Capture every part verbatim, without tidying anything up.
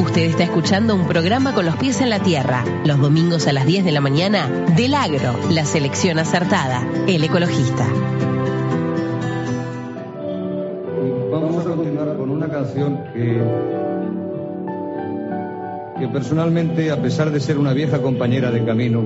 Usted está escuchando un programa con los pies en la tierra, los domingos a las diez de la mañana, del Agro, la selección acertada, el ecologista. Vamos a continuar con una canción que, que personalmente, a pesar de ser una vieja compañera de camino,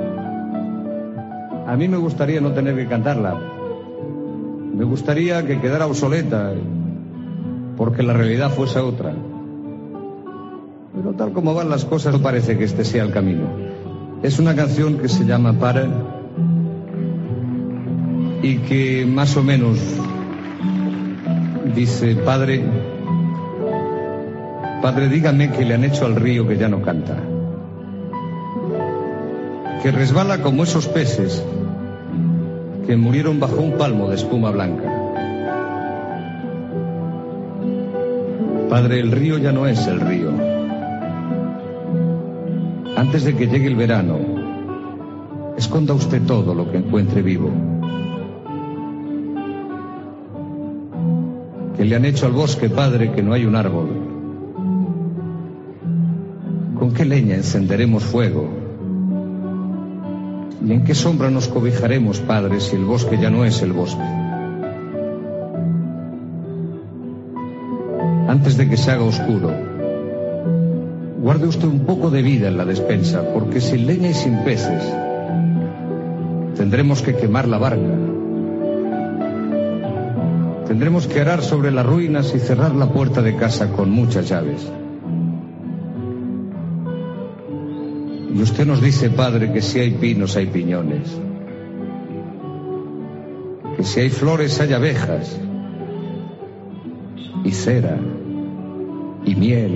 a mí me gustaría no tener que cantarla. Me gustaría que quedara obsoleta, porque la realidad fuese otra. Pero tal como van las cosas, no parece que este sea el camino. Es una canción que se llama Para, y que más o menos dice: Padre, Padre, dígame qué le han hecho al río que ya no canta, que resbala como esos peces que murieron bajo un palmo de espuma blanca. Padre, el río ya no es el río. Antes de que llegue el verano, esconda usted todo lo que encuentre vivo. Que le han hecho al bosque, Padre, que no hay un árbol. ¿Con qué leña encenderemos fuego? ¿Y en qué sombra nos cobijaremos, Padre, si el bosque ya no es el bosque? Antes de que se haga oscuro, guarde usted un poco de vida en la despensa, porque sin leña y sin peces tendremos que quemar la barca. Tendremos que arar sobre las ruinas y cerrar la puerta de casa con muchas llaves. Y usted nos dice, Padre, que si hay pinos hay piñones, que si hay flores hay abejas, y cera, y miel.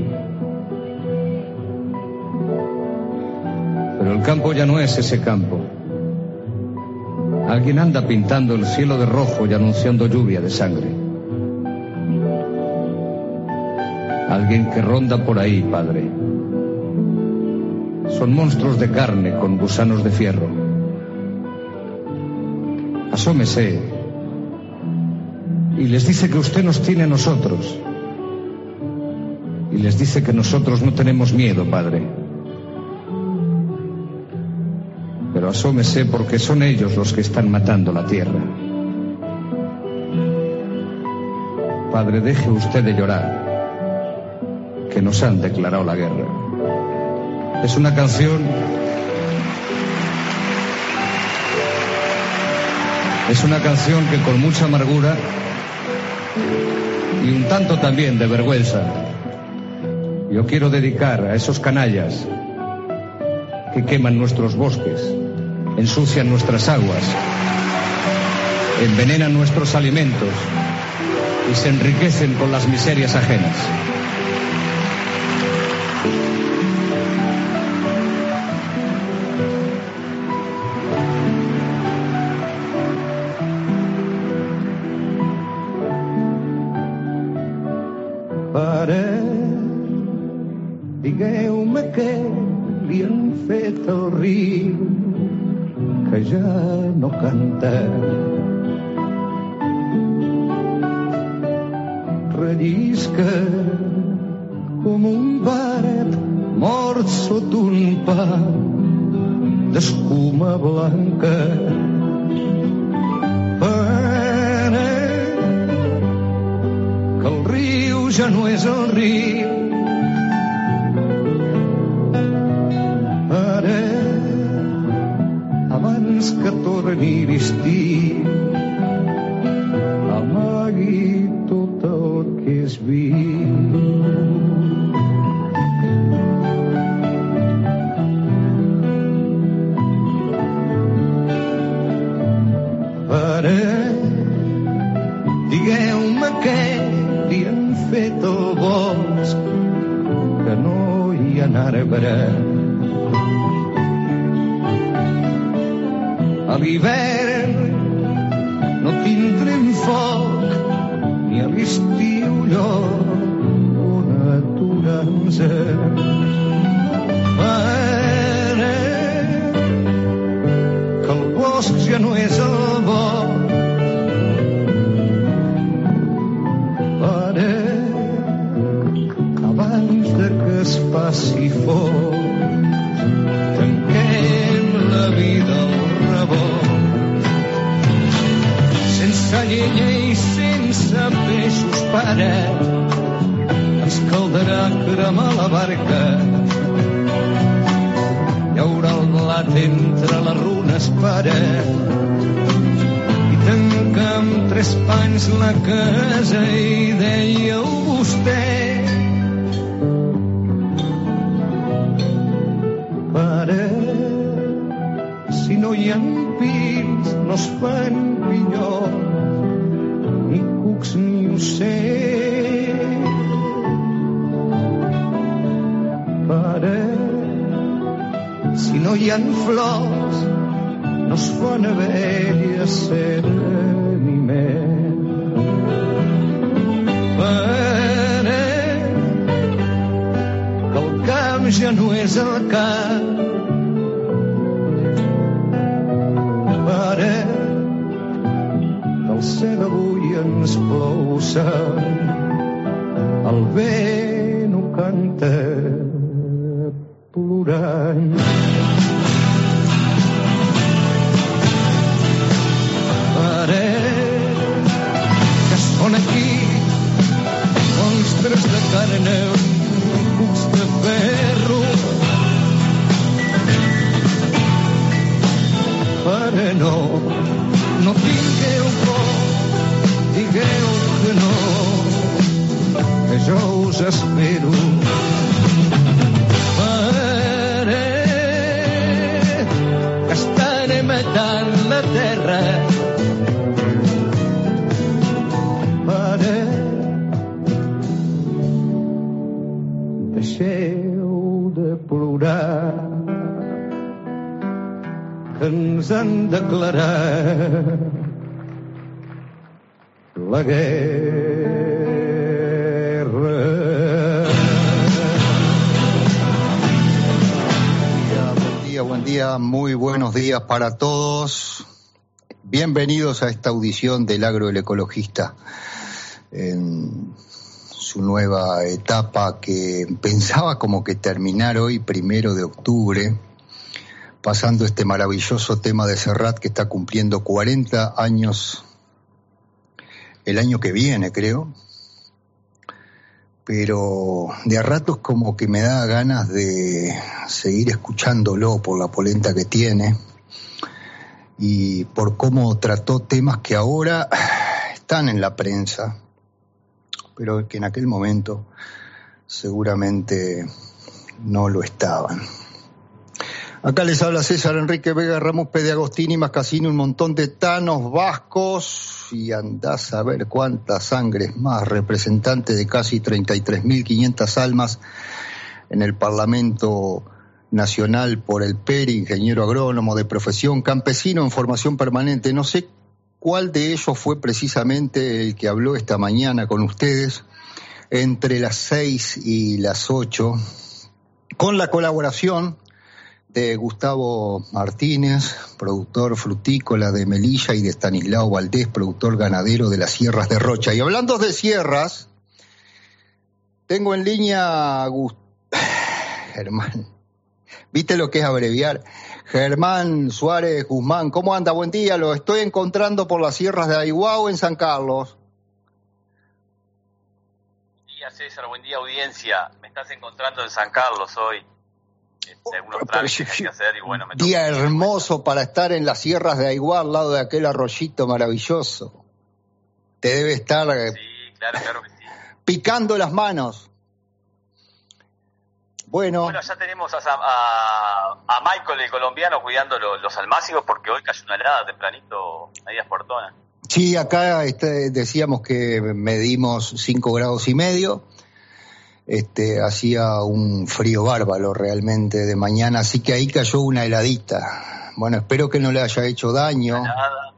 Pero el campo ya no es ese campo. Alguien anda pintando el cielo de rojo y anunciando lluvia de sangre. Alguien que ronda por ahí, Padre. Son monstruos de carne con gusanos de fierro. Asómese y les dice que usted nos tiene a nosotros. Y les dice que nosotros no tenemos miedo, Padre. Pero asómese, porque son ellos los que están matando la tierra. Padre, deje usted de llorar, que nos han declarado la guerra. Es una canción, es una canción que con mucha amargura y un tanto también de vergüenza, yo quiero dedicar a esos canallas que queman nuestros bosques, ensucian nuestras aguas, envenenan nuestros alimentos y se enriquecen con las miserias ajenas. Pare, digueu-me què li han fet al riu que ja no canta. Rellisca com un paret mort sota un pa d'escuma blanca. Pare, que el riu ja no és el riu. Ara, abans que torni l'estiu, amagui tot el que és viu. Ara, digueu-me què li han fet al bosc, que no hi ha arbre. A l'hivern no tindrem foc, ni a l'estiu lloc on aturar-nos. Ara que el bosc ja no és el bosc, abans de que espacifós. Tanquem la vida al rebot, sense llenya i sense peixos, pare, ens caldrà cremar la barca. Hi haurà el blat entre les runes, pare, i tancar amb tres panys la casa. I dèieu vostè, pare, si no hi ha pins no es fan pinyons, ni cucs ni ocells. Pare, si no hi ha flors no es fan abelles, cera ni mel. Pare, que el camp ja no és el camp. Pare, que el cel avui ens plou sang, el vent ho canta plorant. Pare, que són aquí monstres de carn, cucs de ferro. Pare, no, no tingueu por, digueu que no, que jo us espero. Pare, que estaré matant la terra. Pare, deixeu de plorar, que ens han declarat la guerra. Buen día, buen día, muy buenos días para todos. Bienvenidos a esta audición del Agro del Ecologista en su nueva etapa, que pensaba como que terminar hoy, primero de octubre, pasando este maravilloso tema de Serrat, que está cumpliendo cuarenta años el año que viene, creo. Pero de a ratos como que me da ganas de seguir escuchándolo por la polenta que tiene y por cómo trató temas que ahora están en la prensa, pero que en aquel momento seguramente no lo estaban. Acá les habla César Enrique Vega Ramos, P. de Agostini, Mascasini, un montón de tanos vascos y andás a ver cuántas sangres más, representante de casi treinta y tres mil quinientas almas en el Parlamento Nacional por el P E R, ingeniero agrónomo de profesión, campesino en formación permanente. No sé cuál de ellos fue precisamente el que habló esta mañana con ustedes entre las seis y las ocho, con la colaboración de Gustavo Martínez, productor frutícola de Melilla, y de Estanislao Valdés, productor ganadero de las Sierras de Rocha. Y hablando de sierras, tengo en línea a Gust... Germán. ¿Viste lo que es abreviar? Germán Suárez Guzmán. ¿Cómo anda? Buen día. Lo estoy encontrando por las Sierras de Aiguao en San Carlos. Buen día, César. Buen día, audiencia. Me estás encontrando en San Carlos hoy. Algunos trámites que hacer y bueno, me día hermoso para estar en las Sierras de Aiguá, al lado de aquel arroyito maravilloso. Te debe estar sí, claro, claro que sí. Picando las manos. Bueno, bueno ya tenemos a, a, a Michael, el colombiano, cuidando los, los almácigos, porque hoy cayó una helada tempranito, medidas portonas. Sí, acá este, decíamos que medimos cinco grados y medio. Este, hacía un frío bárbaro realmente de mañana, así que ahí cayó una heladita. Bueno, espero que no le haya hecho daño. Nada.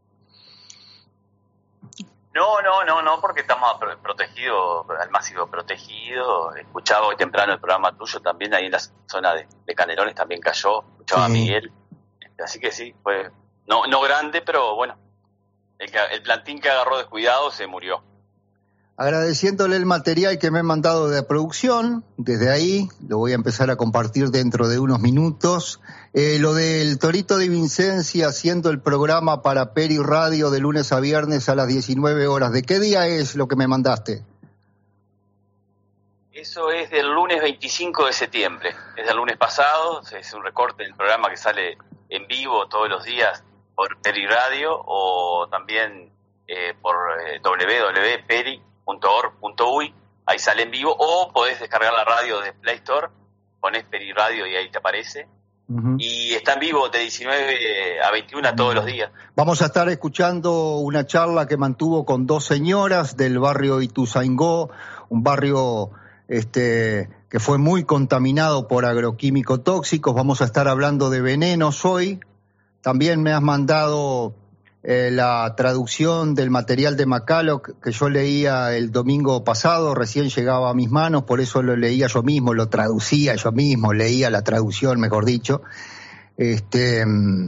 No, no, no, no, porque estamos protegidos, almácigo protegido. Escuchaba hoy temprano el programa tuyo también, ahí en la zona de, de Canelones también cayó, escuchaba sí. A Miguel. Así que sí, fue no, no grande, pero bueno, el, el plantín que agarró descuidado se murió. agradeciéndole el material que me han mandado de producción. Desde ahí lo voy a empezar a compartir dentro de unos minutos. Eh, lo del Torito de Vincencia haciendo el programa para Peri Radio de lunes a viernes a las diecinueve horas. ¿De qué día es lo que me mandaste? Eso es del lunes veinticinco de septiembre, es del lunes pasado, es un recorte del programa que sale en vivo todos los días por Peri Radio o también eh, por eh, doble u doble u doble u punto peri punto org punto uy, ahí sale en vivo, o podés descargar la radio de Play Store, ponés Peri Radio y ahí te aparece. Uh-huh. Y está en vivo de diecinueve a veintiuna todos los días. Vamos a estar escuchando una charla que mantuvo con dos señoras del barrio Ituzaingó, un barrio este que fue muy contaminado por agroquímicos tóxicos. Vamos a estar hablando de venenos hoy. También me has mandado eh, la traducción del material de McCulloch que yo leía el domingo pasado, recién llegaba a mis manos, por eso lo leía yo mismo, lo traducía yo mismo, leía la traducción, mejor dicho. Este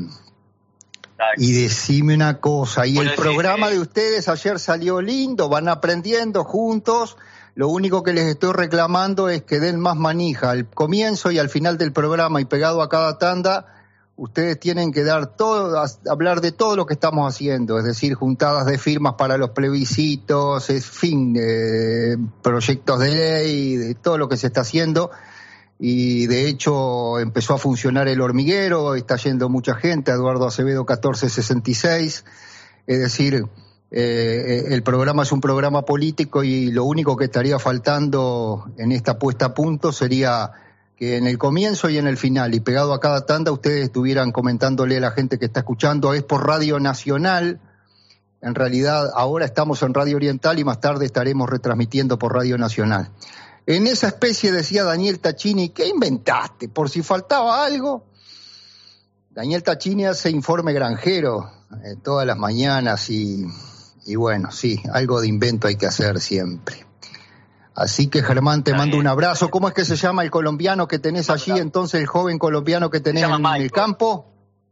y decime una cosa, y bueno, el programa sí, sí. de ustedes ayer salió lindo, van aprendiendo juntos. Lo único que les estoy reclamando es que den más manija al comienzo y al final del programa, y pegado a cada tanda, ustedes tienen que dar todo, hablar de todo lo que estamos haciendo, es decir, juntadas de firmas para los plebiscitos, en fin, eh, proyectos de ley, de todo lo que se está haciendo. Y de hecho empezó a funcionar el hormiguero, está yendo mucha gente, Eduardo Acevedo catorce sesenta y seis, es decir, eh, el programa es un programa político y lo único que estaría faltando en esta puesta a punto sería que en el comienzo y en el final, y pegado a cada tanda, ustedes estuvieran comentándole a la gente que está escuchando. Es por Radio Nacional, en realidad ahora estamos en Radio Oriental y más tarde estaremos retransmitiendo por Radio Nacional. En esa especie, decía Daniel Tachini, ¿qué inventaste? Por si faltaba algo. Daniel Tachini hace informe granjero eh, todas las mañanas y, y bueno, sí, algo de invento hay que hacer siempre. Así que Germán, te mando un abrazo. ¿Cómo es que se llama el colombiano que tenés allí, entonces, el joven colombiano que tenés en el campo?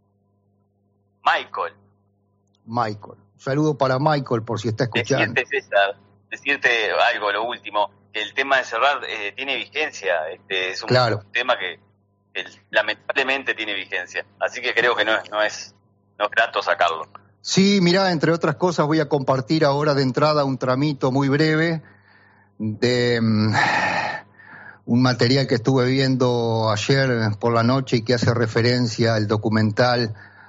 Michael. Michael. Un saludo para Michael por si está escuchando. Decirte, César, decirte algo, lo último. El tema de cerrar eh, tiene vigencia, este, es un, claro. un tema que, que lamentablemente tiene vigencia, así que creo que no es, no es, no es grato sacarlo. Sí, mirá, entre otras cosas voy a compartir ahora de entrada un tramito muy breve de um, un material que estuve viendo ayer por la noche y que hace referencia al documental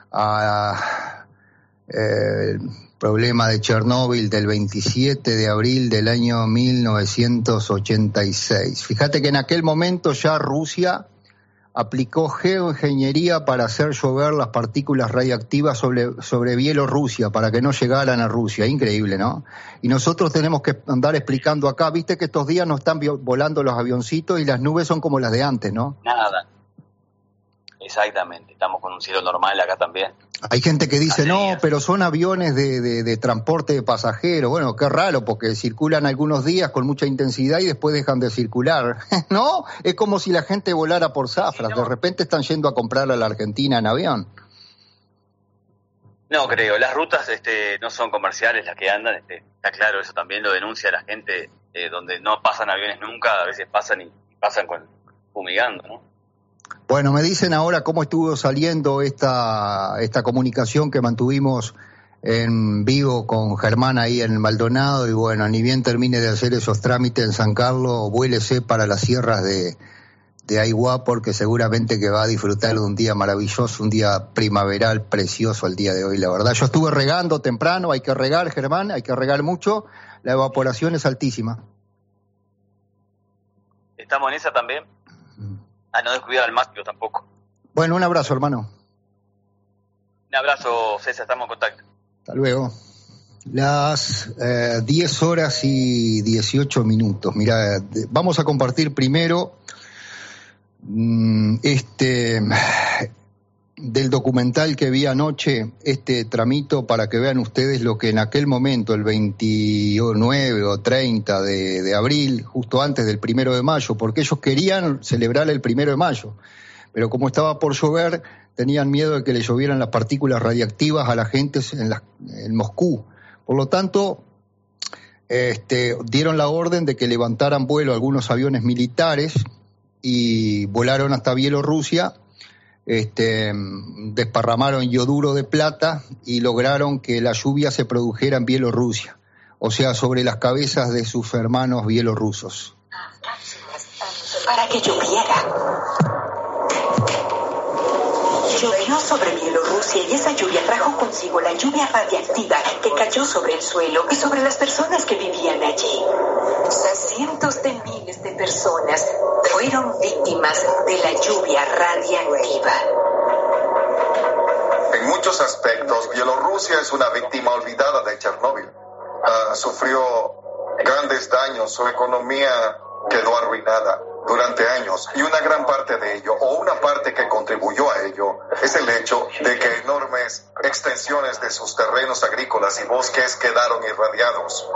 a eh, el problema de Chernóbil del veintisiete de abril del año mil novecientos ochenta y seis. Fíjate que en aquel momento ya Rusia aplicó geoingeniería para hacer llover las partículas radiactivas sobre, sobre Bielorrusia, para que no llegaran a Rusia. Increíble, ¿no? Y nosotros tenemos que andar explicando acá, viste que estos días no están volando los avioncitos y las nubes son como las de antes, ¿no? Nada. Exactamente, estamos con un cielo normal acá también. Hay gente que dice, no, pero son aviones de, de, de transporte de pasajeros. Bueno, qué raro, porque circulan algunos días con mucha intensidad y después dejan de circular. ¿No? Es como si la gente volara por zafras. Sí, no. De repente están yendo a comprar a la Argentina en avión. No creo, las rutas este, no son comerciales las que andan, este, está claro, eso también lo denuncia la gente, eh, donde no pasan aviones nunca, a veces pasan y, y pasan con fumigando, ¿no? Bueno, me dicen ahora cómo estuvo saliendo esta, esta comunicación que mantuvimos en vivo con Germán ahí en Maldonado, y bueno, ni bien termine de hacer esos trámites en San Carlos, vuélese para las sierras de, de Aiguá, porque seguramente que va a disfrutar de un día maravilloso, un día primaveral precioso el día de hoy, la verdad. Yo estuve regando temprano, hay que regar, Germán, hay que regar mucho, la evaporación es altísima. ¿Estamos en esa también? A no descuidar al máximo tampoco. Bueno, un abrazo, hermano. Un abrazo, César, estamos en contacto. Hasta luego. Las eh, diez horas y dieciocho minutos. Mira, vamos a compartir primero mmm, este del documental que vi anoche, este tramito, para que vean ustedes lo que en aquel momento, el veintinueve o treinta de, de abril, justo antes del primero de mayo, porque ellos querían celebrar el primero de mayo, pero como estaba por llover, tenían miedo de que le llovieran las partículas radiactivas a la gente en, la, en Moscú. Por lo tanto, este, dieron la orden de que levantaran vuelo algunos aviones militares y volaron hasta Bielorrusia, este, desparramaron yoduro de plata y lograron que la lluvia se produjera en Bielorrusia, o sea, sobre las cabezas de sus hermanos bielorrusos. Para que lloviera. Llovió sobre Bielorrusia y esa lluvia trajo consigo la lluvia radiactiva que cayó sobre el suelo y sobre las personas que vivían allí. Cientos de miles de personas fueron víctimas de la lluvia radiactiva. En muchos aspectos, Bielorrusia es una víctima olvidada de Chernóbil. Uh, sufrió grandes daños, su economía quedó arruinada durante años, y una gran parte de ello, o una parte que contribuyó a ello, es el hecho de que enormes extensiones de sus terrenos agrícolas y bosques quedaron irradiados.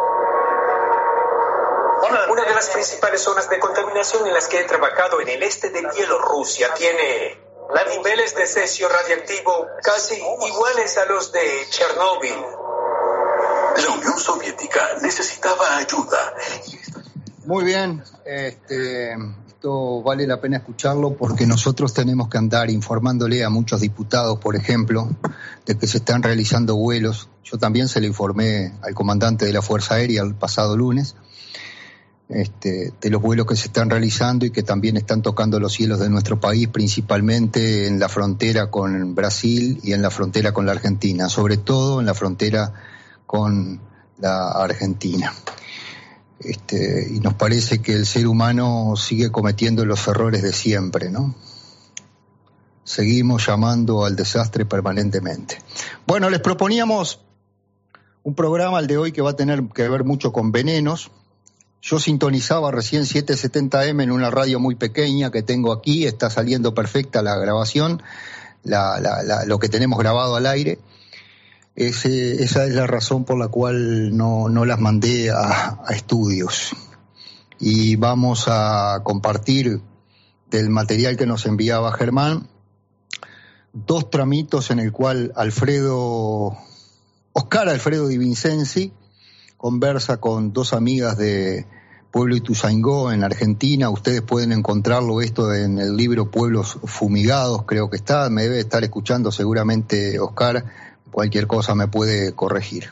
Una de las principales zonas de contaminación en las que he trabajado en el este de Bielorrusia tiene niveles de cesio radiactivo casi iguales a los de Chernóbil. La Unión Soviética necesitaba ayuda. Muy bien, este, esto vale la pena escucharlo porque nosotros tenemos que andar informándole a muchos diputados, por ejemplo, de que se están realizando vuelos. Yo también se le informé al comandante de la Fuerza Aérea el pasado lunes, este, de los vuelos que se están realizando y que también están tocando los cielos de nuestro país, principalmente en la frontera con Brasil y en la frontera con la Argentina, sobre todo en la frontera con la Argentina. Este, y nos parece que el ser humano sigue cometiendo los errores de siempre, ¿no? Seguimos llamando al desastre permanentemente. Bueno, les proponíamos un programa, el de hoy, que va a tener que ver mucho con venenos. Yo sintonizaba recién setecientos setenta eme en una radio muy pequeña que tengo aquí, está saliendo perfecta la grabación, la, la, la, lo que tenemos grabado al aire. Ese, esa es la razón por la cual no, no las mandé a, a estudios. Y vamos a compartir del material que nos enviaba Germán dos tramitos en el cual Alfredo, Oscar Alfredo Di Vincenzi, conversa con dos amigas de Pueblo Ituzaingó en Argentina. Ustedes pueden encontrarlo esto en el libro Pueblos Fumigados, creo que está, me debe estar escuchando seguramente Oscar. Cualquier cosa me puede corregir.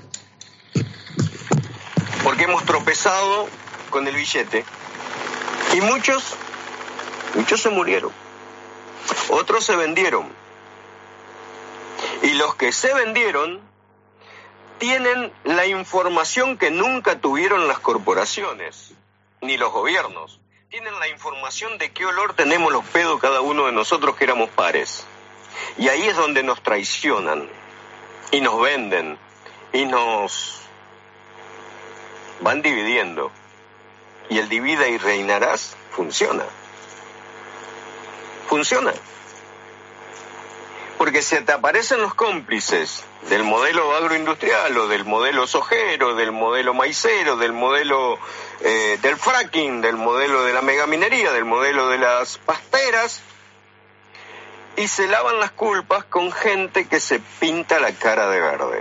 Porque hemos tropezado con el billete y muchos, muchos se murieron, otros se vendieron, y los que se vendieron tienen la información que nunca tuvieron las corporaciones ni los gobiernos. Tienen la información de qué olor tenemos los pedos cada uno de nosotros que éramos pares, y ahí es donde nos traicionan y nos venden y nos van dividiendo, y el divide y reinarás funciona funciona porque se te aparecen los cómplices del modelo agroindustrial o del modelo sojero, del modelo maicero, del modelo eh, del fracking, del modelo de la megaminería, del modelo de las pasteras, y se lavan las culpas con gente que se pinta la cara de verde.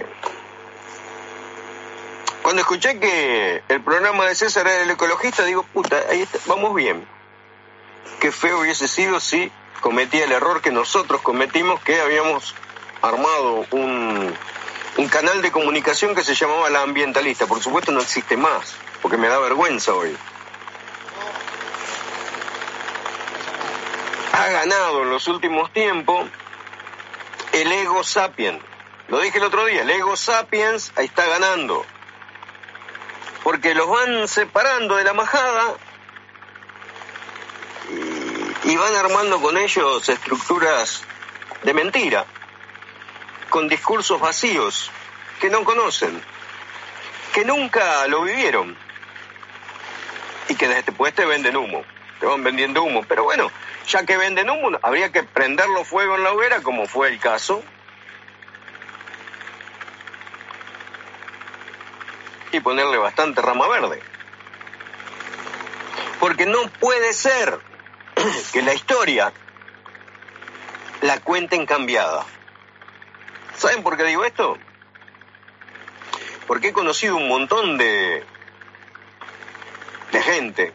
Cuando escuché que el programa de César era el ecologista, digo, puta, ahí está, vamos bien. Qué feo hubiese sido si cometía el error que nosotros cometimos, que habíamos armado un, un canal de comunicación que se llamaba La Ambientalista. Por supuesto no existe más, porque me da vergüenza hoy. Ha ganado en los últimos tiempos el ego sapiens. Lo dije el otro día, el ego sapiens ahí está ganando. Porque los van separando de la majada y, y van armando con ellos estructuras de mentira, con discursos vacíos que no conocen, que nunca lo vivieron y que después te venden humo, te van vendiendo humo. Pero bueno, ya que venden humo, habría que prenderlo fuego en la hoguera, como fue el caso, y ponerle bastante rama verde. Porque no puede ser que la historia la cuenten cambiada. ¿Saben por qué digo esto? Porque he conocido un montón de de gente,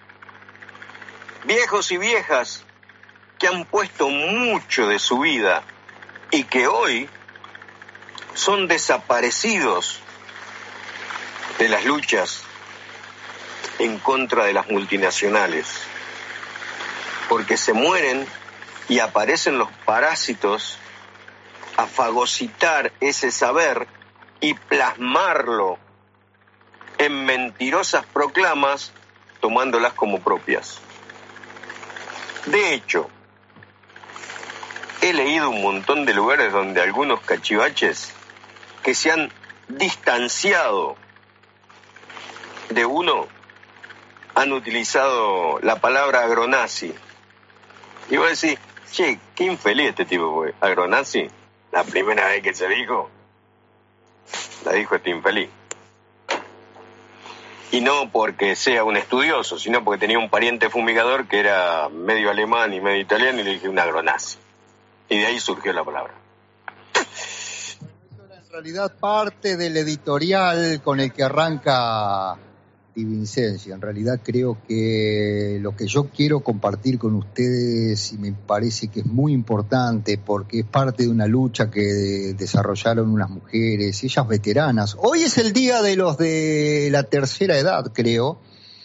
viejos y viejas que han puesto mucho de su vida y que hoy son desaparecidos de las luchas en contra de las multinacionales, porque se mueren y aparecen los parásitos a fagocitar ese saber y plasmarlo en mentirosas proclamas, tomándolas como propias. De hecho, he leído un montón de lugares donde algunos cachivaches que se han distanciado de uno han utilizado la palabra agronazi. Y vos decís, che, qué infeliz este tipo, güey. Agronazi, la primera vez que se dijo, la dijo este infeliz. Y no porque sea un estudioso, sino porque tenía un pariente fumigador que era medio alemán y medio italiano, y le dije un agronazi. Y de ahí surgió la palabra. Eso era en realidad parte del editorial con el que arranca Di Vincenzi. En realidad creo que lo que yo quiero compartir con ustedes, y me parece que es muy importante porque es parte de una lucha que desarrollaron unas mujeres, ellas veteranas. Hoy es el día de los de la tercera edad, creo,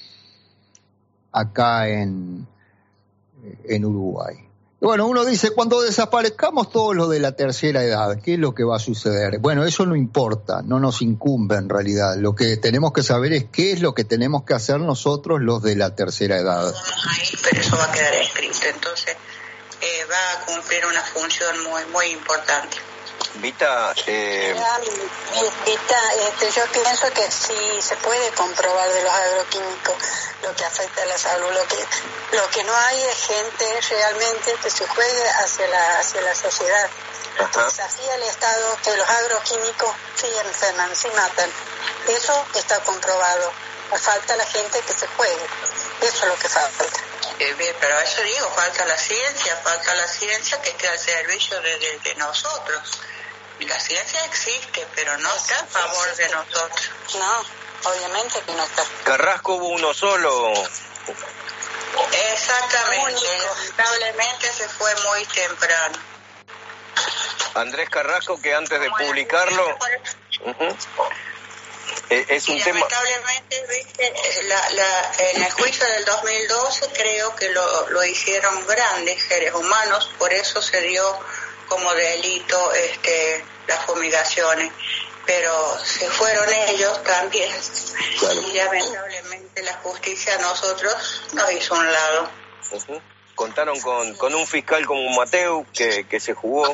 acá en, en Uruguay. Y bueno, uno dice, cuando desaparezcamos todos los de la tercera edad, ¿qué es lo que va a suceder? Bueno, eso no importa, no nos incumbe en realidad. Lo que tenemos que saber es qué es lo que tenemos que hacer nosotros los de la tercera edad. Vamos ahí, pero eso va a quedar escrito, entonces eh, va a cumplir una función muy muy importante. Vita, eh... Vita, este, yo pienso que sí se puede comprobar de los agroquímicos lo que afecta a la salud. Lo que lo que no hay es gente realmente que se juegue hacia la hacia la sociedad. Ajá. Desafía al Estado que los agroquímicos sí enferman, sí matan. Eso está comprobado. Falta la gente que se juegue. Eso es lo que falta. Eh, bien, pero eso digo, falta la ciencia, falta la ciencia que esté al servicio de, de, de nosotros. La ciencia existe, pero no está a favor de nosotros. No, obviamente que no está. Carrasco hubo uno solo. Exactamente, lamentablemente se fue muy temprano. Andrés Carrasco, que antes de publicarlo... Uh-huh. Es un y tema. Lamentablemente, viste, la, la, en el juicio del dos mil doce creo que lo, lo hicieron grandes seres humanos, por eso se dio como delito este, las fumigaciones, pero se fueron ellos también. Claro. Y lamentablemente la justicia a nosotros nos hizo un lado. Uh-huh. Contaron con, con un fiscal como Mateu que, que se jugó.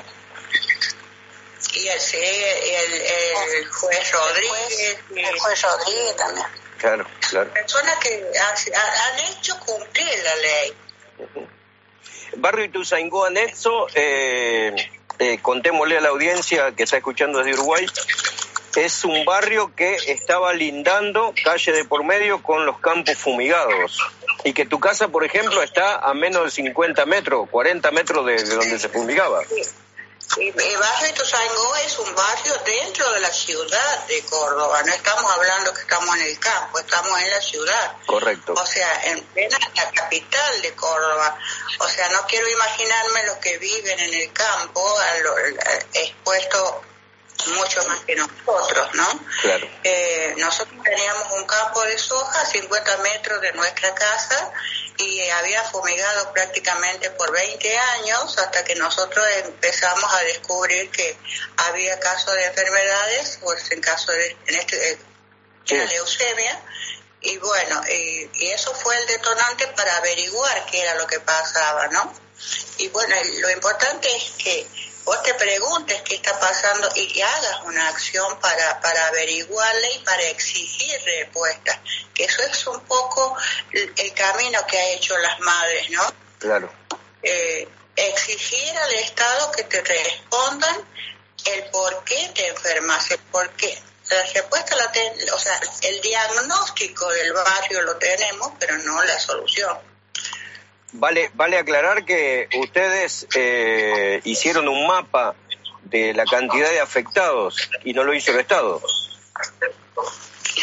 Y el, sí, el, el juez Rodríguez. El juez Rodríguez también. Claro, claro. Personas que ha, han hecho cumplir la ley. Uh-huh. Barrio Ituzaingó anexo, eh, eh, contémosle a la audiencia que está escuchando desde Uruguay, es un barrio que estaba lindando calle de por medio con los campos fumigados. Y que tu casa, por ejemplo, está a menos de cincuenta metros, cuarenta metros de, de donde se fumigaba. Sí. El barrio Ituzaingó es un barrio dentro de la ciudad de Córdoba, no estamos hablando que estamos en el campo, estamos en la ciudad. Correcto. O sea, en plena la capital de Córdoba. O sea, no quiero imaginarme los que viven en el campo, a lo, a, expuestos mucho más que nosotros, ¿no? Claro. Eh, nosotros teníamos un campo de soja a cincuenta metros de nuestra casa y había fumigado prácticamente por veinte años hasta que nosotros empezamos a descubrir que había casos de enfermedades, pues en caso de en este, sí. la leucemia, y bueno, y, y eso fue el detonante para averiguar qué era lo que pasaba, ¿no? Y bueno, lo importante es que vos te preguntes qué está pasando y que hagas una acción para, para averiguarle y para exigir respuestas. Que eso es un poco el, el camino que ha hecho las madres, ¿no? Claro. Eh, exigir al Estado que te respondan el por qué te enfermas, el por qué. La respuesta, la ten, o sea, el diagnóstico del barrio lo tenemos, pero no la solución. Vale, vale aclarar que ustedes eh, hicieron un mapa de la cantidad de afectados y no lo hizo el Estado.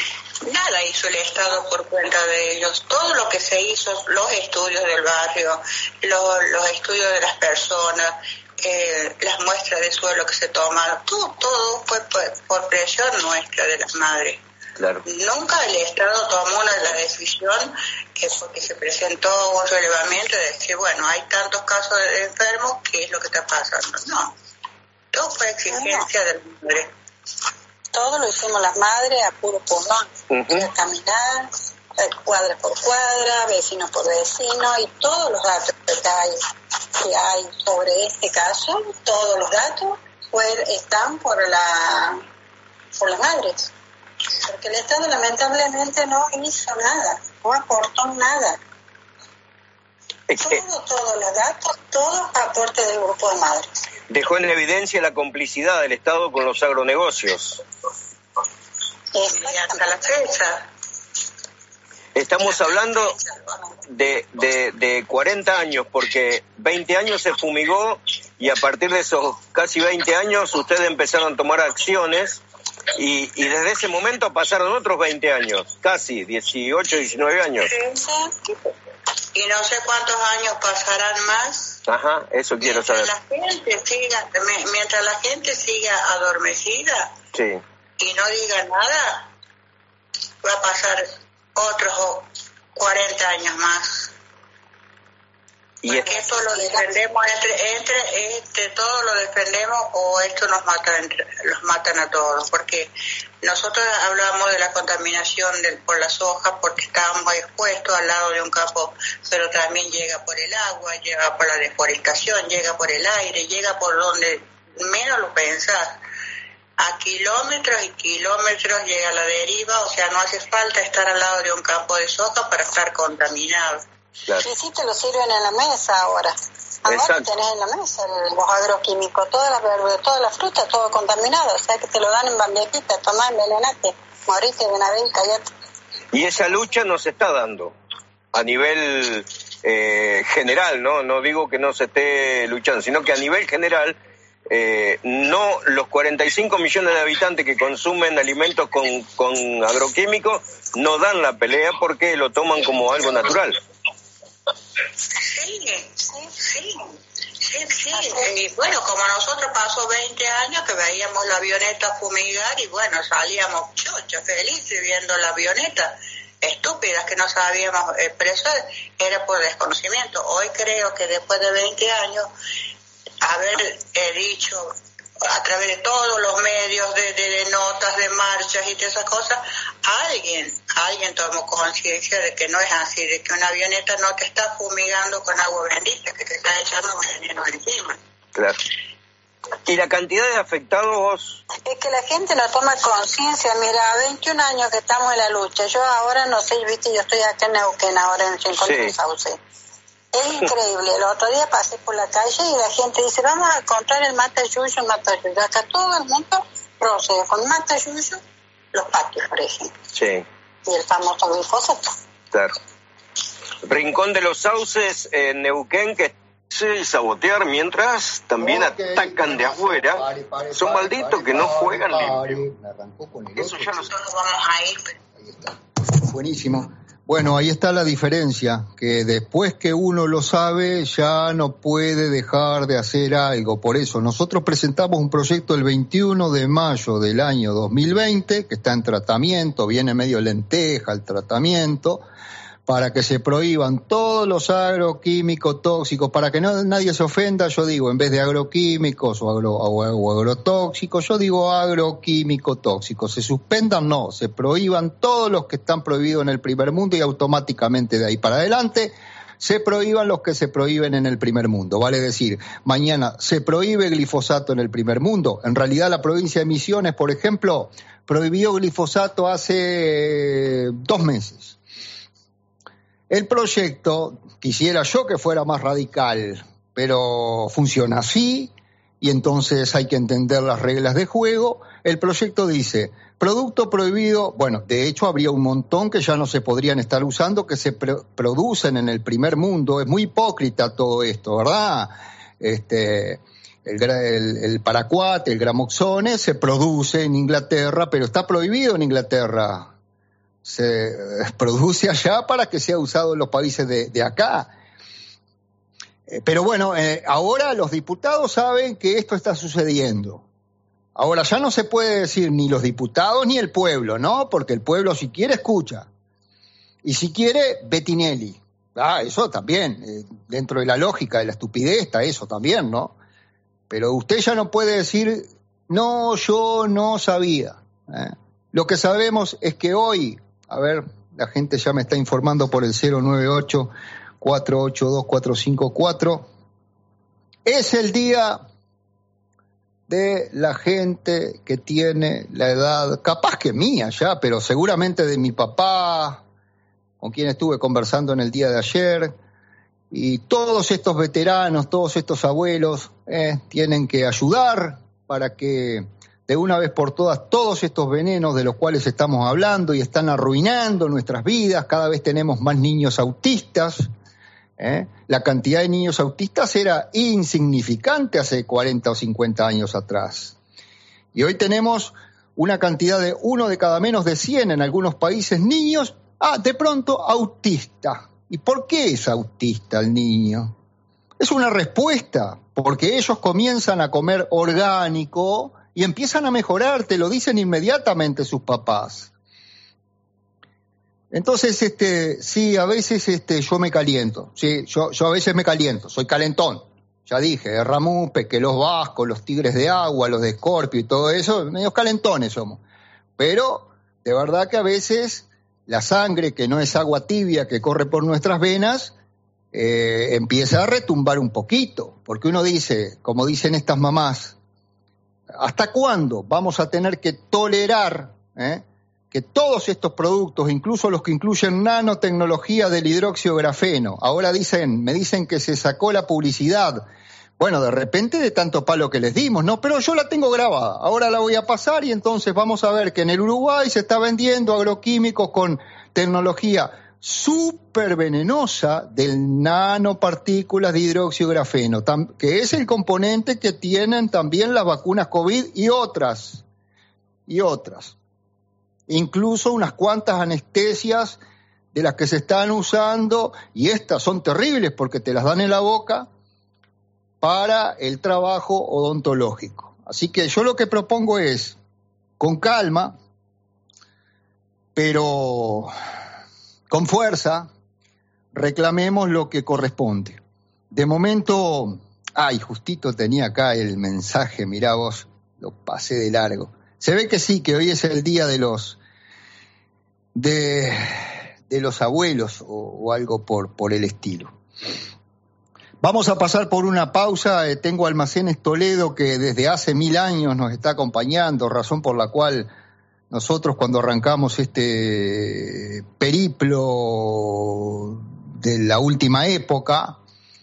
Nada hizo el Estado por cuenta de ellos. Todo lo que se hizo, los estudios del barrio, los, los estudios de las personas, eh, las muestras de suelo que se tomaron, todo, todo fue por, por presión nuestra de las madres. Claro. Nunca el Estado tomó una, la decisión que porque se presentó un relevamiento de decir, bueno, hay tantos casos de enfermos, ¿qué es lo que está pasando? No, todo fue exigencia no. de las madres. Todo lo hicimos las madres a puro pulmón, uh-huh. caminar, cuadra por cuadra, vecino por vecino, y todos los datos que hay, que hay sobre este caso, todos los datos pues, están por la por las madres. Porque el Estado lamentablemente no hizo nada, no aportó nada. Todo, todos los datos, todo aporte del grupo de madres. Dejó en evidencia la complicidad del Estado con los agronegocios. Y hasta la fecha. Estamos hablando de, de, de cuarenta años, porque veinte años se fumigó y a partir de esos casi veinte años ustedes empezaron a tomar acciones. Y, y desde ese momento pasaron otros veinte años, casi dieciocho, diecinueve años. Sí. Y no sé cuántos años pasarán más. Ajá, eso quiero mientras saber. La gente siga, mientras la gente siga adormecida sí. y no diga nada, va a pasar otros cuarenta años más. Y porque esto lo defendemos entre, entre, entre todos lo defendemos o esto nos mata entre, los matan a todos, porque nosotros hablamos de la contaminación del, por la soja porque estábamos expuestos al lado de un campo, pero también llega por el agua, llega por la deforestación, llega por el aire, llega por donde menos lo pensás. A kilómetros y kilómetros llega la deriva, o sea, no hace falta estar al lado de un campo de soja para estar contaminado. Claro. Y sí te lo sirven en la mesa ahora. Ahora Exacto. tenés en la mesa los agroquímicos, todas las verduras, toda la fruta, todo contaminado. O sea que te lo dan en bandejita, tomá, envenenate, moriste de una vez y callate. Y esa lucha nos está dando a nivel eh, general, ¿no? No digo que no se esté luchando, sino que a nivel general, eh, no los cuarenta y cinco millones de habitantes que consumen alimentos con, con agroquímicos no dan la pelea porque lo toman como algo natural. Sí, sí, sí, sí, sí. Y bueno, como nosotros pasó veinte años que veíamos la avioneta fumigar y bueno, salíamos chochos, felices viendo la avioneta, estúpidas que no sabíamos expresar, era por desconocimiento. Hoy creo que después de veinte años, haber eh, dicho a través de todos los medios de, de, de notas, de marchas y de esas cosas, alguien, alguien tomó conciencia de que no es así, de que una avioneta no te está fumigando con agua bendita, que te está echando veneno encima. Claro. ¿Y la cantidad de afectados? Es que la gente no toma conciencia. Mira, veintiún años que estamos en la lucha. Yo ahora no sé, viste, yo estoy acá en Neuquén ahora en el Rincón sí. de Sauce. Es increíble. El otro día pasé por la calle y la gente dice, vamos a comprar el mata-yuyo, mata-yuyo. Acá todo el mundo procede con mata-yuyo, los patios, por ejemplo. Sí. Y el famoso glifosato. Claro. Rincón de los Sauces en Neuquén, que se sabotear mientras también okay. atacan de afuera. Pare, pare, Son pare, malditos pare, que no juegan limpio. Eso ya lo sabemos. Vamos a ir. Ahí está. Buenísimo. Bueno, ahí está la diferencia, que después que uno lo sabe ya no puede dejar de hacer algo. Por eso nosotros presentamos un proyecto el veintiuno de mayo del año dos mil veinte, que está en tratamiento, viene medio lenteja el tratamiento, para que se prohíban todos los agroquímicos tóxicos, para que no, nadie se ofenda, yo digo, en vez de agroquímicos o, agro, o, o agrotóxicos, yo digo agroquímico tóxicos. Se suspendan, no, se prohíban todos los que están prohibidos en el primer mundo y automáticamente de ahí para adelante se prohíban los que se prohíben en el primer mundo. Vale decir, mañana se prohíbe glifosato en el primer mundo. En realidad la provincia de Misiones, por ejemplo, prohibió glifosato hace dos meses. El proyecto, quisiera yo que fuera más radical, pero funciona así y entonces hay que entender las reglas de juego. El proyecto dice, producto prohibido, bueno, de hecho habría un montón que ya no se podrían estar usando, que se pro- producen en el primer mundo. Es muy hipócrita todo esto, ¿verdad? Este, el, el, el paraquat, el gramoxone, se produce en Inglaterra, pero está prohibido en Inglaterra. se produce allá para que sea usado en los países de, de acá. Eh, pero bueno, eh, ahora los diputados saben que esto está sucediendo. Ahora ya no se puede decir ni los diputados ni el pueblo, ¿no? Porque el pueblo si quiere escucha. Y si quiere, Bettinelli. Ah, eso también, eh, dentro de la lógica de la estupidez está eso también, ¿no? Pero usted ya no puede decir, no, yo no sabía. ¿eh? Lo que sabemos es que hoy, a ver, la gente ya me está informando por el cero nueve ocho, cuatro ocho dos, cuatro cinco cuatro, es el día de la gente que tiene la edad, capaz que mía ya, pero seguramente de mi papá, con quien estuve conversando en el día de ayer, y todos estos veteranos, todos estos abuelos, eh, tienen que ayudar para que de una vez por todas todos estos venenos de los cuales estamos hablando y están arruinando nuestras vidas, cada vez tenemos más niños autistas, ¿eh? La cantidad de niños autistas era insignificante hace cuarenta o cincuenta años atrás. Y hoy tenemos una cantidad de uno de cada menos de cien en algunos países niños, ah, de pronto autista. ¿Y por qué es autista el niño? Es una respuesta, porque ellos comienzan a comer orgánico y empiezan a mejorar, te lo dicen inmediatamente sus papás. Entonces, este, sí, a veces este, yo me caliento, sí, yo, yo a veces me caliento, soy calentón, ya dije, de Ramupe, que los vascos, los tigres de agua, los de Escorpio y todo eso, medios calentones somos. Pero, de verdad que a veces la sangre, que no es agua tibia que corre por nuestras venas, eh, empieza a retumbar un poquito, porque uno dice, como dicen estas mamás, ¿hasta cuándo vamos a tener que tolerar eh, que todos estos productos, incluso los que incluyen nanotecnología del hidróxido de grafeno, ahora dicen, me dicen que se sacó la publicidad, bueno, de repente de tanto palo que les dimos, ¿no? Pero yo la tengo grabada, ahora la voy a pasar y entonces vamos a ver que en el Uruguay se está vendiendo agroquímicos con tecnología súper venenosa del nanopartículas de hidróxido de grafeno, que es el componente que tienen también las vacunas COVID y otras, y otras. Incluso unas cuantas anestesias de las que se están usando, y estas son terribles porque te las dan en la boca, para el trabajo odontológico. Así que yo lo que propongo es, con calma, pero con fuerza, reclamemos lo que corresponde. De momento, ay, justito tenía acá el mensaje, mirá vos, lo pasé de largo. Se ve que sí, que hoy es el día de los de, de los abuelos o, o algo por, por el estilo. Vamos a pasar por una pausa. Eh, tengo Almacenes Toledo, que desde hace mil años nos está acompañando, razón por la cual nosotros cuando arrancamos este periplo de la última época,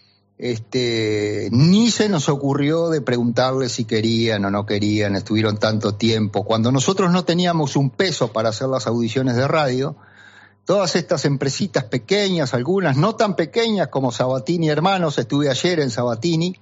este, ni se nos ocurrió de preguntarles si querían o no querían, estuvieron tanto tiempo. Cuando nosotros no teníamos un peso para hacer las audiciones de radio, todas estas empresitas pequeñas, algunas no tan pequeñas como Sabatini Hermanos, estuve ayer en Sabatini,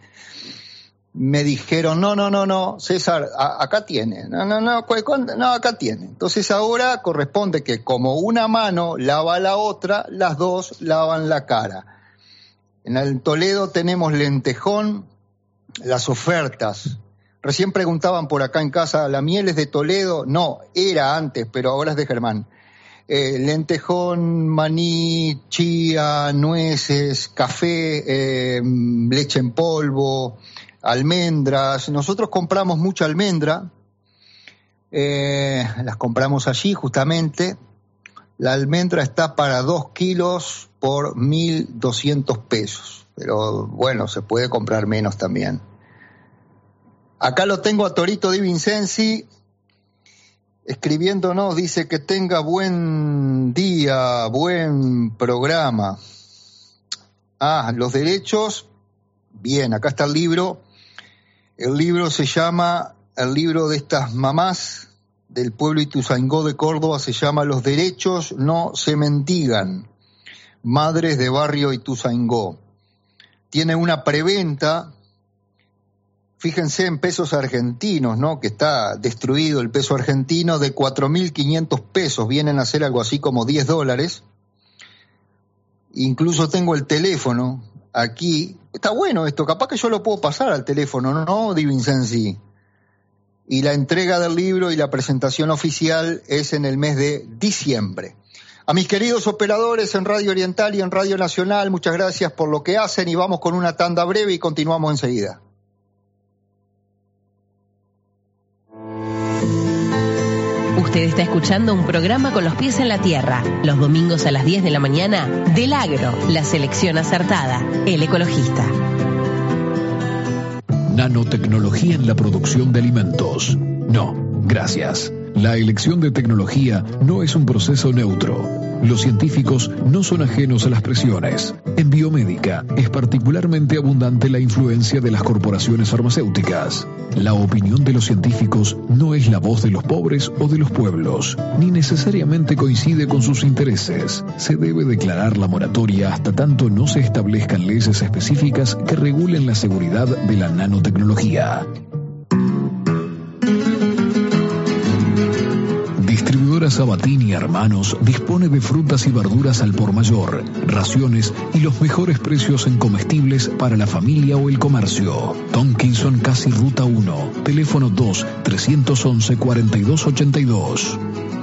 me dijeron, no, no, no, no, César, a, acá tiene, no, no, no, no, acá tiene. Entonces ahora corresponde que como una mano lava la otra, las dos lavan la cara. En el Toledo tenemos Lentejón, las ofertas. Recién preguntaban por acá en casa, ¿la miel es de Toledo? No, era antes, pero ahora es de Germán. Eh, lentejón, maní, chía, nueces, café, eh, leche en polvo, almendras. Nosotros compramos mucha almendra, eh, las compramos allí justamente. La almendra está para dos kilos por mil doscientos pesos, pero bueno, se puede comprar menos también. Acá lo tengo a Torito Di Vincenzi escribiéndonos, dice que tenga buen día, buen programa. Ah, los derechos, bien, acá está el libro. El libro se llama, el libro de estas mamás del pueblo Ituzaingó de Córdoba se llama Los derechos no se mendigan, madres de barrio Ituzaingó. Tiene una preventa fíjense en pesos argentinos, ¿no? Que está destruido el peso argentino, de cuatro mil quinientos pesos, vienen a ser algo así como diez dólares. Incluso tengo el teléfono aquí. Está bueno esto, capaz que yo lo puedo pasar al teléfono, ¿no, Di Vincenzi? Y la entrega del libro y la presentación oficial es en el mes de diciembre. A mis queridos operadores en Radio Oriental y en Radio Nacional, muchas gracias por lo que hacen y vamos con una tanda breve y continuamos enseguida. Usted está escuchando un programa con los pies en la tierra, los domingos a las diez de la mañana, del Agro, la selección acertada, el ecologista. Nanotecnología en la producción de alimentos. No, gracias. La elección de tecnología no es un proceso neutro. Los científicos no son ajenos a las presiones. En biomédica es particularmente abundante la influencia de las corporaciones farmacéuticas. La opinión de los científicos no es la voz de los pobres o de los pueblos, ni necesariamente coincide con sus intereses. Se debe declarar la moratoria hasta tanto no se establezcan leyes específicas que regulen la seguridad de la nanotecnología. Distribuidora Sabatini y Hermanos dispone de frutas y verduras al por mayor, raciones y los mejores precios en comestibles para la familia o el comercio. Tonkinson Casi Ruta uno, teléfono dos, tres once, cuarenta y dos ochenta y dos.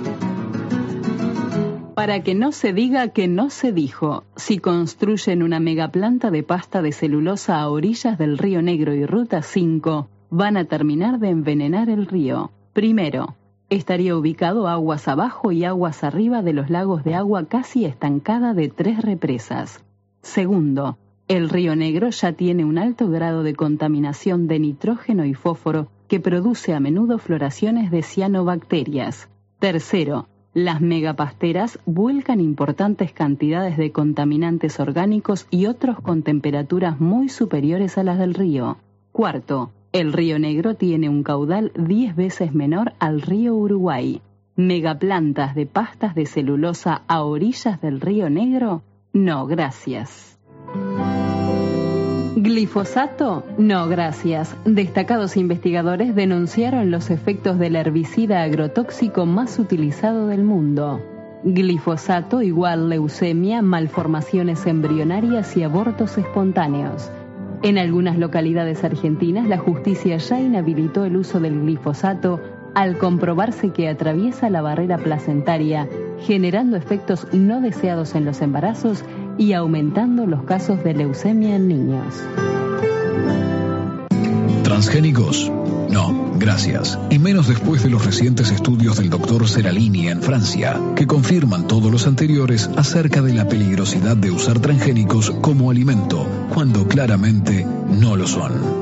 Para que no se diga que no se dijo, si construyen una megaplanta de pasta de celulosa a orillas del Río Negro y Ruta cinco, van a terminar de envenenar el río. Primero, estaría ubicado aguas abajo y aguas arriba de los lagos de agua casi estancada de tres represas. Segundo, el Río Negro ya tiene un alto grado de contaminación de nitrógeno y fósforo que produce a menudo floraciones de cianobacterias. Tercero, las megapasteras vuelcan importantes cantidades de contaminantes orgánicos y otros con temperaturas muy superiores a las del río. Cuarto, el Río Negro tiene un caudal diez veces menor al río Uruguay. ¿Megaplantas de pastas de celulosa a orillas del Río Negro? No, gracias. ¿Glifosato? No, gracias. Destacados investigadores denunciaron los efectos del herbicida agrotóxico más utilizado del mundo. Glifosato igual leucemia, malformaciones embrionarias y abortos espontáneos. En algunas localidades argentinas, la justicia ya inhabilitó el uso del glifosato al comprobarse que atraviesa la barrera placentaria, generando efectos no deseados en los embarazos y aumentando los casos de leucemia en niños. ¿Transgénicos? No, gracias. Y menos después de los recientes estudios del doctor Seralini en Francia, que confirman todos los anteriores acerca de la peligrosidad de usar transgénicos como alimento, cuando claramente no lo son.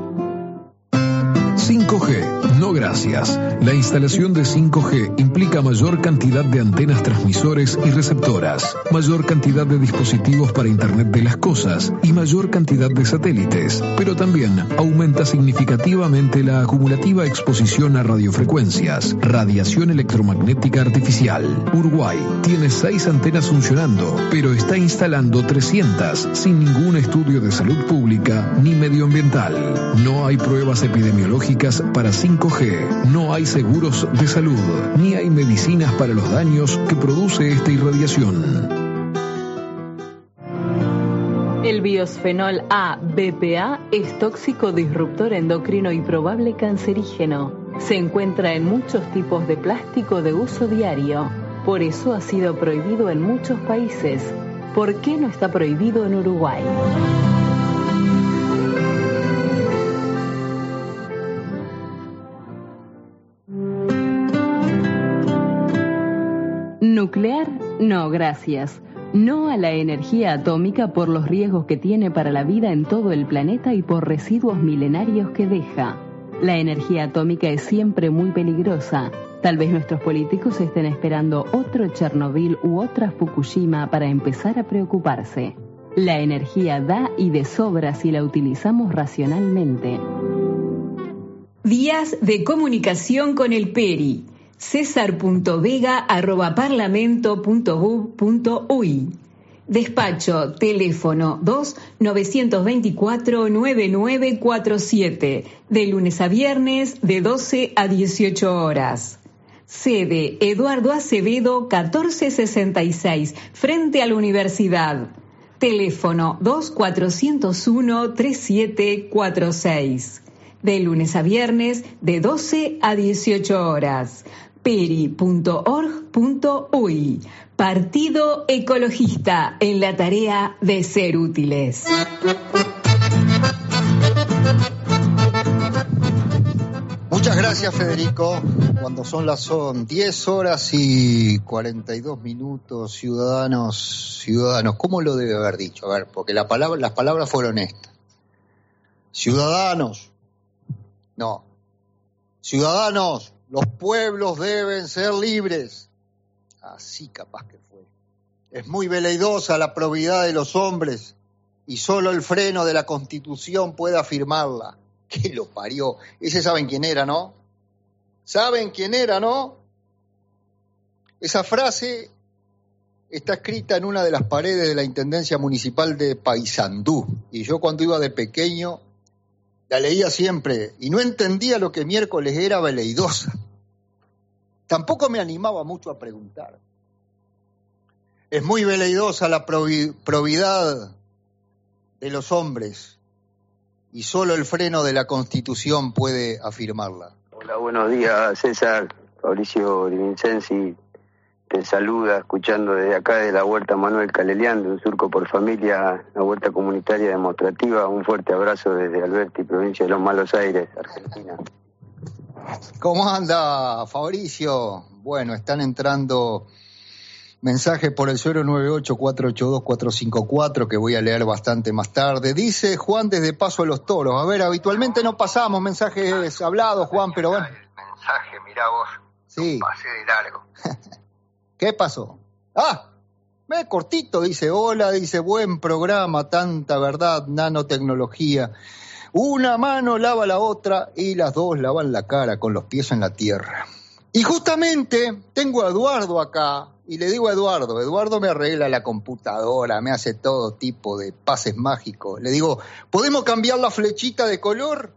cinco G, no gracias. La instalación de cinco G implica mayor cantidad de antenas transmisores y receptoras, mayor cantidad de dispositivos para Internet de las cosas y mayor cantidad de satélites, pero también aumenta significativamente la acumulativa exposición a radiofrecuencias, radiación electromagnética artificial. Uruguay tiene seis antenas funcionando, pero está instalando trescientas sin ningún estudio de salud pública ni medioambiental. No hay pruebas epidemiológicas para cinco G, no hay seguros de salud, ni hay medicinas para los daños que produce esta irradiación. El biosfenol A, B P A, es tóxico, disruptor endocrino y probable cancerígeno. Se encuentra en muchos tipos de plástico de uso diario. Por eso ha sido prohibido en muchos países. ¿Por qué no está prohibido en Uruguay? Nuclear, no, gracias. No a la energía atómica por los riesgos que tiene para la vida en todo el planeta y por residuos milenarios que deja. La energía atómica es siempre muy peligrosa. Tal vez nuestros políticos estén esperando otro Chernobyl u otra Fukushima para empezar a preocuparse. La energía da y de sobra si la utilizamos racionalmente. Vías de comunicación con el Peri. Cesar punto vega arroba parlamento punto gov punto uy. Despacho, teléfono dos nueve dos cuatro nueve nueve cuatro siete, de lunes a viernes de doce a dieciocho horas. Sede Eduardo Acevedo catorce sesenta y seis, frente a la universidad. Teléfono dos cuatro cero uno tres siete cuatro seis. De lunes a viernes de doce a dieciocho horas. peri punto org punto uy. Partido Ecologista, en la tarea de ser útiles. Muchas gracias, Federico. Cuando son las son diez horas y cuarenta y dos minutos, ciudadanos, ciudadanos, ¿cómo lo debe haber dicho? A ver, porque la palabra, las palabras fueron estas. Ciudadanos, no. Ciudadanos, los pueblos deben ser libres. Así capaz que fue. Es muy veleidosa la probidad de los hombres y solo el freno de la Constitución puede afirmarla. ¿Qué lo parió? Ese saben quién era, ¿no? ¿Saben quién era, no? Esa frase está escrita en una de las paredes de la Intendencia Municipal de Paysandú. Y yo cuando iba de pequeño la leía siempre y no entendía lo que miércoles era veleidosa. Tampoco me animaba mucho a preguntar. Es muy veleidosa la probi- probidad de los hombres y solo el freno de la Constitución puede afirmarla. Hola, buenos días, César. Fabricio Di Vincenzi te saluda, escuchando desde acá de la Huerta Manuel Calelián, de Un Surco por Familia, la Huerta Comunitaria Demostrativa. Un fuerte abrazo desde Alberti, provincia de Los Malos Aires, Argentina. ¿Cómo anda, Fabricio? Bueno, están entrando mensajes por el cero nueve ocho cuatro ocho dos cuatro cinco cuatro que voy a leer bastante más tarde. Dice Juan desde Paso de los Toros. A ver, habitualmente no pasamos mensajes hablados, Juan, pero bueno. El mensaje, mirá vos, sí. Pasé de largo. ¿Qué pasó? Ah, ve cortito, dice, hola, dice, buen programa, tanta verdad, nanotecnología. Una mano lava la otra y las dos lavan la cara con los pies en la tierra. Y justamente tengo a Eduardo acá, y le digo a Eduardo, Eduardo me arregla la computadora, me hace todo tipo de pases mágicos. Le digo, ¿podemos cambiar la flechita de color?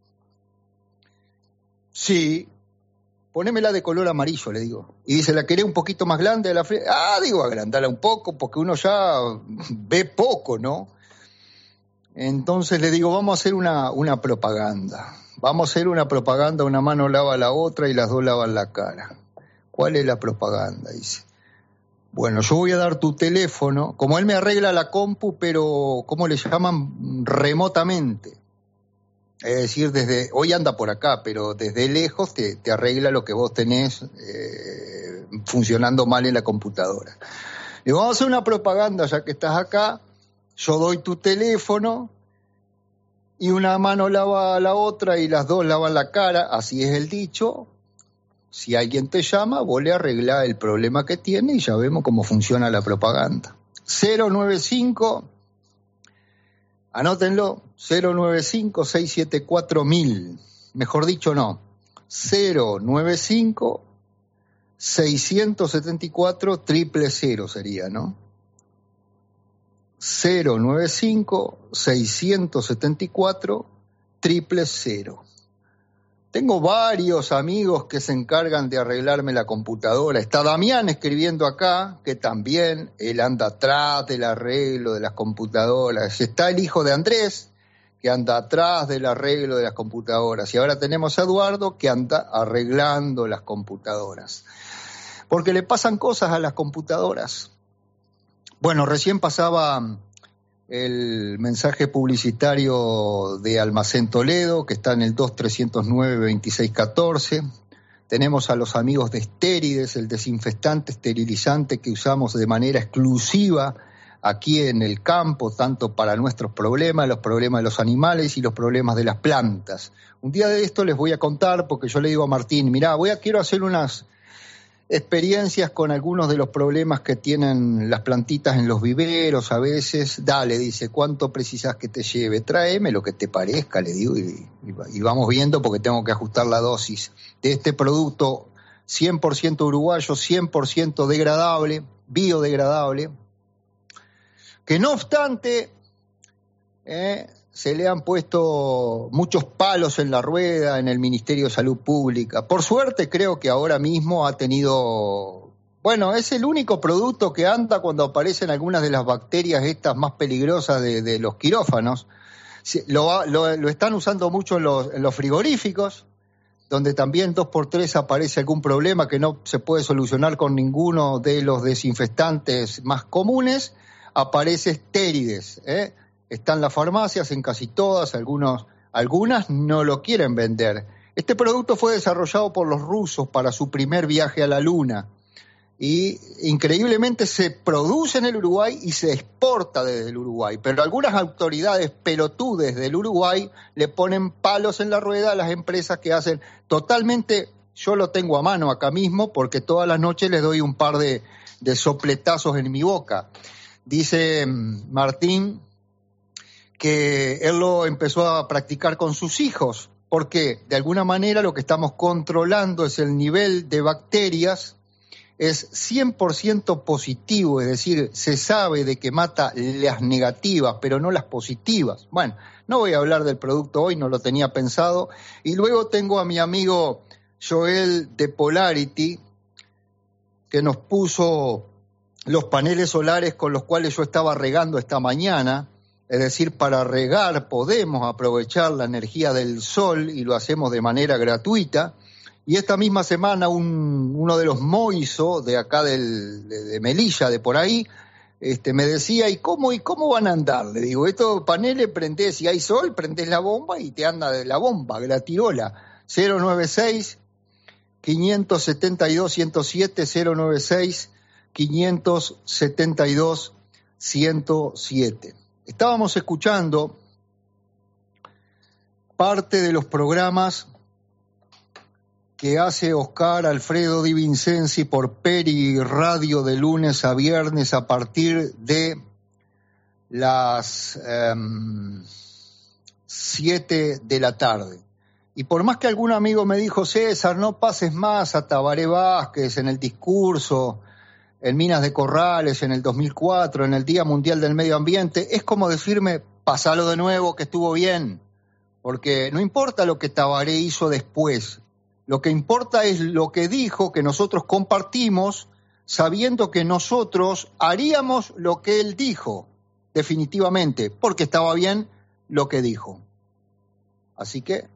Sí. Ponémela de color amarillo, le digo. Y dice, ¿la querés un poquito más grande la flecha? Ah, digo, agrandala un poco, porque uno ya ve poco, ¿no? Entonces le digo, vamos a hacer una, una propaganda. Vamos a hacer una propaganda, una mano lava la otra y las dos lavan la cara. ¿Cuál es la propaganda? Dice. Bueno, yo voy a dar tu teléfono, como él me arregla la compu, pero, ¿cómo le llaman? Remotamente. Es decir, desde hoy anda por acá, pero desde lejos te, te arregla lo que vos tenés eh, funcionando mal en la computadora. Le vamos a hacer una propaganda, ya que estás acá. Yo doy tu teléfono y una mano lava la otra y las dos lavan la cara, así es el dicho. Si alguien te llama, vos le arreglás el problema que tiene y ya vemos cómo funciona la propaganda. cero nueve cinco, anótenlo, cero nueve cinco seis siete cuatro mil, mejor dicho no, cero nueve cinco seis siete cuatro triple cero sería, ¿no? cero nueve cinco seis siete cuatro triple cero. Tengo varios amigos que se encargan de arreglarme la computadora. Está Damián escribiendo acá, que también él anda atrás del arreglo de las computadoras. Está el hijo de Andrés, que anda atrás del arreglo de las computadoras. Y ahora tenemos a Eduardo, que anda arreglando las computadoras. Porque le pasan cosas a las computadoras. Bueno, recién pasaba el mensaje publicitario de Almacén Toledo, que está en el dos tres cero nueve veintiséis catorce. Tenemos a los amigos de Estérides, el desinfectante esterilizante que usamos de manera exclusiva aquí en el campo, tanto para nuestros problemas, los problemas de los animales y los problemas de las plantas. Un día de esto les voy a contar, porque yo le digo a Martín, mirá, voy a, quiero hacer unas experiencias con algunos de los problemas que tienen las plantitas en los viveros a veces. Dale, dice, ¿cuánto precisas que te lleve? Tráeme lo que te parezca, le digo, y, y, y vamos viendo, porque tengo que ajustar la dosis de este producto cien por ciento uruguayo, cien por ciento degradable, biodegradable, que no obstante eh, se le han puesto muchos palos en la rueda en el Ministerio de Salud Pública. Por suerte creo que ahora mismo ha tenido, bueno, es el único producto que anda cuando aparecen algunas de las bacterias estas más peligrosas de, de los quirófanos. Lo, lo, lo están usando mucho en los, en los frigoríficos, donde también dos por tres aparece algún problema que no se puede solucionar con ninguno de los desinfectantes más comunes, aparece estérides, ¿eh? Está en las farmacias, en casi todas, algunos, algunas no lo quieren vender. Este producto fue desarrollado por los rusos para su primer viaje a la Luna y increíblemente se produce en el Uruguay y se exporta desde el Uruguay, pero algunas autoridades pelotudes del Uruguay le ponen palos en la rueda a las empresas que hacen totalmente, yo lo tengo a mano acá mismo porque todas las noches les doy un par de, de sopletazos en mi boca. Dice Martín que él lo empezó a practicar con sus hijos porque de alguna manera lo que estamos controlando es el nivel de bacterias. Es cien por ciento positivo, es decir, se sabe de que mata las negativas, pero no las positivas. Bueno, no voy a hablar del producto hoy, no lo tenía pensado. Y luego tengo a mi amigo Joel de Polarity, que nos puso los paneles solares con los cuales yo estaba regando esta mañana. Es decir, para regar podemos aprovechar la energía del sol y lo hacemos de manera gratuita. Y esta misma semana un, uno de los Moiso de acá del, de, de Melilla, de por ahí, este, me decía, ¿y cómo, ¿y cómo van a andar? Le digo, estos paneles prendés, si hay sol, prendés la bomba y te anda de la bomba, gratirola. cero noventa y seis, quinientos setenta y dos, ciento siete, cero noventa y seis, quinientos setenta y dos, ciento siete. Estábamos escuchando parte de los programas que hace Oscar Alfredo Di Vincenzi por Peri Radio de lunes a viernes a partir de las um, siete de la tarde. Y por más que algún amigo me dijo, César, no pases más a Tabaré Vázquez en el discurso, en Minas de Corrales, en el dos mil cuatro, en el Día Mundial del Medio Ambiente, es como decirme, pasalo de nuevo, que estuvo bien. Porque no importa lo que Tabaré hizo después, lo que importa es lo que dijo, que nosotros compartimos, sabiendo que nosotros haríamos lo que él dijo, definitivamente, porque estaba bien lo que dijo. Así que...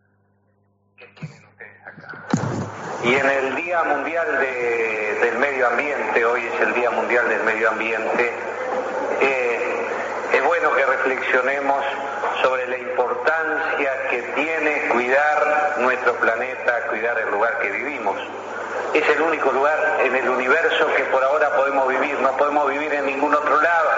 Y en el Día Mundial de, del Medio Ambiente, hoy es el Día Mundial del Medio Ambiente, eh, es bueno que reflexionemos sobre la importancia que tiene cuidar nuestro planeta, cuidar el lugar que vivimos. Es el único lugar en el universo que por ahora podemos vivir, no podemos vivir en ningún otro lado.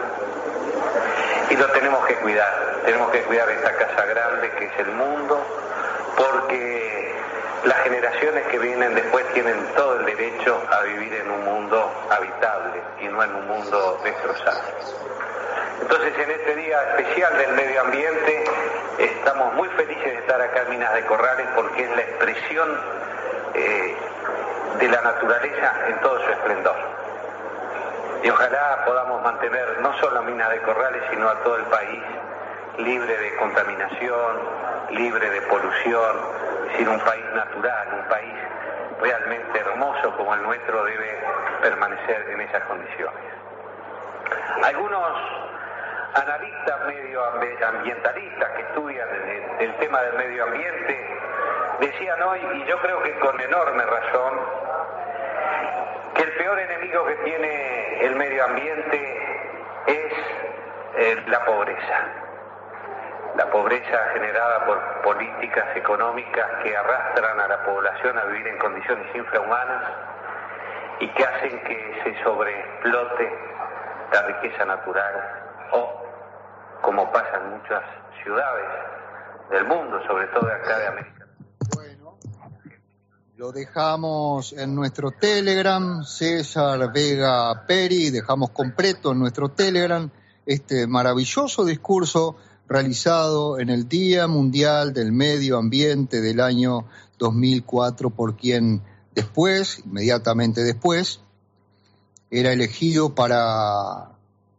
Y lo tenemos que cuidar, tenemos que cuidar esta casa grande que es el mundo, porque las generaciones que vienen después tienen todo el derecho a vivir en un mundo habitable y no en un mundo destrozado. Entonces, en este día especial del medio ambiente, estamos muy felices de estar acá en Minas de Corrales porque es la expresión eh, de la naturaleza en todo su esplendor. Y ojalá podamos mantener no solo a Minas de Corrales, sino a todo el país libre de contaminación, libre de polución, es decir, un país natural, un país realmente hermoso como el nuestro debe permanecer en esas condiciones. Algunos analistas medioambientalistas que estudian el, el tema del medio ambiente decían hoy, y yo creo que con enorme razón, que el peor enemigo que tiene el medio ambiente es eh, la pobreza. La pobreza generada por políticas económicas que arrastran a la población a vivir en condiciones infrahumanas y que hacen que se sobreexplote la riqueza natural o, como pasa en muchas ciudades del mundo, sobre todo de acá de América. Bueno, lo dejamos en nuestro Telegram, César Vega Peri, dejamos completo en nuestro Telegram este maravilloso discurso realizado en el Día Mundial del Medio Ambiente del año dos mil cuatro, por quien después, inmediatamente después, era elegido para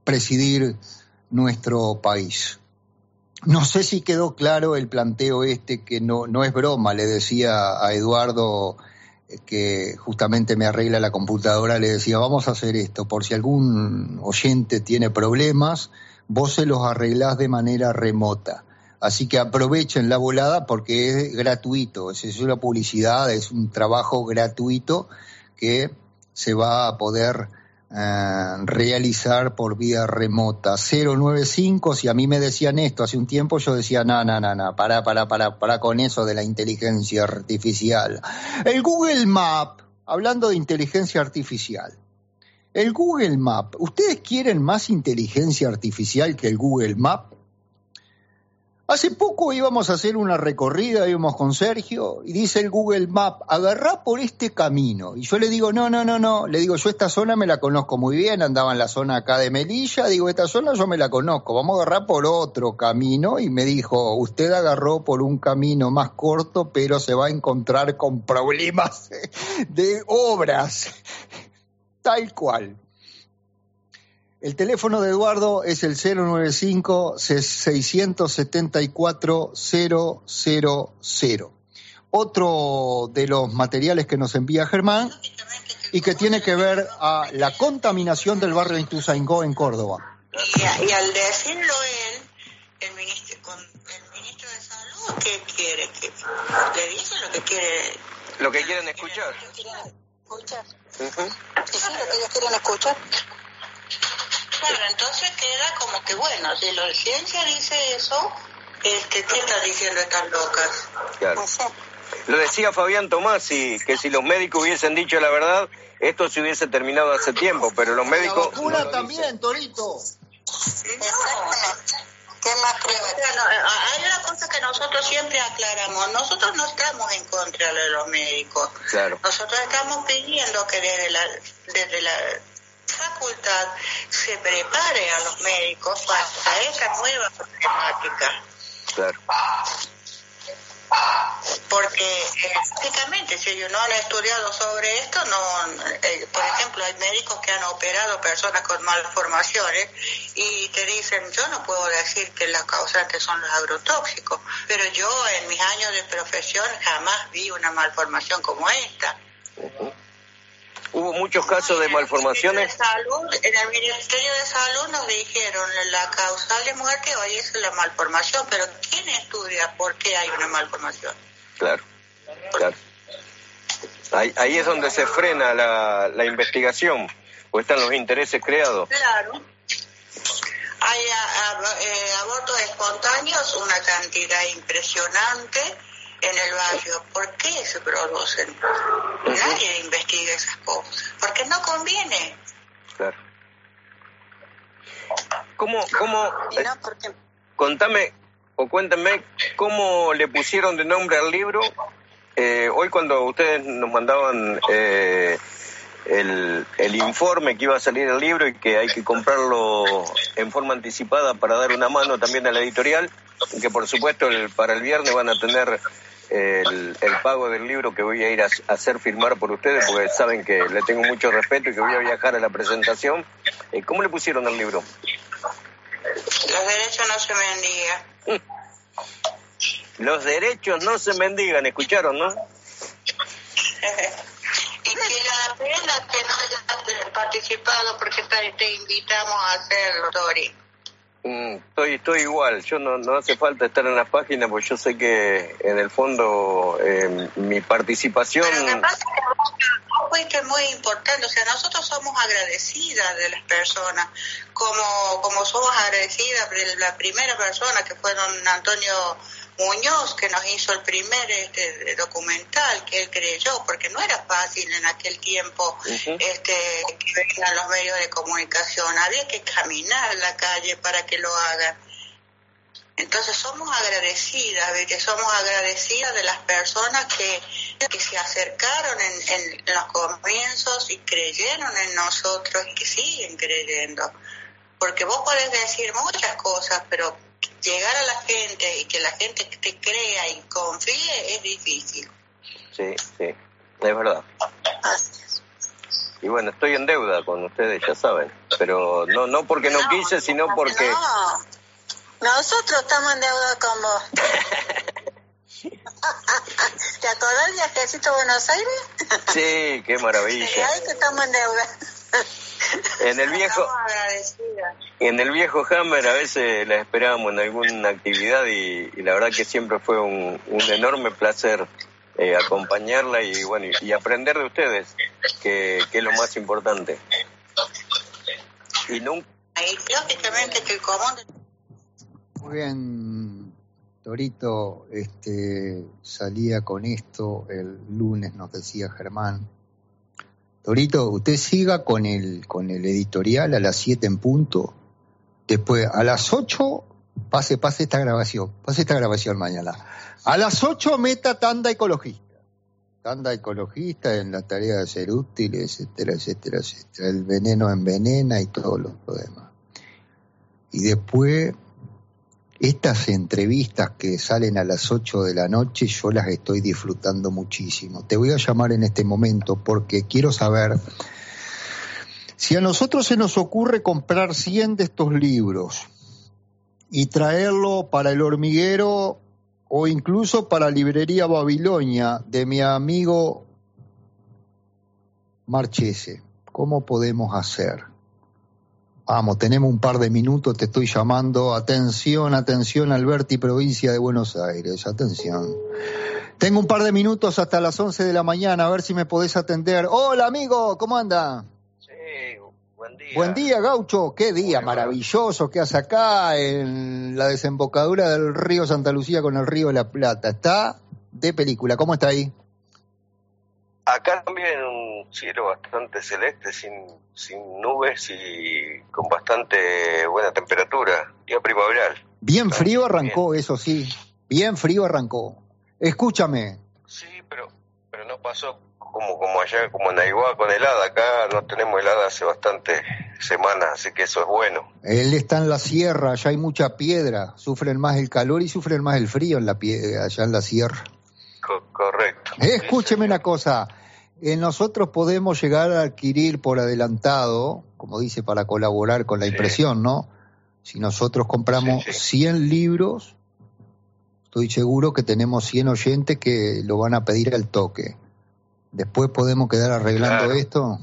presidir nuestro país. No sé si quedó claro el planteo este, que no, no es broma. Le decía a Eduardo, que justamente me arregla la computadora, le decía, vamos a hacer esto, por si algún oyente tiene problemas, vos se los arreglás de manera remota. Así que aprovechen la volada porque es gratuito, es, es una publicidad, es un trabajo gratuito que se va a poder eh, realizar por vía remota. cero nueve cinco, si a mí me decían esto hace un tiempo, yo decía, no, no, no, no, para, para, para, para con eso de la inteligencia artificial. El Google Map, hablando de inteligencia artificial, el Google Map, ¿ustedes quieren más inteligencia artificial que el Google Map? Hace poco íbamos a hacer una recorrida, íbamos con Sergio, y dice el Google Map, agarrá por este camino. Y yo le digo, no, no, no, no, le digo, yo esta zona me la conozco muy bien, andaba en la zona acá de Melilla, digo, esta zona yo me la conozco, vamos a agarrar por otro camino. Y me dijo, usted agarró por un camino más corto, pero se va a encontrar con problemas de obras, tal cual. El teléfono de Eduardo es el cero nueve cinco, seis siete cuatro, cero cero cero. Otro de los materiales que nos envía Germán y que tiene que ver a la contaminación del barrio Ituzaingó en Córdoba. Y, a, y al decirlo él, el ministro, con el ministro de Salud, ¿qué quiere? ¿Qué, ¿Le dice lo que quiere? Lo que quieren escuchar. Lo que quieren escuchar. Uh-huh. Y sí, lo que ellos quieren escuchar. Bueno, entonces queda como que, bueno, si la ciencia dice eso, este, ¿qué están diciendo estas locas? Claro. No sé. Lo decía Fabián Tomasi, que si los médicos hubiesen dicho la verdad, esto se hubiese terminado hace tiempo, pero los médicos... La vacuna no también, Torito. Exactamente. ¿Qué más pruebas? No, hay una cosa que nosotros siempre aclaramos. Nosotros no estamos en contra de los médicos. Claro. Nosotros estamos pidiendo que desde la... Desde la facultad se prepare a los médicos para esa nueva problemática. Claro. Porque prácticamente si ellos no han estudiado sobre esto, no, eh, por ejemplo, hay médicos que han operado personas con malformaciones y te dicen, yo no puedo decir que las causantes son los agrotóxicos, pero yo en mis años de profesión jamás vi una malformación como esta. Uh-huh. Hubo muchos casos de malformaciones. En el Ministerio de Salud nos dijeron la causal de muerte hoy es la malformación, pero ¿quién estudia por qué hay una malformación? Claro, claro. Ahí, ahí es donde se frena la, la investigación, o están los intereses creados. Claro. Hay a, a, eh, abortos espontáneos, una cantidad impresionante en el barrio. ¿Por qué se producen? Nadie investiga esas cosas, porque no conviene. Claro. ¿Cómo, cómo, ¿Y no? ¿Por qué? Contame o cuéntame cómo le pusieron de nombre al libro? Eh, hoy cuando ustedes nos mandaban eh, el, el informe que iba a salir el libro y que hay que comprarlo en forma anticipada para dar una mano también a la editorial, y que por supuesto el, para el viernes van a tener el, el pago del libro que voy a ir a, a hacer firmar por ustedes, porque saben que le tengo mucho respeto y que voy a viajar a la presentación. Eh, ¿Cómo le pusieron al libro? Los derechos no se mendigan. Los derechos no se mendigan, ¿escucharon, no? Y que la pena que no hayas participado porque te, te invitamos a hacerlo, Tori. Mm, estoy, estoy igual, yo no, no hace falta estar en las páginas porque yo sé que en el fondo eh, mi participación... Pero lo que pasa es que vos, vos fuiste muy importante, o sea, nosotros somos agradecidas de las personas, como, como somos agradecidas de la primera persona que fue don Antonio Muñoz, que nos hizo el primer este, documental, que él creyó, porque no era fácil en aquel tiempo uh-huh. este, que vengan los medios de comunicación, había que caminar la calle para que lo hagan. Entonces somos agradecidas, ¿ves? Somos agradecidas de las personas que, que se acercaron en, en, en los comienzos y creyeron en nosotros y que siguen creyendo. Porque vos podés decir muchas cosas, pero llegar a la gente y que la gente te crea y confíe es difícil. Sí, sí, es verdad. Así es. y bueno, estoy en deuda con ustedes, ya saben, pero no no porque no, no quise, sino porque... No, nosotros estamos en deuda con vos. ¿Te acordás del viajecito a Buenos Aires? Sí, qué maravilla. Sí, ahí que estamos en deuda. En el viejo en el viejo Hammer a veces la esperábamos en alguna actividad y, y la verdad que siempre fue un, un enorme placer eh, acompañarla y bueno y, y aprender de ustedes, que, que es lo más importante. Y nunca... Ahí lógicamente que el común... Muy bien, Torito, este, salía con esto el lunes, nos decía Germán. Torito, usted siga con el con el editorial a las siete en punto. Después, a las ocho, pase, pase esta grabación, pase esta grabación mañana. A las ocho meta tanda ecologista. Tanda ecologista en la tarea de ser útil, etcétera, etcétera, etcétera. El veneno envenena y todo lo, lo demás. Y después, estas entrevistas que salen a las ocho de la noche, yo las estoy disfrutando muchísimo. Te voy a llamar en este momento porque quiero saber si a nosotros se nos ocurre comprar cien de estos libros y traerlo para El Hormiguero o incluso para Librería Babilonia de mi amigo Marchese. ¿Cómo podemos hacer? Vamos, tenemos un par de minutos, te estoy llamando. Atención, atención, Alberti, provincia de Buenos Aires, atención. Tengo un par de minutos hasta las once de la mañana, a ver si me podés atender. Hola, amigo, ¿cómo anda? Sí, buen día. Buen día, Gaucho. Qué día maravilloso que hace acá en la desembocadura del río Santa Lucía con el río de la Plata. Está de película. ¿Cómo está ahí? Acá también un cielo bastante celeste, sin, sin nubes y con bastante buena temperatura, día primaveral. Bien frío arrancó, bien. Eso sí, bien frío arrancó. Escúchame. Sí, pero pero no pasó como como allá, como en Aiguá con helada. Acá no tenemos helada hace bastantes semanas, así que eso es bueno. Él está en la sierra, allá hay mucha piedra, sufren más el calor y sufren más el frío en la pie- allá en la sierra. Co- correcto. Escúcheme sí, una cosa, eh, nosotros podemos llegar a adquirir por adelantado, como dice, para colaborar con la sí. impresión, ¿no? Si nosotros compramos sí, sí. cien libros, estoy seguro que tenemos cien oyentes que lo van a pedir al toque. Después podemos quedar arreglando claro. esto.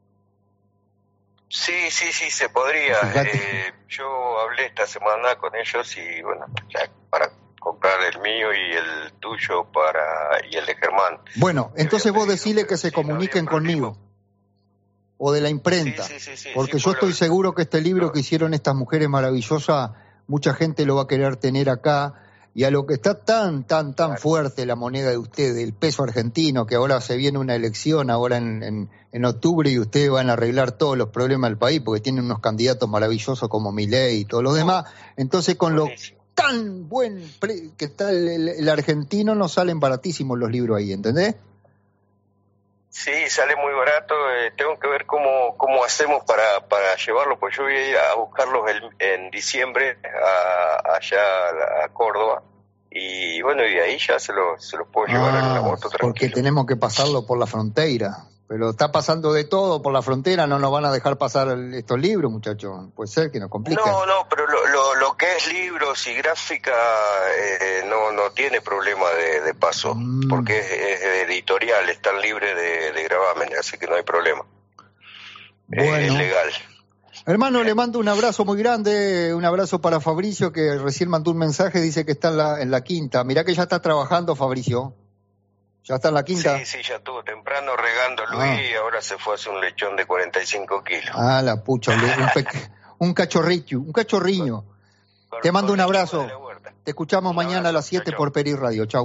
Sí, sí, sí, se podría. Eh, yo hablé esta semana con ellos y bueno, ya para comprar el mío y el tuyo para y el de Germán. Bueno, entonces vos decile que se sí, comuniquen no conmigo. O de la imprenta. Sí, sí, sí, sí, porque sí, yo estoy seguro que este libro no. que hicieron estas mujeres maravillosas, mucha gente lo va a querer tener acá. Y a lo que está tan, tan, tan claro. fuerte la moneda de ustedes, el peso argentino, que ahora se viene una elección, ahora en, en, en octubre, y ustedes van a arreglar todos los problemas del país, porque tienen unos candidatos maravillosos como Milei y todos los demás. Entonces, con lo tan buen pre- que está el, el, el argentino, nos salen baratísimos los libros ahí, ¿entendés? Sí, sale muy barato. Eh, tengo que ver cómo cómo hacemos para para llevarlo, pues yo voy a ir a buscarlos el, en diciembre a, allá a, a Córdoba y bueno, y de ahí ya se los se los puedo llevar ah, en la moto tranquilo. Porque tenemos que pasarlo por la frontera. Pero está pasando de todo por la frontera, no nos van a dejar pasar estos libros, muchachos. Puede ser que nos complique. No, no, pero lo, lo, lo que es libros y gráfica eh, no no tiene problema de, de paso, mm. porque es, es editorial, están libres de, de gravamen, así que no hay problema. Bueno. Eh, es legal. Hermano, le mando un abrazo muy grande, un abrazo para Fabricio, que recién mandó un mensaje, dice que está en la, en la quinta. Mirá que ya está trabajando, Fabricio. ¿Ya está en la quinta? Sí, sí, ya estuvo temprano regando Luis ah. y ahora se fue a hacer un lechón de cuarenta y cinco kilos. Ah, la pucha, un, pe- un cachorrillo, un cachorriño. Con, Te mando un abrazo. Te escuchamos un mañana abrazo, a las siete por Peri Radio. Chau.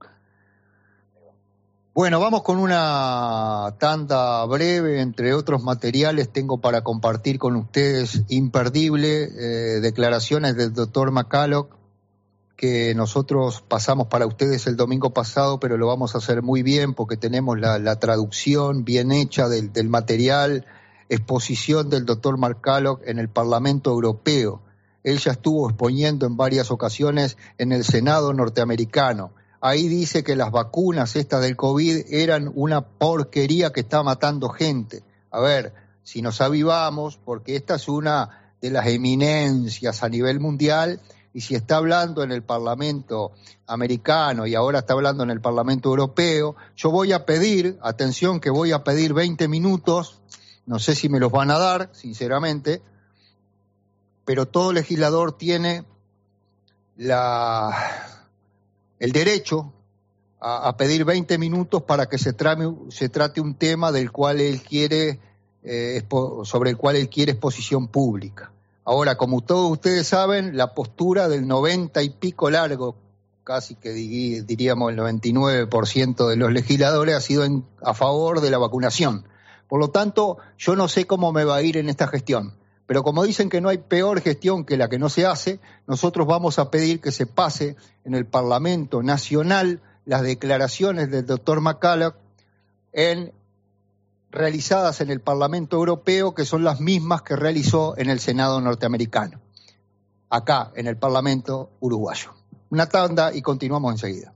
Bueno, vamos con una tanda breve, entre otros materiales tengo para compartir con ustedes, imperdible, eh, declaraciones del doctor McCulloch, que nosotros pasamos para ustedes el domingo pasado, pero lo vamos a hacer muy bien porque tenemos la, la traducción bien hecha del, del material, exposición del doctor McCulloch en el Parlamento Europeo. Él ya estuvo exponiendo en varias ocasiones en el Senado norteamericano. Ahí dice que las vacunas estas del COVID eran una porquería que está matando gente. a ver, si nos avivamos, porque esta es una de las eminencias a nivel mundial, y si está hablando en el Parlamento americano y ahora está hablando en el Parlamento europeo, yo voy a pedir, atención que voy a pedir veinte minutos, no sé si me los van a dar, sinceramente, pero todo legislador tiene la, el derecho a, a pedir veinte minutos para que se, trame, se trate un tema del cual él quiere, eh, sobre el cual él quiere exposición pública. Ahora, como todos ustedes saben, la postura del noventa y pico largo, casi que diríamos el noventa y nueve por ciento de los legisladores ha sido en, a favor de la vacunación. Por lo tanto, yo no sé cómo me va a ir en esta gestión. Pero como dicen que no hay peor gestión que la que no se hace, nosotros vamos a pedir que se pase en el Parlamento Nacional las declaraciones del doctor McCulloch en realizadas en el Parlamento Europeo, que son las mismas que realizó en el Senado norteamericano, acá en el Parlamento uruguayo. Una tanda y continuamos enseguida.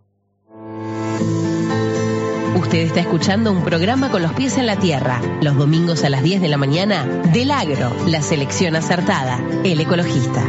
Usted está escuchando un programa con los pies en la tierra, los domingos a las diez de la mañana, del Agro, la selección acertada, el ecologista.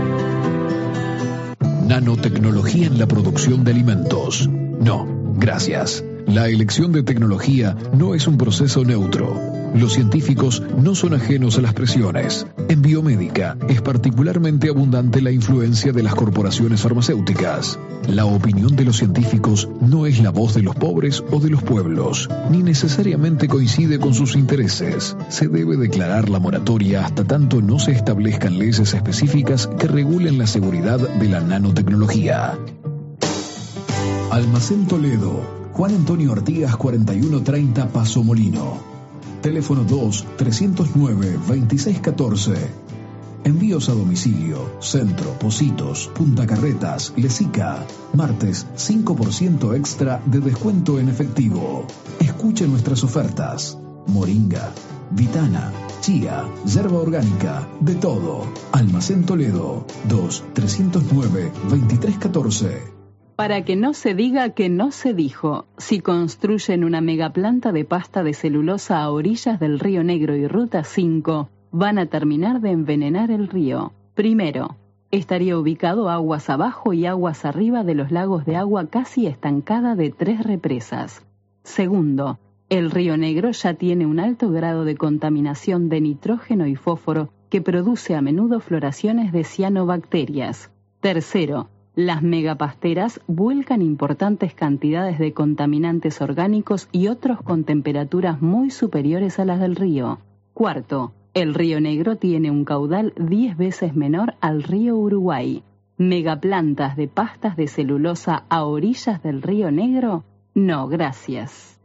Nanotecnología en la producción de alimentos. No, gracias. La elección de tecnología no es un proceso neutro. Los científicos no son ajenos a las presiones. En biomédica es particularmente abundante la influencia de las corporaciones farmacéuticas. La opinión de los científicos no es la voz de los pobres o de los pueblos, ni necesariamente coincide con sus intereses. Se debe declarar la moratoria hasta tanto no se establezcan leyes específicas que regulen la seguridad de la nanotecnología. Almacén Toledo. Juan Antonio Artigas cuarenta y uno treinta Paso Molino. Teléfono dos, trescientos nueve, veintiséis catorce. Envíos a domicilio, Centro, Pocitos, Punta Carretas, Lesica. Martes, cinco por ciento extra de descuento en efectivo. Escuche nuestras ofertas. Moringa, Vitana, Chía, yerba orgánica, de todo. Almacén Toledo, dos, trescientos nueve, veintitrés catorce. Para que no se diga que no se dijo, si construyen una megaplanta de pasta de celulosa a orillas del Río Negro y Ruta cinco, van a terminar de envenenar el río. Primero, estaría ubicado aguas abajo y aguas arriba de los lagos de agua casi estancada de tres represas. Segundo, el Río Negro ya tiene un alto grado de contaminación de nitrógeno y fósforo que produce a menudo floraciones de cianobacterias. Tercero, las megapasteras vuelcan importantes cantidades de contaminantes orgánicos y otros con temperaturas muy superiores a las del río. Cuarto, el Río Negro tiene un caudal diez veces menor al río Uruguay. ¿Megaplantas de pastas de celulosa a orillas del Río Negro? No, gracias.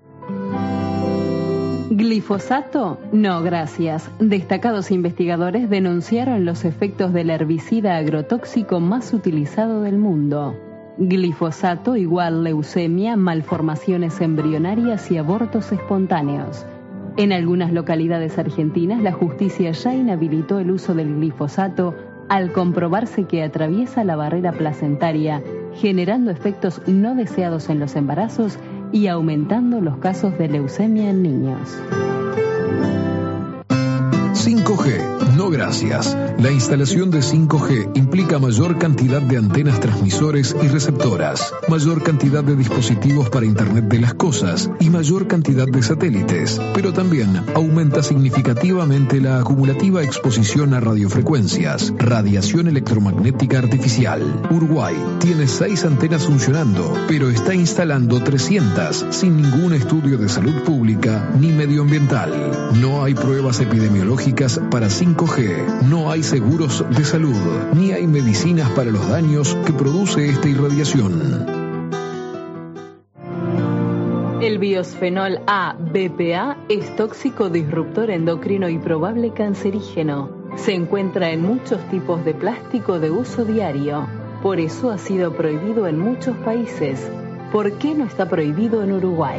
¿Glifosato? No, gracias. Destacados investigadores denunciaron los efectos del herbicida agrotóxico más utilizado del mundo. Glifosato igual leucemia, malformaciones embrionarias y abortos espontáneos. En algunas localidades argentinas, la justicia ya inhabilitó el uso del glifosato al comprobarse que atraviesa la barrera placentaria, generando efectos no deseados en los embarazos y aumentando los casos de leucemia en niños. cinco G, no gracias. La instalación de cinco G implica mayor cantidad de antenas transmisores y receptoras, mayor cantidad de dispositivos para Internet de las cosas y mayor cantidad de satélites, pero también aumenta significativamente la acumulativa exposición a radiofrecuencias, radiación electromagnética artificial. Uruguay tiene seis antenas funcionando, pero está instalando trescientas sin ningún estudio de salud pública ni medioambiental. No hay pruebas epidemiológicas para cinco G, no hay seguros de salud, ni hay medicinas para los daños que produce esta irradiación. El biosfenol A, B P A, es tóxico, disruptor endocrino y probable cancerígeno. Se encuentra en muchos tipos de plástico de uso diario. Por eso ha sido prohibido en muchos países. ¿Por qué no está prohibido en Uruguay?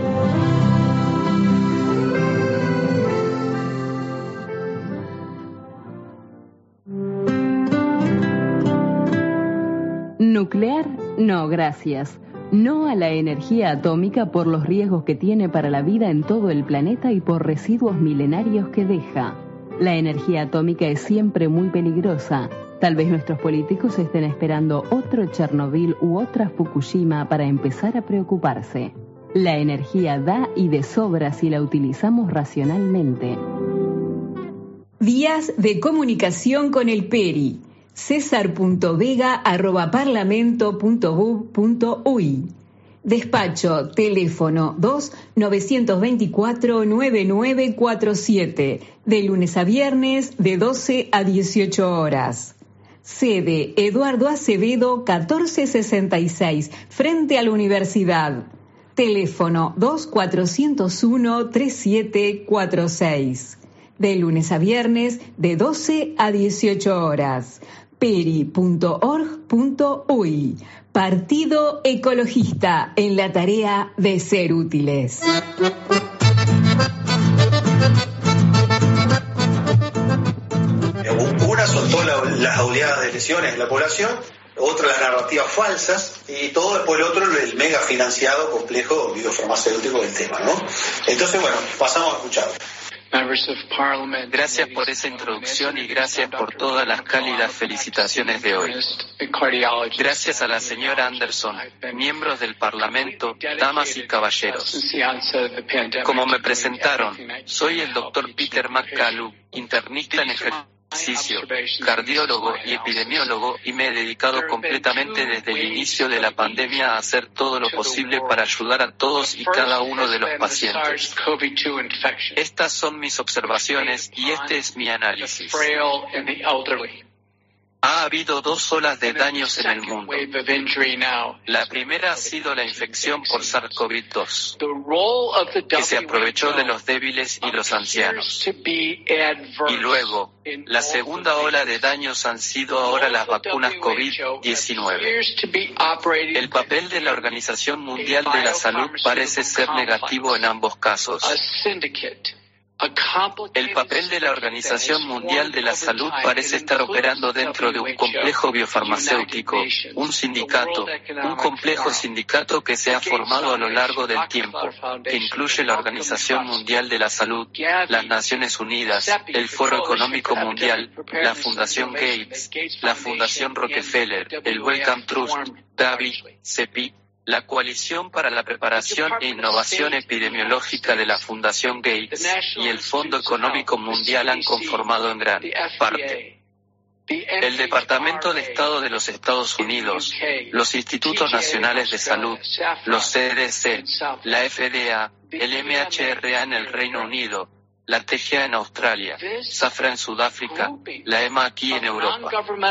Nuclear, no, gracias. No a la energía atómica por los riesgos que tiene para la vida en todo el planeta y por residuos milenarios que deja. La energía atómica es siempre muy peligrosa. Tal vez nuestros políticos estén esperando otro Chernobyl u otra Fukushima para empezar a preocuparse. La energía da y de sobra si la utilizamos racionalmente. Vías de comunicación con el Peri. cesar punto vega arroba parlamento punto gov punto uy. Despacho, teléfono dos nueve dos cuatro nueve nueve cuatro siete, de lunes a viernes de doce a dieciocho horas. Sede, Eduardo Acevedo catorce sesenta y seis, frente a la Universidad. Teléfono dos cuatro cero uno tres siete cuatro seis. De lunes a viernes de doce a dieciocho horas. peri punto org punto uy. Partido Ecologista, en la tarea de ser útiles. Una son todas las oleadas de lesiones de la población, otra las narrativas falsas y todo después el otro el mega financiado complejo biofarmacéutico del tema, ¿no? Entonces, bueno, pasamos a escuchar. Gracias por esa introducción y gracias por todas las cálidas felicitaciones de hoy. Gracias a la señora Anderson, miembros del Parlamento, damas y caballeros. Como me presentaron, soy el doctor Peter McCallum, internista en ejercicio, cardiólogo y epidemiólogo, y me he dedicado completamente desde el inicio de la pandemia a hacer todo lo posible para ayudar a todos y cada uno de los pacientes. Estas son mis observaciones y este es mi análisis. Ha habido dos olas de daños en el mundo. La primera ha sido la infección por SARS-CoV dos, que se aprovechó de los débiles y los ancianos. Y luego, la segunda ola de daños han sido ahora las vacunas COVID diecinueve. El papel de la Organización Mundial de la Salud parece ser negativo en ambos casos. El papel de la Organización Mundial de la Salud parece estar operando dentro de un complejo biofarmacéutico, un sindicato, un complejo sindicato que se ha formado a lo largo del tiempo, que incluye la Organización Mundial de la Salud, las Naciones Unidas, el Foro Económico Mundial, la Fundación Gates, la Fundación Rockefeller, el Wellcome Trust, Gavi, CEPI, la Coalición para la Preparación e Innovación Epidemiológica de la Fundación Gates y el Fondo Económico Mundial han conformado en gran parte el Departamento de Estado de los Estados Unidos, los Institutos Nacionales de Salud, los C D C, la F D A, el M H R A en el Reino Unido, la T G A en Australia, SAFRA en Sudáfrica, la E M A aquí en Europa.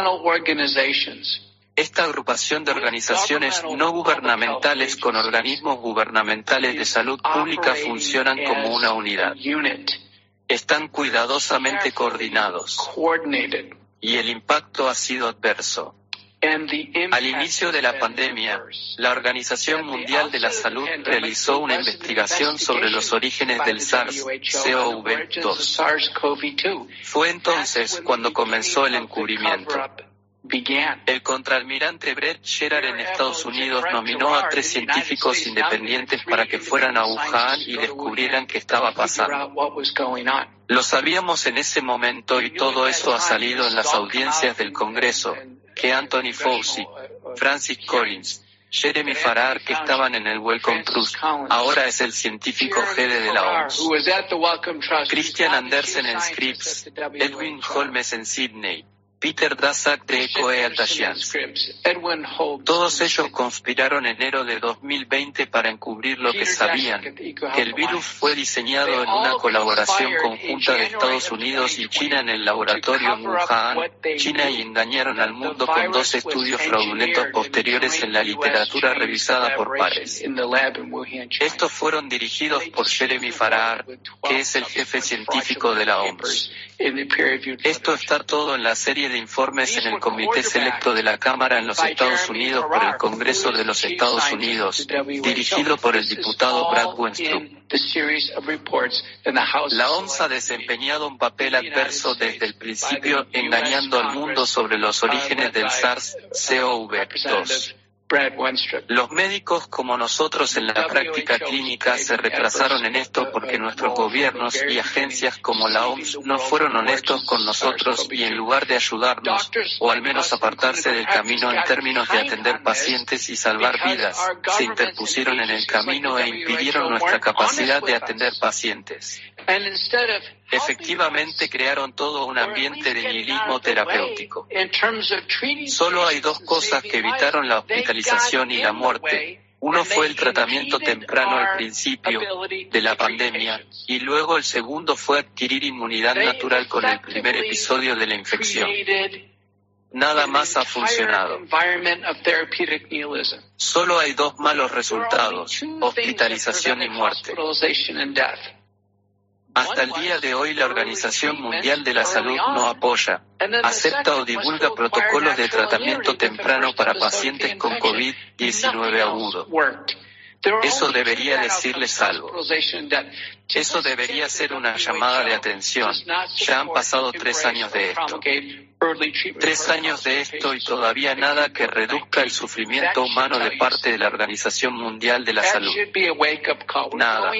Esta agrupación de organizaciones no gubernamentales con organismos gubernamentales de salud pública funcionan como una unidad. Están cuidadosamente coordinados y el impacto ha sido adverso. Al inicio de la pandemia, la Organización Mundial de la Salud realizó una investigación sobre los orígenes del SARS-CoV dos. Fue entonces cuando comenzó el encubrimiento. El contraalmirante Brett Sherard en Estados Unidos nominó a tres científicos independientes para que fueran a Wuhan y descubrieran qué estaba pasando. Lo sabíamos en ese momento y todo eso ha salido en las audiencias del Congreso, que Anthony Fauci, Francis Collins, Jeremy Farrar, que estaban en el Wellcome Trust, ahora es el científico jefe de la O M S. Christian Andersen en Scripps, Edwin Holmes en Sydney, Peter Daszak de EcoEat Alliance. Todos ellos conspiraron en enero de dos mil veinte para encubrir lo que sabían, que el virus fue diseñado en una colaboración conjunta de Estados Unidos y China en el laboratorio en Wuhan, China, y engañaron al mundo con dos estudios fraudulentos posteriores en la literatura revisada por pares. Estos fueron dirigidos por Jeremy Farrar, que es el jefe científico de la O M S. Esto está todo en la serie de informes en el Comité Selecto de la Cámara en los Estados Unidos por el Congreso de los Estados Unidos, dirigido por el diputado Brad Wenstrup. La O M S ha desempeñado un papel adverso desde el principio, engañando al mundo sobre los orígenes del SARS-CoV dos. Los médicos como nosotros en la práctica clínica se retrasaron en esto porque nuestros gobiernos y agencias como la O M S no fueron honestos con nosotros y en lugar de ayudarnos, o al menos apartarse del camino en términos de atender pacientes y salvar vidas, se interpusieron en el camino e impidieron nuestra capacidad de atender pacientes. Efectivamente crearon todo un ambiente de nihilismo terapéutico. Solo hay dos cosas que evitaron la hospitalización y la muerte. Uno fue el tratamiento temprano al principio de la pandemia y luego el segundo fue adquirir inmunidad natural con el primer episodio de la infección. Nada más ha funcionado. Solo hay dos malos resultados, hospitalización y muerte. Hasta el día de hoy la Organización Mundial de la Salud no apoya, acepta o divulga protocolos de tratamiento temprano para pacientes con COVID diecinueve agudo. Eso debería decirles algo. Eso debería ser una llamada de atención. Ya han pasado tres años de esto. Tres años de esto y todavía nada que reduzca el sufrimiento humano de parte de la Organización Mundial de la Salud. Nada.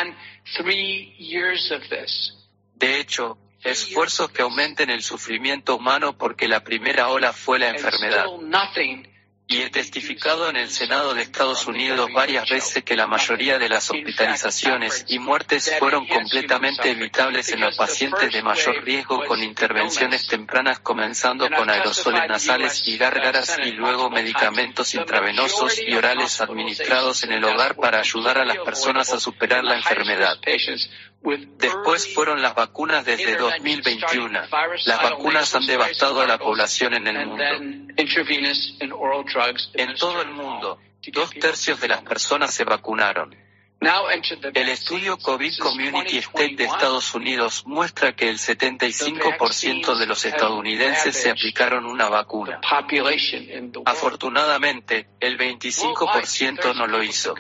De hecho, esfuerzos que aumenten el sufrimiento humano porque la primera ola fue la enfermedad. Y he testificado en el Senado de Estados Unidos varias veces que la mayoría de las hospitalizaciones y muertes fueron completamente evitables en los pacientes de mayor riesgo con intervenciones tempranas comenzando con aerosoles nasales y gárgaras y luego medicamentos intravenosos y orales administrados en el hogar para ayudar a las personas a superar la enfermedad. Después fueron las vacunas desde dos mil veintiuno. Las vacunas han devastado a la población en el mundo. En todo el mundo, dos tercios de las personas se vacunaron. El estudio COVID Community State de Estados Unidos muestra que el setenta y cinco por ciento de los estadounidenses se aplicaron una vacuna. Afortunadamente, el veinticinco por ciento no lo hizo.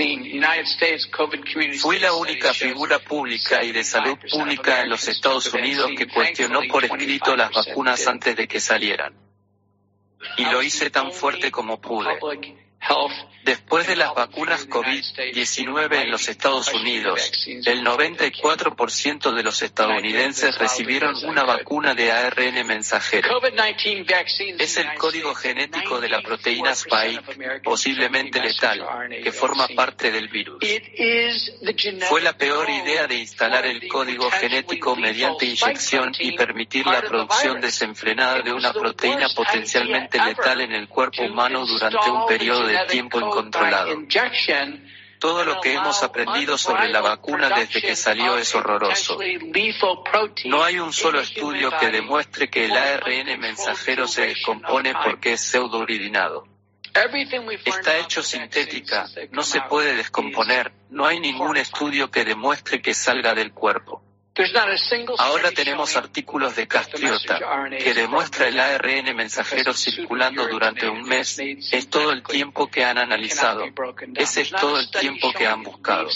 Fui la única figura pública y de salud pública en los Estados Unidos que cuestionó por escrito las vacunas antes de que salieran. Y lo hice tan fuerte como pude. Después de las vacunas COVID diecinueve en los Estados Unidos, el noventa y cuatro por ciento de los estadounidenses recibieron una vacuna de A R N mensajero. Es el código genético de la proteína Spike, posiblemente letal, que forma parte del virus. Fue la peor idea de instalar el código genético mediante inyección y permitir la producción desenfrenada de una proteína potencialmente letal en el cuerpo humano durante un periodo de tiempo incontrolado. Todo lo que hemos aprendido sobre la vacuna desde que salió es horroroso. No hay un solo estudio que demuestre que el A R N mensajero se descompone porque es pseudouridinado. Está hecho sintética, no se puede descomponer, no hay ningún estudio que demuestre que salga del cuerpo. Ahora tenemos artículos de Castriota que demuestra el A R N mensajero circulando durante un mes. Es todo el tiempo que han analizado. Ese es todo el tiempo que han buscado.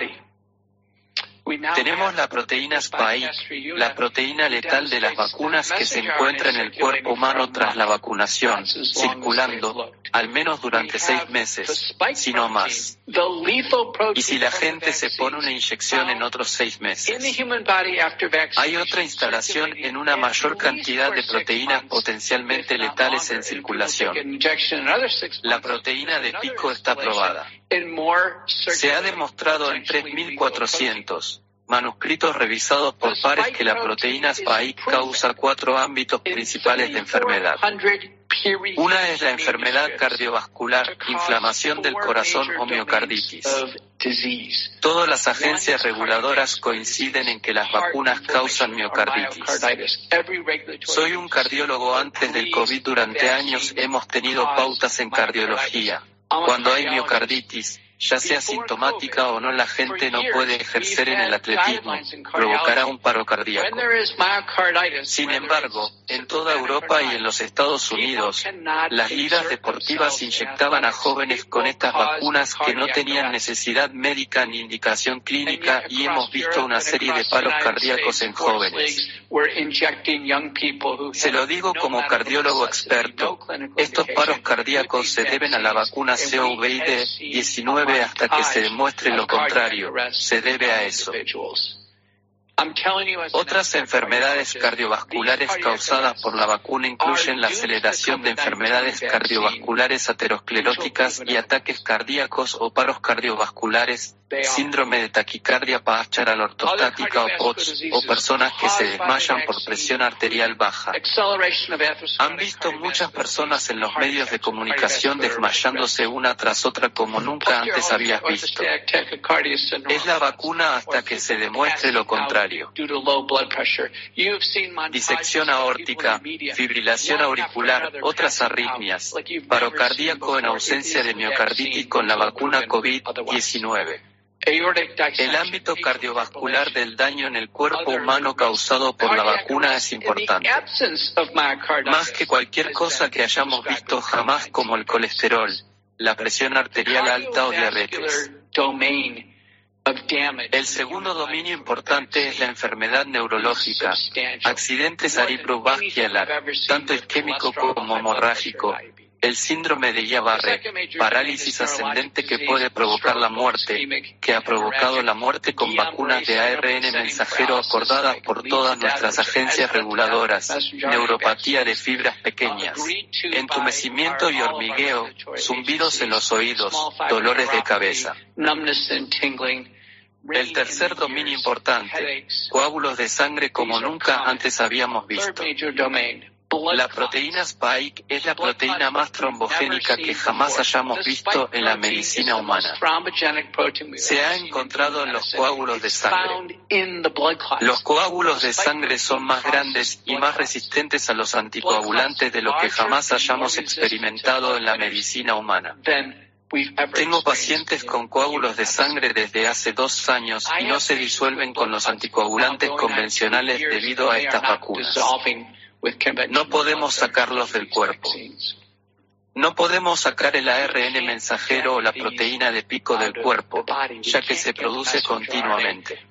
Tenemos la proteína Spike, la proteína letal de las vacunas que se encuentra en el cuerpo humano tras la vacunación, circulando, al menos durante seis meses, si no más. Y si la gente se pone una inyección en otros seis meses. Hay otra instalación en una mayor cantidad de proteínas potencialmente letales en circulación. La proteína de pico está probada. Se ha demostrado en tres mil cuatrocientos manuscritos revisados por pares que la proteína Spike causa cuatro ámbitos principales de enfermedad. Una es la enfermedad cardiovascular, inflamación del corazón o miocarditis. Todas las agencias reguladoras coinciden en que las vacunas causan miocarditis. Soy un cardiólogo. Antes del COVID durante años hemos tenido pautas en cardiología. Cuando hay miocarditis, Ya sea sintomática o no, la gente no puede ejercer en el atletismo, provocará un paro cardíaco. Sin embargo, en toda Europa y en los Estados Unidos, las ligas deportivas inyectaban a jóvenes con estas vacunas que no tenían necesidad médica ni indicación clínica, y hemos visto una serie de paros cardíacos en jóvenes. Se lo digo como cardiólogo experto, estos paros cardíacos se deben a la vacuna COVID diecinueve hasta que se demuestre lo contrario, se debe a eso. Otras enfermedades cardiovasculares causadas por la vacuna incluyen la aceleración de enfermedades cardiovasculares ateroscleróticas y ataques cardíacos o paros cardiovasculares, síndrome de taquicardia paschal ortostática o P O T S, o personas que se desmayan por presión arterial baja. Han visto muchas personas en los medios de comunicación desmayándose una tras otra como nunca antes habías visto. Es la vacuna hasta que se demuestre lo contrario. Disección aórtica, fibrilación auricular, otras arritmias, paro cardíaco en ausencia de miocarditis con la vacuna COVID diecinueve. El ámbito cardiovascular del daño en el cuerpo humano causado por la vacuna es importante, más que cualquier cosa que hayamos visto jamás, como el colesterol, la presión arterial alta o diabetes. El segundo dominio importante es la enfermedad neurológica, accidente cerebrovascular, tanto isquémico como hemorrágico, el síndrome de Guillain-Barré, parálisis ascendente que puede provocar la muerte, que ha provocado la muerte con vacunas de A R N mensajero acordadas por todas nuestras agencias reguladoras, neuropatía de fibras pequeñas, entumecimiento y hormigueo, zumbidos en los oídos, dolores de cabeza. El tercer dominio importante, coágulos de sangre como nunca antes habíamos visto. La proteína Spike es la proteína más trombogénica que jamás hayamos visto en la medicina humana. Se ha encontrado en los coágulos de sangre. Los coágulos de sangre son más grandes y más resistentes a los anticoagulantes de lo que jamás hayamos experimentado en la medicina humana. Tengo pacientes con coágulos de sangre desde hace dos años y no se disuelven con los anticoagulantes convencionales debido a estas vacunas. No podemos sacarlos del cuerpo. No podemos sacar el A R N mensajero o la proteína de pico del cuerpo, ya que se produce continuamente.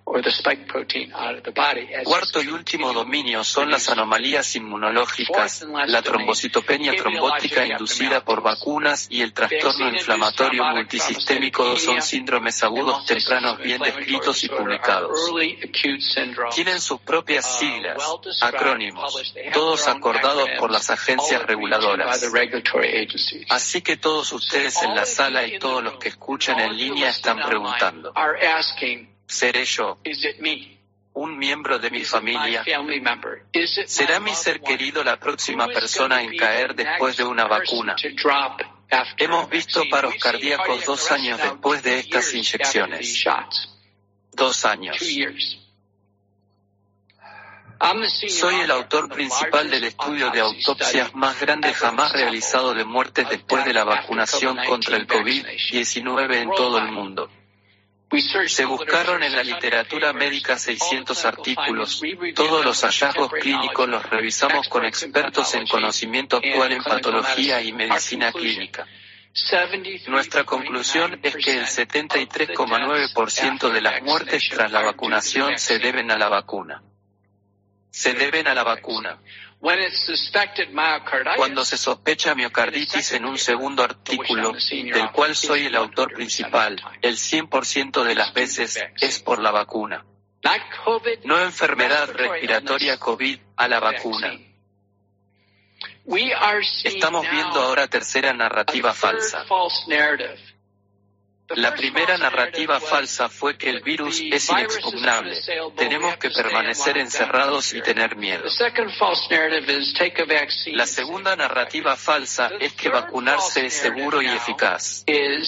Cuarto y último dominio son las anomalías inmunológicas, la trombocitopenia trombótica inducida por vacunas y el trastorno inflamatorio multisistémico son síndromes agudos tempranos bien descritos y publicados. Tienen sus propias siglas, acrónimos, todos acordados por las agencias reguladoras. Así que todos ustedes en la sala y todos los que escuchan en línea están preguntando, ¿seré yo un miembro de mi familia? ¿Será mi ser querido la próxima persona en caer después de una vacuna? Hemos visto paros cardíacos dos años después de estas inyecciones. Dos años. Soy el autor principal del estudio de autopsias más grande jamás realizado de muertes después de la vacunación contra el COVID diecinueve en todo el mundo. Se buscaron en la literatura médica seiscientos artículos. Todos los hallazgos clínicos los revisamos con expertos en conocimiento actual en patología y medicina clínica. Nuestra conclusión es que el setenta y tres coma nueve por ciento de las muertes tras la vacunación se deben a la vacuna. Se deben a la vacuna. Cuando se sospecha miocarditis en un segundo artículo, del cual soy el autor principal, el cien por ciento de las veces es por la vacuna. No enfermedad respiratoria COVID, a la vacuna. Estamos viendo ahora tercera narrativa falsa. La primera narrativa falsa fue que el virus es inexpugnable. Tenemos que permanecer encerrados y tener miedo. La segunda narrativa falsa es que vacunarse es seguro y eficaz.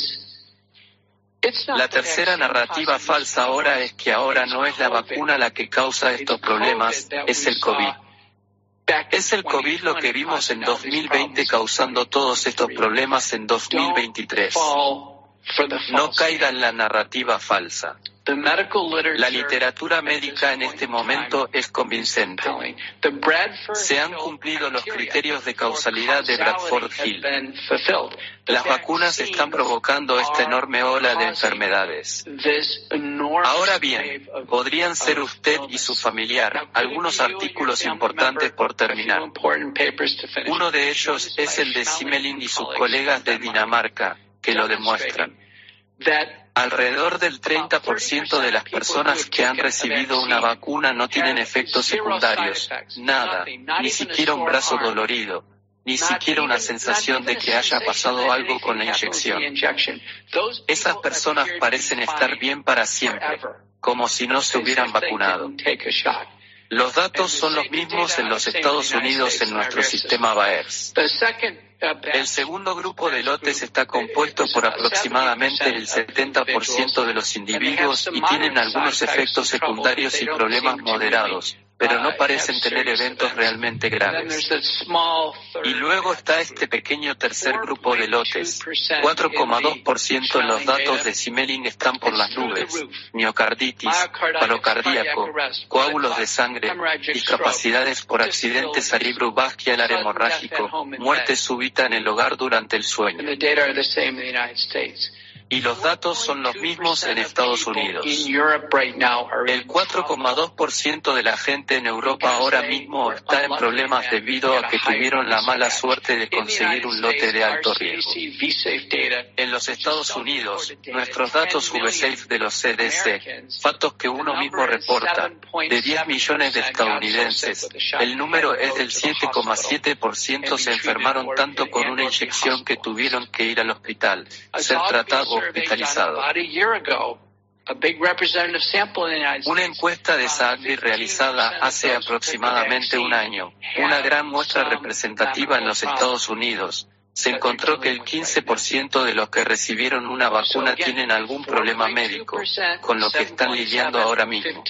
La tercera narrativa falsa ahora es que ahora no es la vacuna la que causa estos problemas, es el COVID. Es el COVID lo que vimos en dos mil veinte causando todos estos problemas en dos mil veintitrés. No caiga en la narrativa falsa. La literatura médica en este momento es convincente. Se han cumplido los criterios de causalidad de Bradford Hill. Las vacunas están provocando esta enorme ola de enfermedades. Ahora bien, podrían ser usted y su familiar algunos artículos importantes por terminar. Uno de ellos es el de Simelin y sus colegas de Dinamarca, que lo demuestran. Alrededor del treinta por ciento de las personas que han recibido una vacuna no tienen efectos secundarios, nada, ni siquiera un brazo dolorido, ni siquiera una sensación de que haya pasado algo con la inyección. Esas personas parecen estar bien para siempre, como si no se hubieran vacunado. Los datos son los mismos en los Estados Unidos en nuestro sistema Baers. El segundo grupo de lotes está compuesto por aproximadamente el setenta por ciento de los individuos y tienen algunos efectos secundarios y problemas moderados, pero no parecen tener eventos realmente graves. Y luego está este pequeño tercer grupo de lotes. cuatro coma dos por ciento en los datos de Simelin están por las nubes: miocarditis, paro cardíaco, coágulos de sangre, discapacidades por accidente cerebrovascular hemorrágico, muerte súbita en el hogar durante el sueño. Y los datos son los mismos en Estados Unidos. El cuatro coma dos por ciento de la gente en Europa ahora mismo está en problemas debido a que tuvieron la mala suerte de conseguir un lote de alto riesgo. En los Estados Unidos, nuestros datos VSafe de los C D C, datos que uno mismo reporta, de diez millones de estadounidenses, el número es del siete coma siete por ciento se enfermaron tanto con una inyección que tuvieron que ir al hospital, ser tratados hospitalizado. Una encuesta de Saadli realizada hace aproximadamente un año, una gran muestra representativa en los Estados Unidos, se encontró que el quince por ciento de los que recibieron una vacuna tienen algún problema médico, con lo que están lidiando ahora mismo.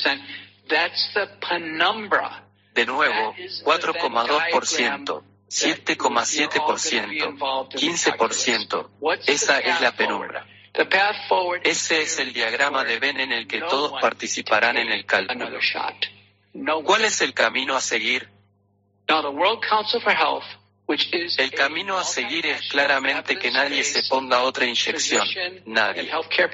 De nuevo, cuatro coma dos por ciento. siete coma siete por ciento, quince por ciento, esa es la penumbra. Ese es el diagrama de Venn en el que todos participarán en el cálculo. ¿Cuál es el camino a seguir? El camino a seguir es claramente que nadie se ponga otra inyección, nadie.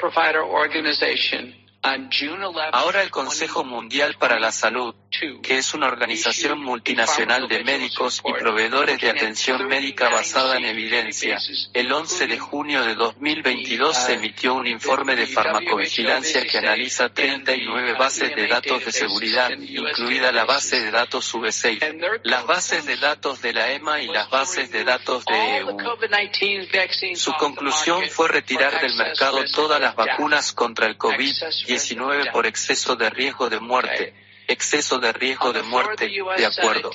Ahora el Consejo Mundial para la Salud, que es una organización multinacional de médicos y proveedores de atención médica basada en evidencia, el once de junio de dos mil veintidós emitió un informe de farmacovigilancia que analiza treinta y nueve bases de datos de seguridad, incluida la base de datos VSafe, las bases de datos de la E M A y las bases de datos de E U. Su conclusión fue retirar del mercado todas las vacunas contra el COVID diecinueve por exceso de riesgo de muerte. Exceso de riesgo de muerte, de acuerdo.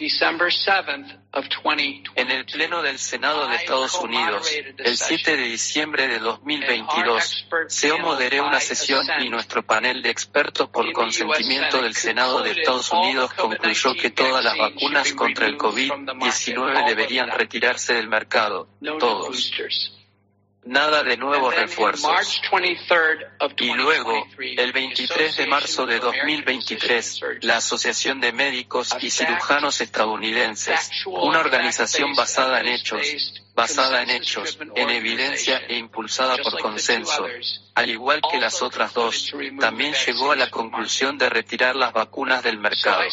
En el Pleno del Senado de Estados Unidos, el siete de diciembre de dos mil veintidós, yo moderé una sesión y nuestro panel de expertos por consentimiento del Senado de Estados Unidos concluyó que todas las vacunas contra el COVID diecinueve deberían retirarse del mercado, todos. Nada de nuevos refuerzos. Y luego, el veintitrés de marzo de dos mil veintitrés, la Asociación de Médicos y Cirujanos Estadounidenses, una organización basada en hechos, basada en hechos, en evidencia e impulsada por consenso, al igual que las otras dos, también llegó a la conclusión de retirar las vacunas del mercado.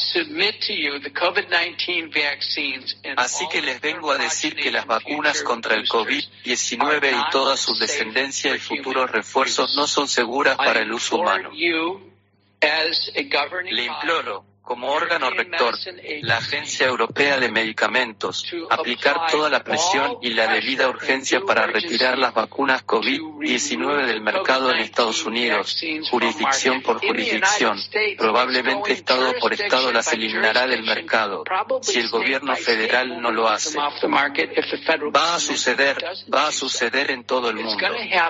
Así que les vengo a decir que las vacunas contra el COVID diecinueve y toda su descendencia y futuros refuerzos no son seguras para el uso humano. Le imploro, como órgano rector, la Agencia Europea de Medicamentos, aplicar toda la presión y la debida urgencia para retirar las vacunas COVID diecinueve del mercado en Estados Unidos, jurisdicción por jurisdicción. Probablemente Estado por Estado las eliminará del mercado, si el gobierno federal no lo hace. Va a suceder, va a suceder en todo el mundo.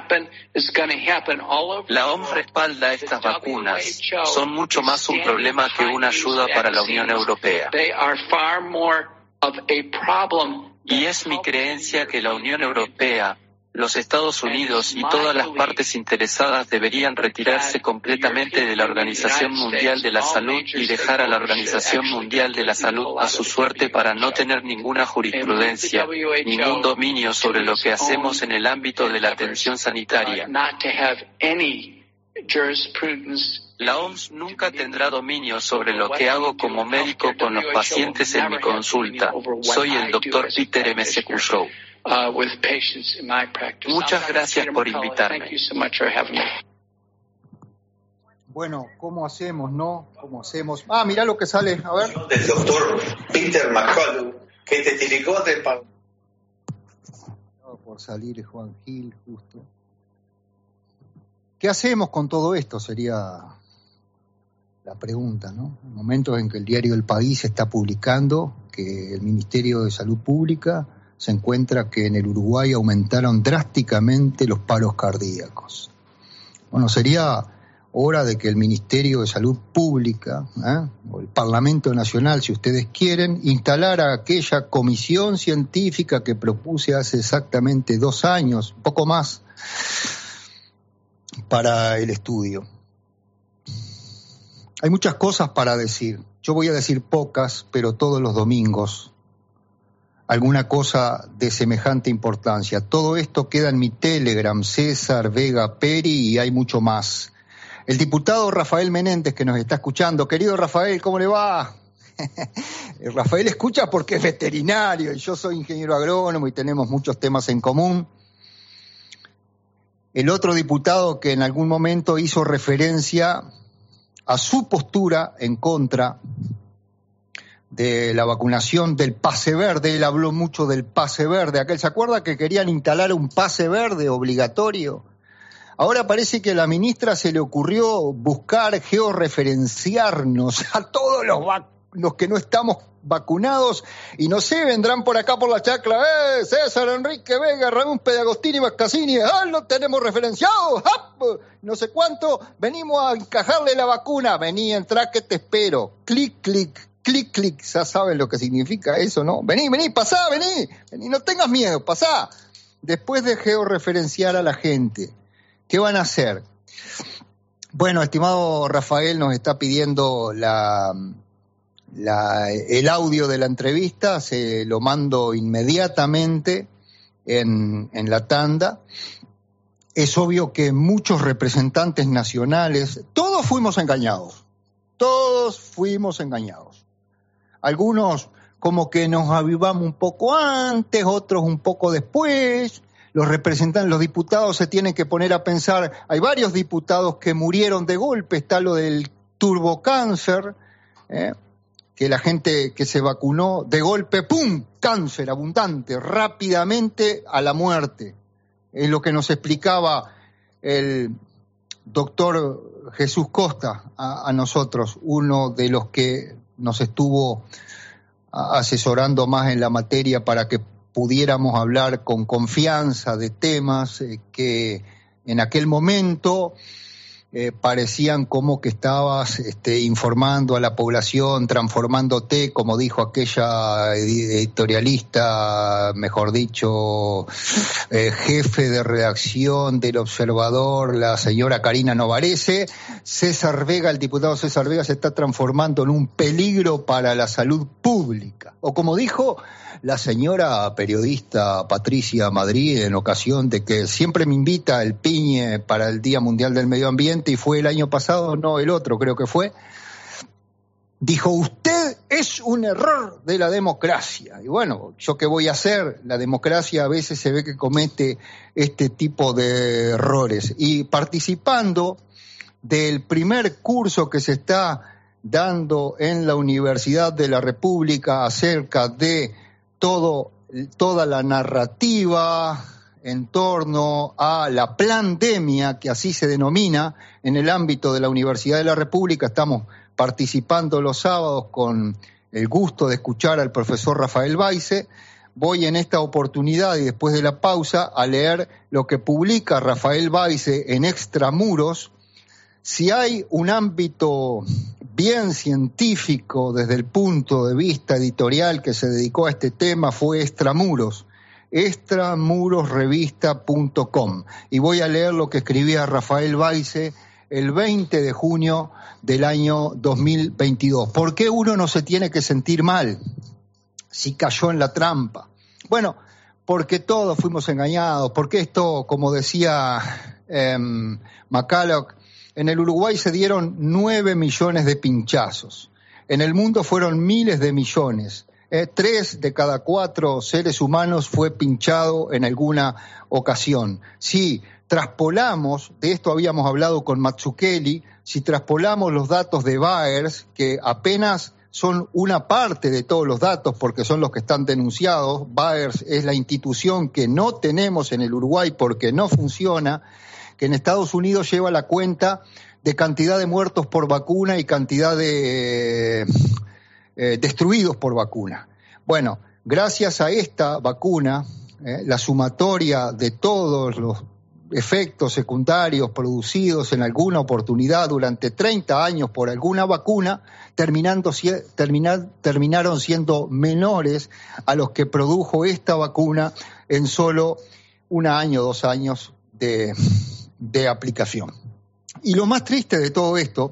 La O M S respalda estas vacunas. Son mucho más un problema que una ayuda para la Unión Europea. Y es mi creencia que la Unión Europea, Los Estados Unidos y todas las partes interesadas deberían retirarse completamente de la Organización Mundial de la Salud y dejar a la Organización Mundial de la Salud a su suerte para no tener ninguna jurisprudencia, ningún dominio sobre lo que hacemos en el ámbito de la atención sanitaria. La O M S nunca tendrá dominio sobre lo que hago como médico con los pacientes en mi consulta. Soy el doctor Peter M. Secuyow. Muchas gracias por invitarme. Bueno, ¿cómo hacemos, no? ¿Cómo hacemos? Ah, mirá lo que sale, a ver. Del doctor Peter McCullough, que testificó de... Por salir Juan Gil, justo. ¿Qué hacemos con todo esto? Sería la pregunta, ¿no? En momentos en que el diario El País está publicando que el Ministerio de Salud Pública se encuentra que en el Uruguay aumentaron drásticamente los paros cardíacos. Bueno, sería hora de que el Ministerio de Salud Pública, ¿eh? o el Parlamento Nacional, si ustedes quieren, instalara aquella comisión científica que propuse hace exactamente dos años, un poco más, para el estudio. Hay muchas cosas para decir. Yo voy a decir pocas, pero todos los domingos alguna cosa de semejante importancia. Todo esto queda en mi Telegram, César Vega Peri, y hay mucho más. El diputado Rafael Menéndez, que nos está escuchando. Querido Rafael, ¿cómo le va? Rafael escucha porque es veterinario, y yo soy ingeniero agrónomo y tenemos muchos temas en común. El otro diputado que en algún momento hizo referencia a su postura en contra de la vacunación del pase verde, él habló mucho del pase verde, aquel, ¿se acuerda que querían instalar un pase verde obligatorio? Ahora parece que a la ministra se le ocurrió buscar georreferenciarnos a todos los, vac- los que no estamos vacunados, y no sé, vendrán por acá por la chacra, eh, César Enrique Vega, Ramón Pedagostini, Mascasini, ah, lo tenemos referenciado, ¡ah! No sé cuánto, venimos a encajarle la vacuna, vení, entrá que te espero, clic, clic, clic, clic, ya saben lo que significa eso, ¿no? Vení, vení, pasá, vení, vení, no tengas miedo, pasá. Después de georreferenciar a la gente, ¿qué van a hacer? Bueno, estimado Rafael nos está pidiendo la... La, el audio de la entrevista, se lo mando inmediatamente en, en la tanda. Es obvio que muchos representantes nacionales, todos fuimos engañados, todos fuimos engañados. Algunos como que nos avivamos un poco antes, otros un poco después. Los representantes, los diputados se tienen que poner a pensar, hay varios diputados que murieron de golpe, está lo del turbocáncer, ¿eh? que la gente que se vacunó de golpe, ¡pum!, cáncer abundante, rápidamente a la muerte. Es lo que nos explicaba el doctor Jesús Costa a, a nosotros, uno de los que nos estuvo asesorando más en la materia para que pudiéramos hablar con confianza de temas eh, que en aquel momento Eh, parecían como que estabas este, informando a la población, transformándote, como dijo aquella editorialista, mejor dicho, eh, jefe de redacción del Observador, la señora Karina Novarese. César Vega, el diputado César Vega, se está transformando en un peligro para la salud pública. O como dijo la señora periodista Patricia Madrid en ocasión de que siempre me invita el Piñe para el Día Mundial del Medio Ambiente, y fue el año pasado, no el otro creo que fue, dijo, usted es un error de la democracia. Y bueno, ¿yo qué voy a hacer? La democracia a veces se ve que comete este tipo de errores. Y participando del primer curso que se está dando en la Universidad de la República acerca de todo, toda la narrativa en torno a la plandemia, que así se denomina en el ámbito de la Universidad de la República, estamos participando los sábados con el gusto de escuchar al profesor Rafael Baize. Voy en esta oportunidad y después de la pausa a leer lo que publica Rafael Baize en Extramuros. Si hay un ámbito bien científico desde el punto de vista editorial que se dedicó a este tema, fue Extramuros. extramurosrevista punto com. Y voy a leer lo que escribía Rafael Baize el veinte de junio del año dos mil veintidós. ¿Por qué uno no se tiene que sentir mal si cayó en la trampa? Bueno, porque todos fuimos engañados, porque esto, como decía eh, McCulloch, en el Uruguay se dieron nueve millones de pinchazos. En el mundo fueron miles de millones. Eh, tres de cada cuatro seres humanos fue pinchado en alguna ocasión. Si traspolamos, de esto habíamos hablado con Mazzucchelli, si traspolamos los datos de Baers, que apenas son una parte de todos los datos porque son los que están denunciados, Baers es la institución que no tenemos en el Uruguay porque no funciona, que en Estados Unidos lleva la cuenta de cantidad de muertos por vacuna y cantidad de eh, destruidos por vacuna. Bueno, gracias a esta vacuna, eh, la sumatoria de todos los efectos secundarios producidos en alguna oportunidad durante treinta años por alguna vacuna, terminando, terminar, terminaron siendo menores a los que produjo esta vacuna en solo un año, dos años de, de aplicación. Y lo más triste de todo esto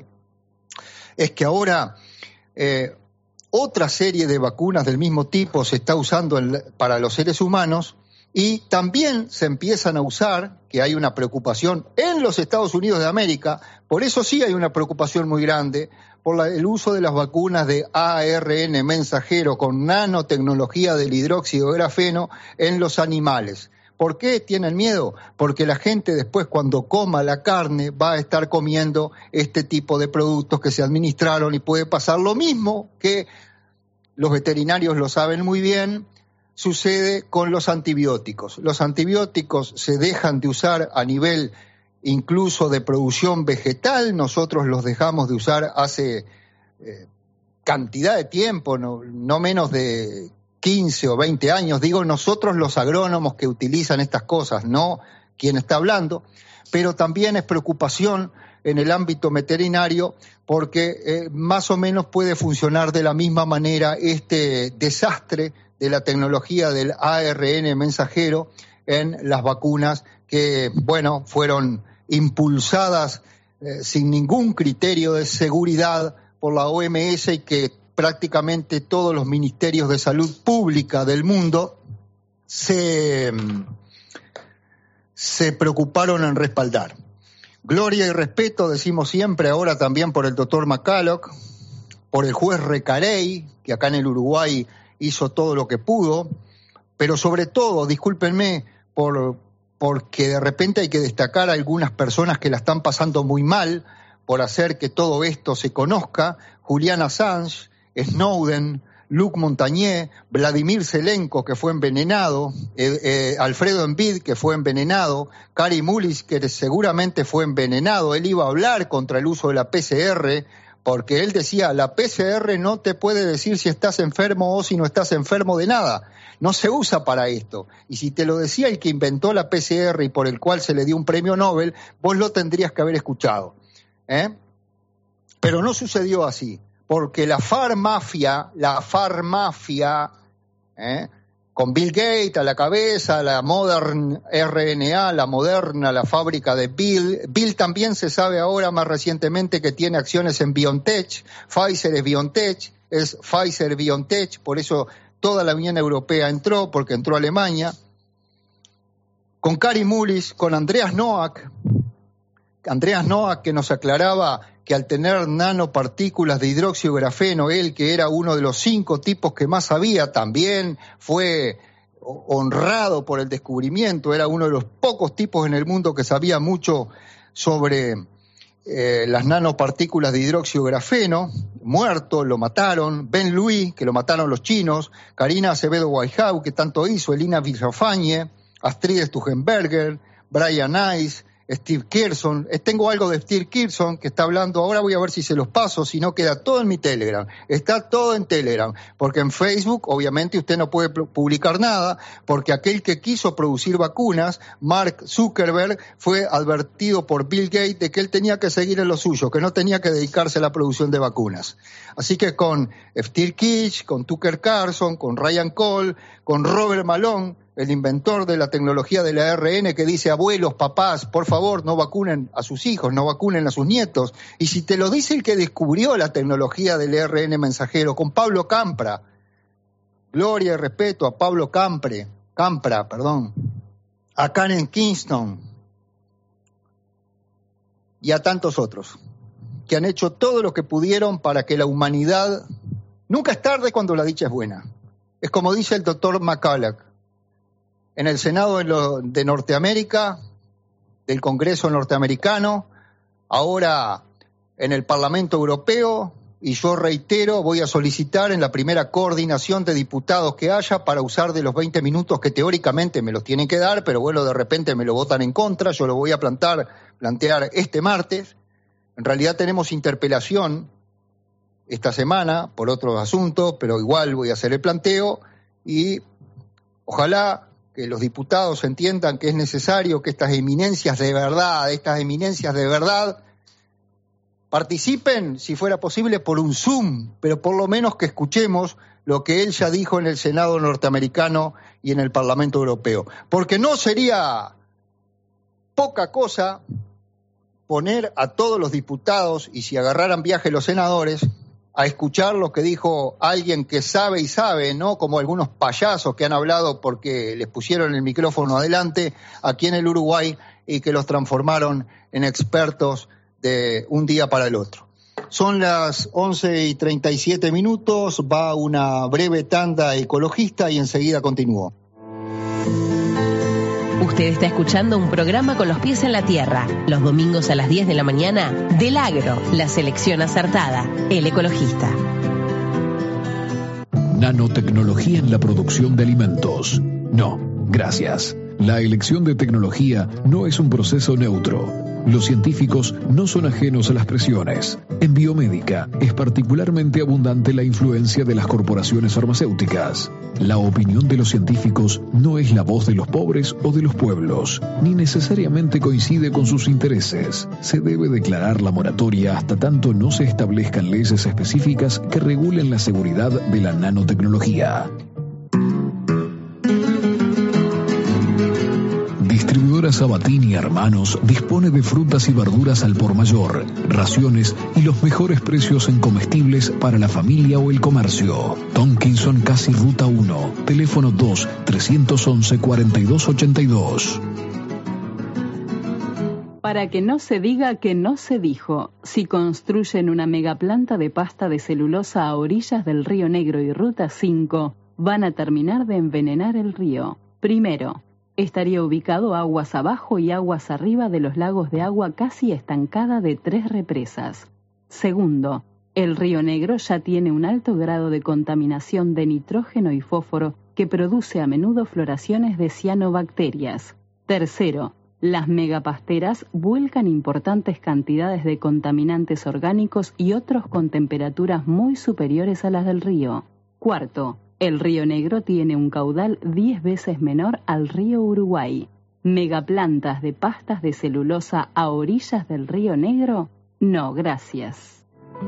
es que ahora eh, otra serie de vacunas del mismo tipo se está usando en, para los seres humanos. Y también se empiezan a usar, que hay una preocupación en los Estados Unidos de América, por eso sí hay una preocupación muy grande, por la, el uso de las vacunas de A R N mensajero con nanotecnología del hidróxido de grafeno en los animales. ¿Por qué tienen miedo? Porque la gente después cuando coma la carne va a estar comiendo este tipo de productos que se administraron y puede pasar lo mismo que los veterinarios lo saben muy bien, sucede con los antibióticos. Los antibióticos se dejan de usar a nivel incluso de producción vegetal, nosotros los dejamos de usar hace eh, cantidad de tiempo, no, no menos de quince o veinte años, digo nosotros los agrónomos que utilizan estas cosas, no quien está hablando, pero también es preocupación en el ámbito veterinario porque eh, más o menos puede funcionar de la misma manera este desastre de la tecnología del A R N mensajero en las vacunas que, bueno, fueron impulsadas eh, sin ningún criterio de seguridad por la O M S y que prácticamente todos los ministerios de salud pública del mundo se, se preocuparon en respaldar. Gloria y respeto, decimos siempre, ahora también por el doctor McCulloch, por el juez Recarey, que acá en el Uruguay hizo todo lo que pudo, pero sobre todo, discúlpenme, por, porque de repente hay que destacar a algunas personas que la están pasando muy mal por hacer que todo esto se conozca: Julian Assange, Snowden, Luc Montagnier, Vladimir Zelenko, que fue envenenado, eh, eh, Alfredo Envid, que fue envenenado, Kary Mullis, que seguramente fue envenenado. Él iba a hablar contra el uso de la P C R, porque él decía, la P C R no te puede decir si estás enfermo o si no estás enfermo de nada. No se usa para esto. Y si te lo decía el que inventó la P C R y por el cual se le dio un premio Nobel, vos lo tendrías que haber escuchado. ¿Eh? Pero no sucedió así, porque la farmafia, la farmafia, ¿eh? con Bill Gates a la cabeza, la Modern R N A, la Moderna, la fábrica de Bill. Bill también se sabe ahora más recientemente que tiene acciones en BioNTech. Pfizer es BioNTech, es Pfizer-BioNTech, por eso toda la Unión Europea entró, porque entró Alemania. Con Kary Mullis, con Andreas Noack, Andreas Noack que nos aclaraba que al tener nanopartículas de hidróxido de grafeno, él que era uno de los cinco tipos que más sabía, también fue honrado por el descubrimiento, era uno de los pocos tipos en el mundo que sabía mucho sobre eh, las nanopartículas de hidróxido de grafeno, muerto, lo mataron. Ben Louis, que lo mataron los chinos, Karina Acevedo Guaijau, que tanto hizo, Elina Villafañe, Astrid Stugenberger, Brian Ice, Steve Kirson. Tengo algo de Steve Kirson que está hablando, ahora voy a ver si se los paso, si no queda todo en mi Telegram. Está todo en Telegram, porque en Facebook obviamente usted no puede publicar nada, porque aquel que quiso producir vacunas, Mark Zuckerberg, fue advertido por Bill Gates de que él tenía que seguir en lo suyo, que no tenía que dedicarse a la producción de vacunas. Así que con Steve Kitsch, con Tucker Carlson, con Ryan Cole, con Robert Malone, el inventor de la tecnología del A R N, que dice: abuelos, papás, por favor, no vacunen a sus hijos, no vacunen a sus nietos. Y si te lo dice el que descubrió la tecnología del A R N mensajero, con Pablo Campra, gloria y respeto a Pablo Campre, Campra, perdón, a Karen Kingston y a tantos otros, que han hecho todo lo que pudieron para que la humanidad... Nunca es tarde cuando la dicha es buena. Es como dice el doctor McCulloch, en el Senado de, lo, de Norteamérica, del Congreso norteamericano, ahora en el Parlamento Europeo, y yo reitero, voy a solicitar en la primera coordinación de diputados que haya para usar de los veinte minutos que teóricamente me los tienen que dar, pero bueno, de repente me lo votan en contra, yo lo voy a plantar, plantear este martes. En realidad tenemos interpelación esta semana por otros asuntos, pero igual voy a hacer el planteo y ojalá que los diputados entiendan que es necesario que estas eminencias de verdad, estas eminencias de verdad, participen, si fuera posible, por un Zoom, pero por lo menos que escuchemos lo que él ya dijo en el Senado norteamericano y en el Parlamento Europeo. Porque no sería poca cosa poner a todos los diputados, y si agarraran viaje los senadores, a escuchar lo que dijo alguien que sabe y sabe, ¿no? Como algunos payasos que han hablado porque les pusieron el micrófono adelante aquí en el Uruguay y que los transformaron en expertos de un día para el otro. Son las once y treinta y siete minutos, va una breve tanda ecologista y enseguida continúo. Usted está escuchando un programa con los pies en la tierra, los domingos a las diez de la mañana, del Agro, la selección acertada, el ecologista. Nanotecnología en la producción de alimentos. No, gracias. La elección de tecnología no es un proceso neutro. Los científicos no son ajenos a las presiones. En biomédica es particularmente abundante la influencia de las corporaciones farmacéuticas. La opinión de los científicos no es la voz de los pobres o de los pueblos, ni necesariamente coincide con sus intereses. Se debe declarar la moratoria hasta tanto no se establezcan leyes específicas que regulen la seguridad de la nanotecnología. Distribuidora Sabatini Hermanos dispone de frutas y verduras al por mayor, raciones y los mejores precios en comestibles para la familia o el comercio. Tonkinson Casi Ruta uno, teléfono dos, tres once, cuarenta y dos ochenta y dos. Para que no se diga que no se dijo, si construyen una megaplanta de pasta de celulosa a orillas del Río Negro y Ruta cinco, van a terminar de envenenar el río. Primero, estaría ubicado aguas abajo y aguas arriba de los lagos de agua casi estancada de tres represas. Segundo, el Río Negro ya tiene un alto grado de contaminación de nitrógeno y fósforo que produce a menudo floraciones de cianobacterias. Tercero, las megapasteras vuelcan importantes cantidades de contaminantes orgánicos y otros con temperaturas muy superiores a las del río. Cuarto, el Río Negro tiene un caudal diez veces menor al río Uruguay. ¿Megaplantas de pastas de celulosa a orillas del Río Negro? No, gracias.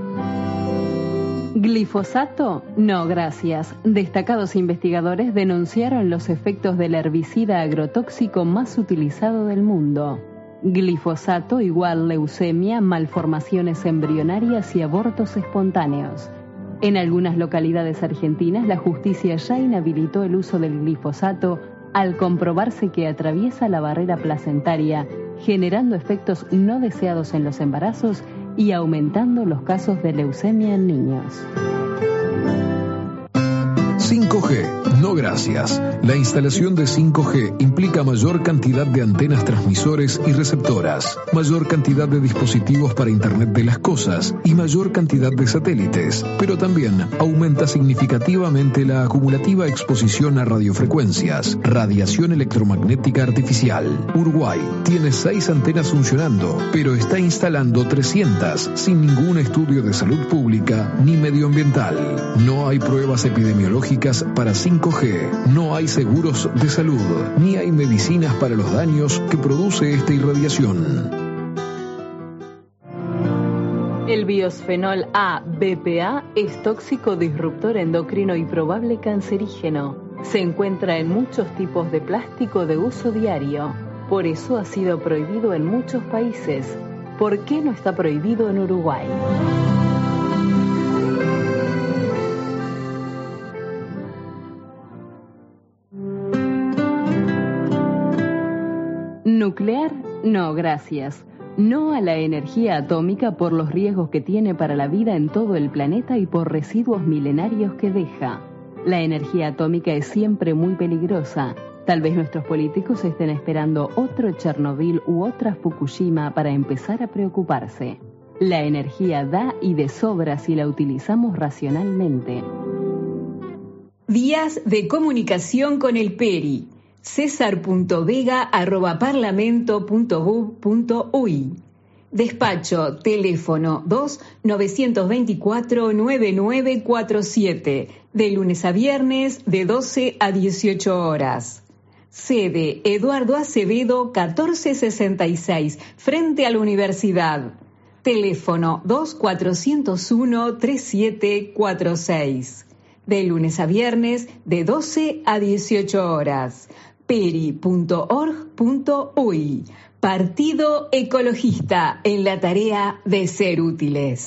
¿Glifosato? No, gracias. Destacados investigadores denunciaron los efectos del herbicida agrotóxico más utilizado del mundo. Glifosato igual leucemia, malformaciones embrionarias y abortos espontáneos. En algunas localidades argentinas, la justicia ya inhabilitó el uso del glifosato al comprobarse que atraviesa la barrera placentaria, generando efectos no deseados en los embarazos y aumentando los casos de leucemia en niños. cinco G. No gracias. La instalación de cinco G implica mayor cantidad de antenas transmisores y receptoras, mayor cantidad de dispositivos para Internet de las cosas y mayor cantidad de satélites, pero también aumenta significativamente la acumulativa exposición a radiofrecuencias, radiación electromagnética artificial. Uruguay tiene seis antenas funcionando, pero está instalando trescientas sin ningún estudio de salud pública ni medioambiental. No hay pruebas epidemiológicas para cinco G. No hay seguros de salud, ni hay medicinas para los daños que produce esta irradiación. El biosfenol A, B P A, es tóxico, disruptor endocrino y probable cancerígeno. Se encuentra en muchos tipos de plástico de uso diario. Por eso ha sido prohibido en muchos países. ¿Por qué no está prohibido en Uruguay? Nuclear, no, gracias. No a la energía atómica por los riesgos que tiene para la vida en todo el planeta y por residuos milenarios que deja. La energía atómica es siempre muy peligrosa. Tal vez nuestros políticos estén esperando otro Chernobyl u otra Fukushima para empezar a preocuparse. La energía da y de sobra si la utilizamos racionalmente. Vías de comunicación con el Peri. cesar punto vega arroba parlamento punto gov punto uy. Despacho, teléfono dos novecientos veinticuatro nueve nueve cuatro siete, de lunes a viernes de doce a dieciocho horas. Sede, Eduardo Acevedo catorce sesenta y seis, frente a la universidad. Teléfono dos cuatrocientos uno treinta y siete cuarenta y seis. De lunes a viernes de doce a dieciocho horas. peri punto org punto uy. Partido Ecologista, en la tarea de ser útiles.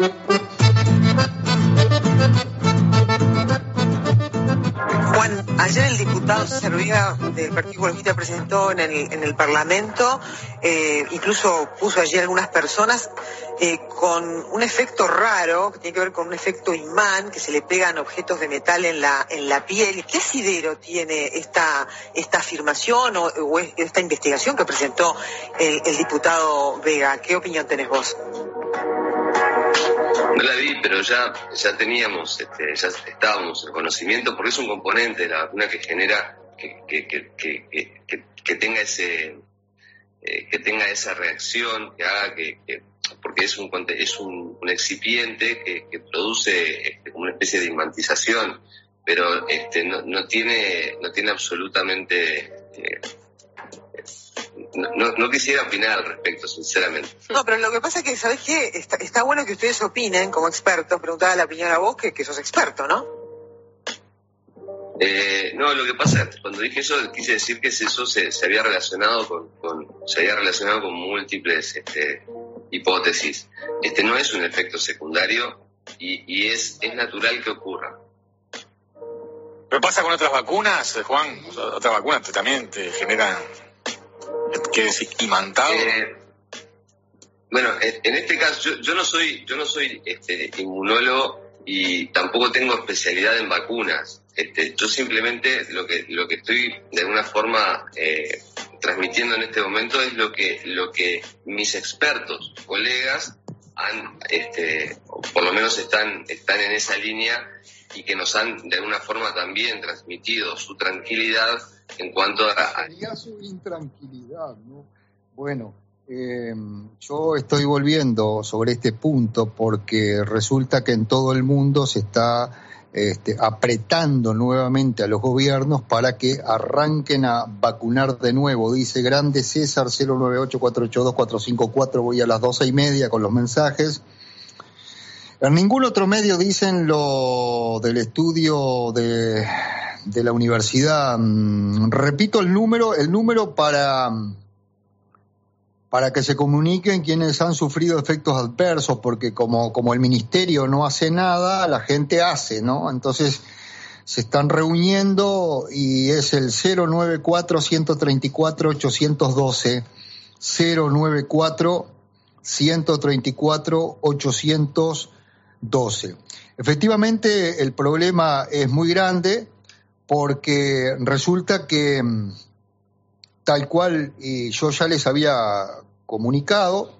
Juan, ayer el diputado César Vega del Partido Ecologista presentó en el, en el Parlamento, eh, incluso puso allí algunas personas eh, con un efecto raro, que tiene que ver con un efecto imán, que se le pegan objetos de metal en la en la piel. ¿Qué asidero tiene esta esta afirmación o, o esta investigación que presentó el, el diputado Vega? ¿Qué opinión tenés vos? No la vi, pero ya, ya teníamos, este, ya estábamos en conocimiento, porque es un componente de la vacuna que genera que, que, que, que, que, que tenga ese eh, que tenga esa reacción, que haga que, que porque es un es un, un excipiente que, que produce este, como una especie de imantización, pero este no, no tiene no tiene absolutamente eh, No, no, no quisiera opinar al respecto, sinceramente. No, pero lo que pasa es que, ¿sabés qué? Está, está bueno que ustedes opinen como expertos. Preguntaba la opinión a vos, que, que sos experto, ¿no? Eh, no, lo que pasa, cuando dije eso, quise decir que eso se, se había relacionado con, con se había relacionado con múltiples este, hipótesis. Este no es un efecto secundario y, y es, es natural que ocurra. ¿Pero pasa con otras vacunas, Juan? Otras vacunas que también te generan... ¿Qué decir? ¿Imantado? Eh, bueno, en este caso, yo, yo no soy yo no soy este, inmunólogo y tampoco tengo especialidad en vacunas. Este, yo simplemente lo que lo que estoy de alguna forma eh, transmitiendo en este momento es lo que lo que mis expertos, colegas, han, este, o por lo menos están están en esa línea y que nos han de alguna forma también transmitido su tranquilidad en cuanto a... Sería su intranquilidad, ¿no? Bueno, eh, yo estoy volviendo sobre este punto porque resulta que en todo el mundo se está este, apretando nuevamente a los gobiernos para que arranquen a vacunar de nuevo. Dice Grande César cero nueve ocho cuatro ocho dos cuatro cinco cuatro, voy a las doce y media con los mensajes. En ningún otro medio dicen lo del estudio de... de la universidad. Repito el número, el número para, para que se comuniquen quienes han sufrido efectos adversos, porque como, como el ministerio no hace nada, la gente hace, ¿no? Entonces se están reuniendo y es el cero nueve cuatro uno tres cuatro ocho uno dos, cero nueve cuatro uno tres cuatro ocho uno dos. Efectivamente, el problema es muy grande, porque resulta que, tal cual y yo ya les había comunicado,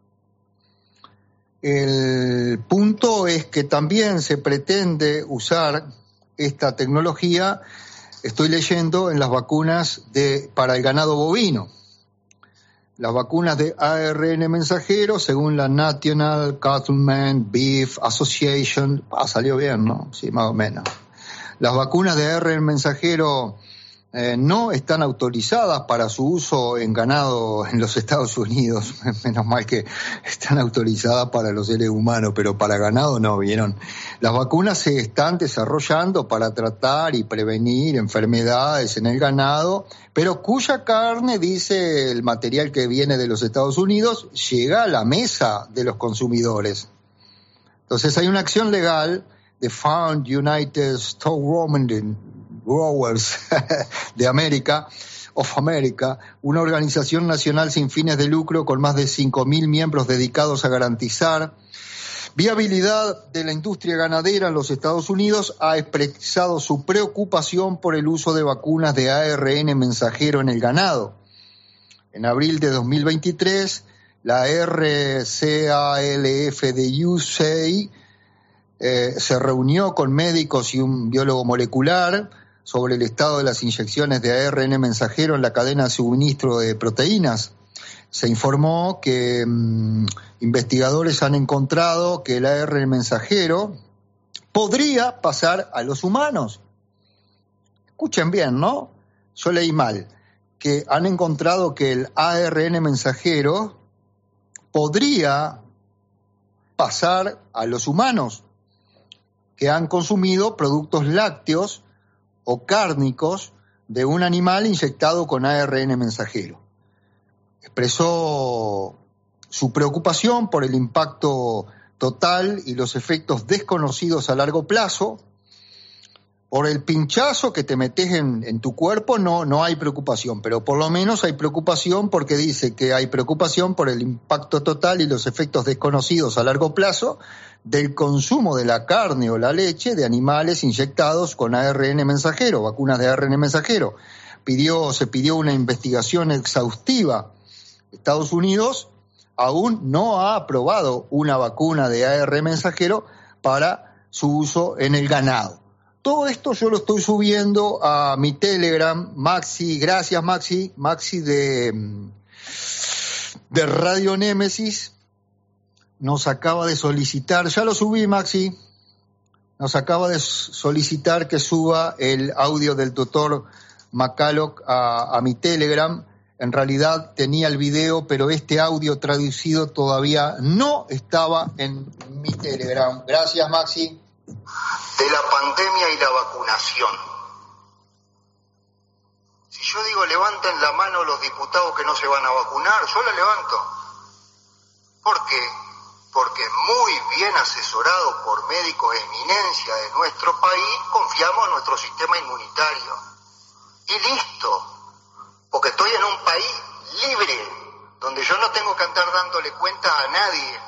el punto es que también se pretende usar esta tecnología, estoy leyendo, en las vacunas de para el ganado bovino. Las vacunas de A R N mensajero, según la National Cattlemen Beef Association, ah, salió bien, ¿no? Sí, más o menos. Las vacunas de A R N mensajero eh, no están autorizadas para su uso en ganado en los Estados Unidos. Menos mal que están autorizadas para los seres humanos, pero para ganado no, ¿vieron? Las vacunas se están desarrollando para tratar y prevenir enfermedades en el ganado, pero cuya carne, dice el material que viene de los Estados Unidos, llega a la mesa de los consumidores. Entonces hay una acción legal de Farm United Stockrooming Growers de América, of America, una organización nacional sin fines de lucro con más de cinco mil miembros dedicados a garantizar viabilidad de la industria ganadera en los Estados Unidos, ha expresado su preocupación por el uso de vacunas de A R N mensajero en el ganado. En abril de dos mil veintitrés, la R C A L F de U S A eh, se reunió con médicos y un biólogo molecular sobre el estado de las inyecciones de A R N mensajero en la cadena de suministro de proteínas. Se informó que mmm, investigadores han encontrado que el A R N mensajero podría pasar a los humanos. Escuchen bien, ¿no? Yo leí mal. Que han encontrado que el A R N mensajero podría pasar a los humanos que han consumido productos lácteos o cárnicos de un animal inyectado con A R N mensajero. Expresó su preocupación por el impacto total y los efectos desconocidos a largo plazo. Por el pinchazo que te metes en, en tu cuerpo no, no hay preocupación, pero por lo menos hay preocupación porque dice que hay preocupación por el impacto total y los efectos desconocidos a largo plazo del consumo de la carne o la leche de animales inyectados con A R N mensajero, vacunas de A R N mensajero. Pidió, se pidió una investigación exhaustiva. Estados Unidos aún no ha aprobado una vacuna de A R N mensajero para su uso en el ganado. Todo esto yo lo estoy subiendo a mi Telegram, Maxi, gracias Maxi, Maxi de, de Radio Némesis, nos acaba de solicitar, ya lo subí Maxi, nos acaba de solicitar que suba el audio del doctor McCulloch a, a mi Telegram. En realidad tenía el video, pero este audio traducido todavía no estaba en mi Telegram. Gracias Maxi. De la pandemia y la vacunación. Si yo digo levanten la mano los diputados que no se van a vacunar, yo la levanto. ¿Por qué? Porque muy bien asesorado por médicos de eminencia de nuestro país, confiamos en nuestro sistema inmunitario. Y listo, porque estoy en un país libre, donde yo no tengo que andar dándole cuenta a nadie.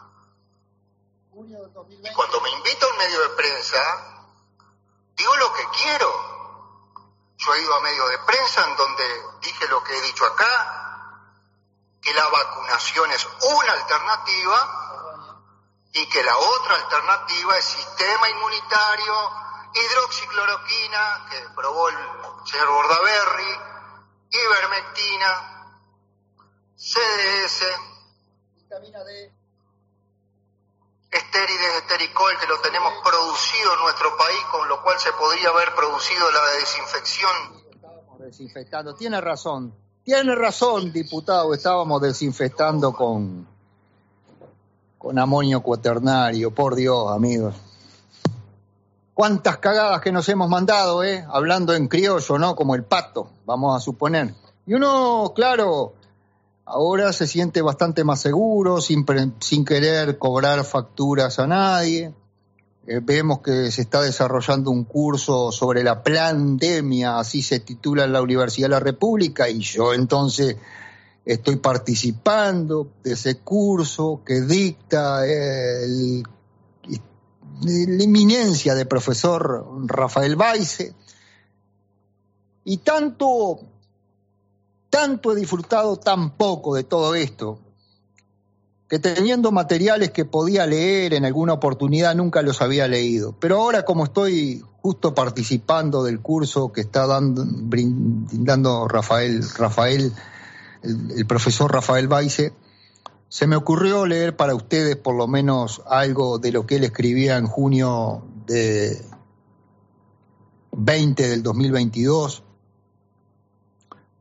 Y cuando me invita a un medio de prensa, digo lo que quiero. Yo he ido a medios de prensa en donde dije lo que he dicho acá, que la vacunación es una alternativa y que la otra alternativa es sistema inmunitario, hidroxicloroquina, que probó el señor Bordaberry, ivermectina, C D S, vitamina D, estérides, estericol, que lo tenemos producido en nuestro país, con lo cual se podría haber producido la desinfección. Estábamos desinfectando, tiene razón, tiene razón, diputado, estábamos desinfectando con, con amonio cuaternario, por Dios, amigos. Cuántas cagadas que nos hemos mandado, ¿eh? Hablando en criollo, ¿no? Como el pato, vamos a suponer. Y uno, claro, ahora se siente bastante más seguro, sin, sin querer cobrar facturas a nadie. Eh, vemos que se está desarrollando un curso sobre la pandemia, así se titula en la Universidad de la República, y yo entonces estoy participando de ese curso que dicta el, la eminencia de profesor Rafael Weisse. Y tanto... Tanto he disfrutado tan poco de todo esto, que teniendo materiales que podía leer en alguna oportunidad nunca los había leído. Pero ahora, como estoy justo participando del curso que está dando, brindando Rafael, Rafael el, el profesor Rafael Weisse, se me ocurrió leer para ustedes por lo menos algo de lo que él escribía en junio de veinte del dos mil veintidós.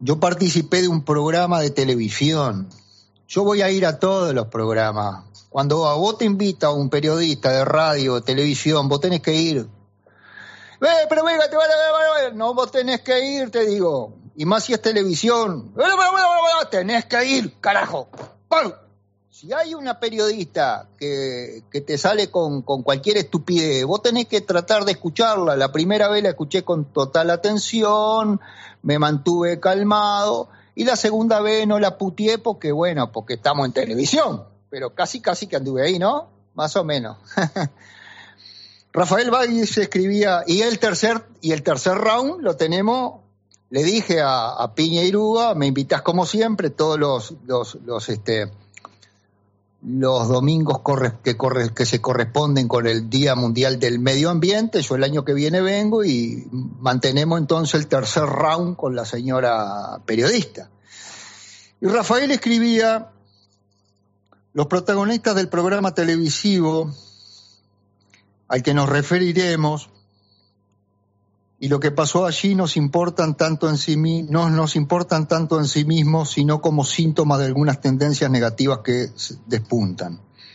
yo participé de un programa de televisión. Yo voy a ir a todos los programas. Cuando a vos te invita un periodista de radio, de televisión, vos tenés que ir. Eh, pero venga, te van a... No, vos tenés que ir, te digo. Y más si es televisión. Tenés que ir, carajo. Si hay una periodista que, que te sale con, con cualquier estupidez, vos tenés que tratar de escucharla. La primera vez la escuché con total atención, me mantuve calmado, y la segunda vez no la puteé porque, bueno, porque estamos en televisión. Pero casi, casi que anduve ahí, ¿no? Más o menos. Rafael Valles escribía, y el tercer, y el tercer round lo tenemos, le dije a, a Piña Iruga, me invitás como siempre, todos los, los, los, este, los domingos corre, que, corre, que se corresponden con el Día Mundial del Medio Ambiente. Yo el año que viene vengo y mantenemos entonces el tercer round con la señora periodista. Y Rafael escribía, los protagonistas del programa televisivo al que nos referiremos y lo que pasó allí nos importan tanto en sí no nos importan tanto en sí mismos, sino como síntomas de algunas tendencias negativas que despuntan,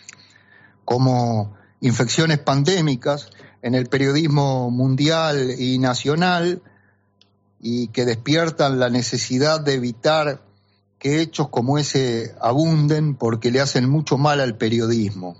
como infecciones pandémicas en el periodismo mundial y nacional, y que despiertan la necesidad de evitar que hechos como ese abunden porque le hacen mucho mal al periodismo.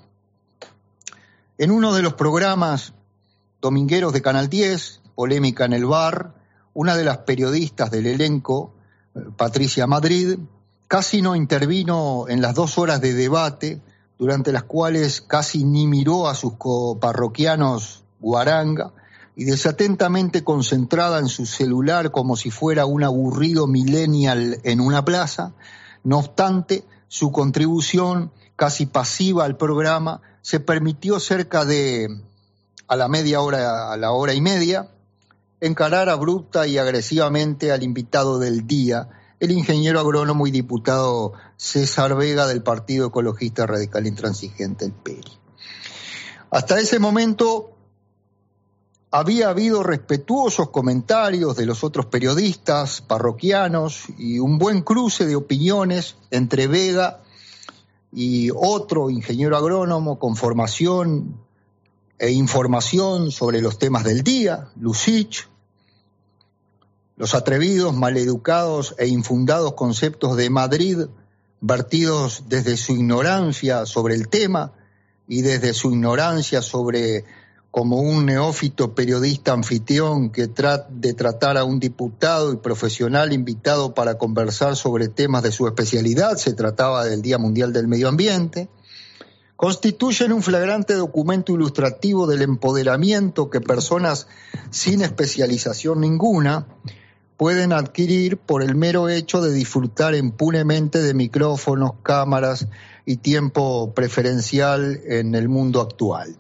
En uno de los programas domingueros de Canal diez, Polémica en el Bar, una de las periodistas del elenco, Patricia Madrid, casi no intervino en las dos horas de debate, durante las cuales casi ni miró a sus coparroquianos guaranga, y desatentamente concentrada en su celular como si fuera un aburrido millennial en una plaza. No obstante, su contribución casi pasiva al programa se permitió cerca de, a la media hora, a la hora y media, encarar abrupta y agresivamente al invitado del día, el ingeniero agrónomo y diputado César Vega del Partido Ecologista Radical Intransigente, el P E R I. Hasta ese momento había habido respetuosos comentarios de los otros periodistas parroquianos y un buen cruce de opiniones entre Vega y otro ingeniero agrónomo con formación e información sobre los temas del día, Lucich. Los atrevidos, maleducados e infundados conceptos de Madrid, vertidos desde su ignorancia sobre el tema y desde su ignorancia sobre como un neófito periodista anfitrión que trata de tratar a un diputado y profesional invitado para conversar sobre temas de su especialidad, se trataba del Día Mundial del Medio Ambiente, constituyen un flagrante documento ilustrativo del empoderamiento que personas sin especialización ninguna pueden adquirir por el mero hecho de disfrutar impunemente de micrófonos, cámaras y tiempo preferencial en el mundo actual.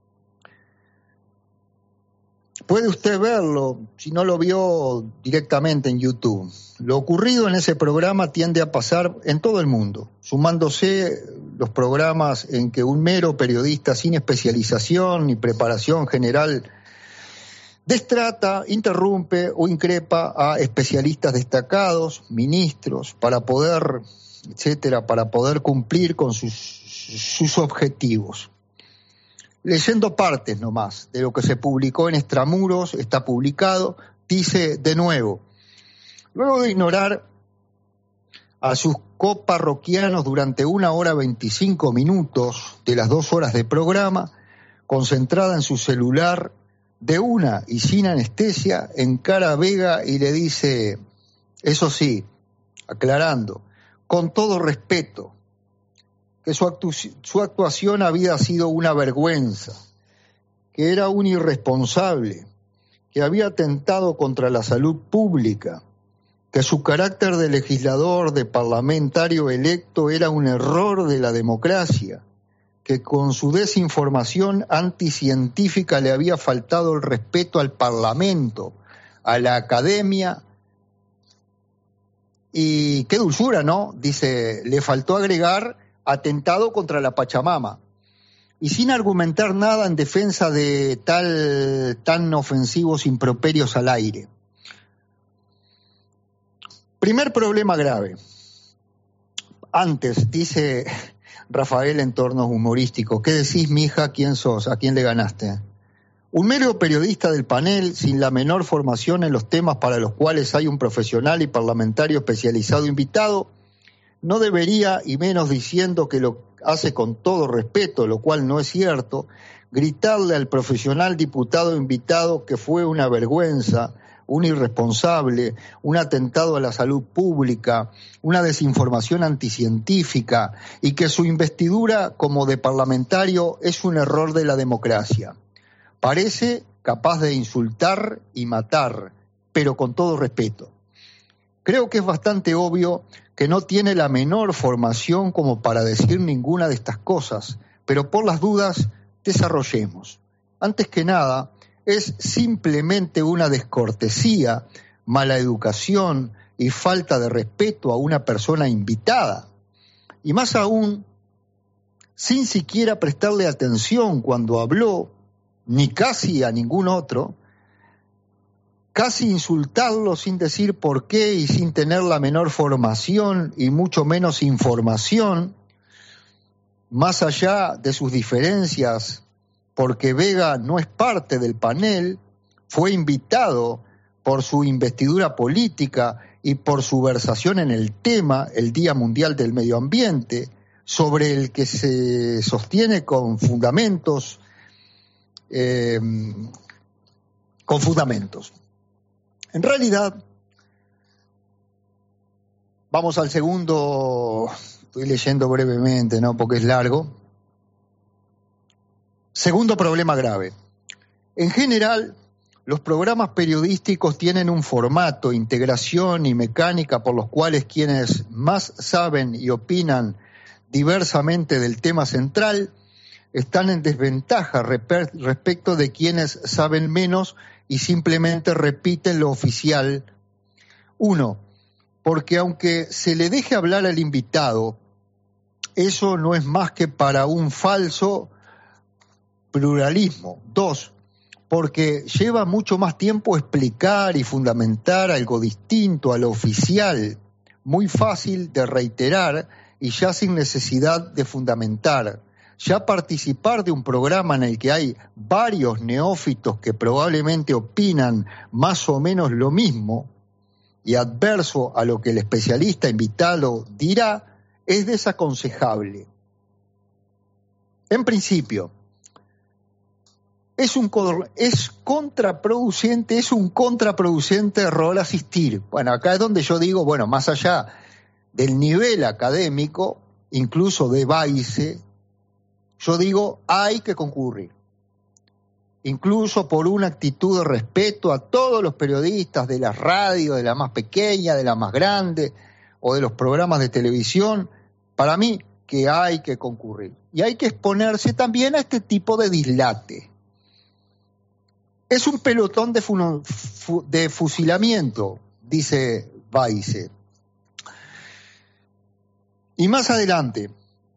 Puede usted verlo, si no lo vio directamente en YouTube. Lo ocurrido en ese programa tiende a pasar en todo el mundo, sumándose los programas en que un mero periodista sin especialización ni preparación general destrata, interrumpe o increpa a especialistas destacados, ministros, para poder, etcétera, para poder cumplir con sus, sus objetivos. Leyendo partes nomás de lo que se publicó en Extramuros, está publicado, dice de nuevo, luego de ignorar a sus coparroquianos durante una hora veinticinco minutos de las dos horas de programa, concentrada en su celular, de una y sin anestesia, encara a Vega y le dice, eso sí, aclarando, con todo respeto, que su, actu- su actuación había sido una vergüenza, que era un irresponsable, que había atentado contra la salud pública, que su carácter de legislador, de parlamentario electo era un error de la democracia, que con su desinformación anticientífica le había faltado el respeto al Parlamento, a la academia, y qué dulzura, ¿no? Dice, le faltó agregar atentado contra la Pachamama, y sin argumentar nada en defensa de tal tan ofensivos improperios al aire. Primer problema grave. Antes, dice Rafael en torno humorístico, ¿qué decís, mija? ¿Quién sos? ¿A quién le ganaste? Un mero periodista del panel, sin la menor formación en los temas para los cuales hay un profesional y parlamentario especializado invitado, no debería, y menos diciendo que lo hace con todo respeto, lo cual no es cierto, gritarle al profesional diputado invitado que fue una vergüenza, un irresponsable, un atentado a la salud pública, una desinformación anticientífica y que su investidura como de parlamentario es un error de la democracia. Parece capaz de insultar y matar, pero con todo respeto. Creo que es bastante obvio que no tiene la menor formación como para decir ninguna de estas cosas, pero por las dudas desarrollemos. Antes que nada, es simplemente una descortesía, mala educación y falta de respeto a una persona invitada. Y más aún, sin siquiera prestarle atención cuando habló, ni casi a ningún otro, casi insultarlo sin decir por qué y sin tener la menor formación y mucho menos información, más allá de sus diferencias, porque Vega no es parte del panel, fue invitado por su investidura política y por su versación en el tema, el Día Mundial del Medio Ambiente, sobre el que se sostiene con fundamentos, eh, con fundamentos. En realidad, vamos al segundo, estoy leyendo brevemente, ¿no? Porque es largo. Segundo problema grave. En general, los programas periodísticos tienen un formato, integración y mecánica por los cuales quienes más saben y opinan diversamente del tema central están en desventaja respecto de quienes saben menos y simplemente repiten lo oficial. Uno, porque aunque se le deje hablar al invitado, eso no es más que para un falso pluralismo. Dos, porque lleva mucho más tiempo explicar y fundamentar algo distinto a lo oficial, muy fácil de reiterar y ya sin necesidad de fundamentar. Ya participar de un programa en el que hay varios neófitos que probablemente opinan más o menos lo mismo y adverso a lo que el especialista invitado dirá, es desaconsejable. En principio, es un es contraproducente, es un contraproducente error asistir. Bueno, acá es donde yo digo, bueno, más allá del nivel académico, incluso de Baice, yo digo, hay que concurrir. Incluso por una actitud de respeto a todos los periodistas de las radios, de la más pequeña, de la más grande, o de los programas de televisión, para mí que hay que concurrir. Y hay que exponerse también a este tipo de dislate. Es un pelotón de, fu- fu- de fusilamiento, dice Baice. Y más adelante,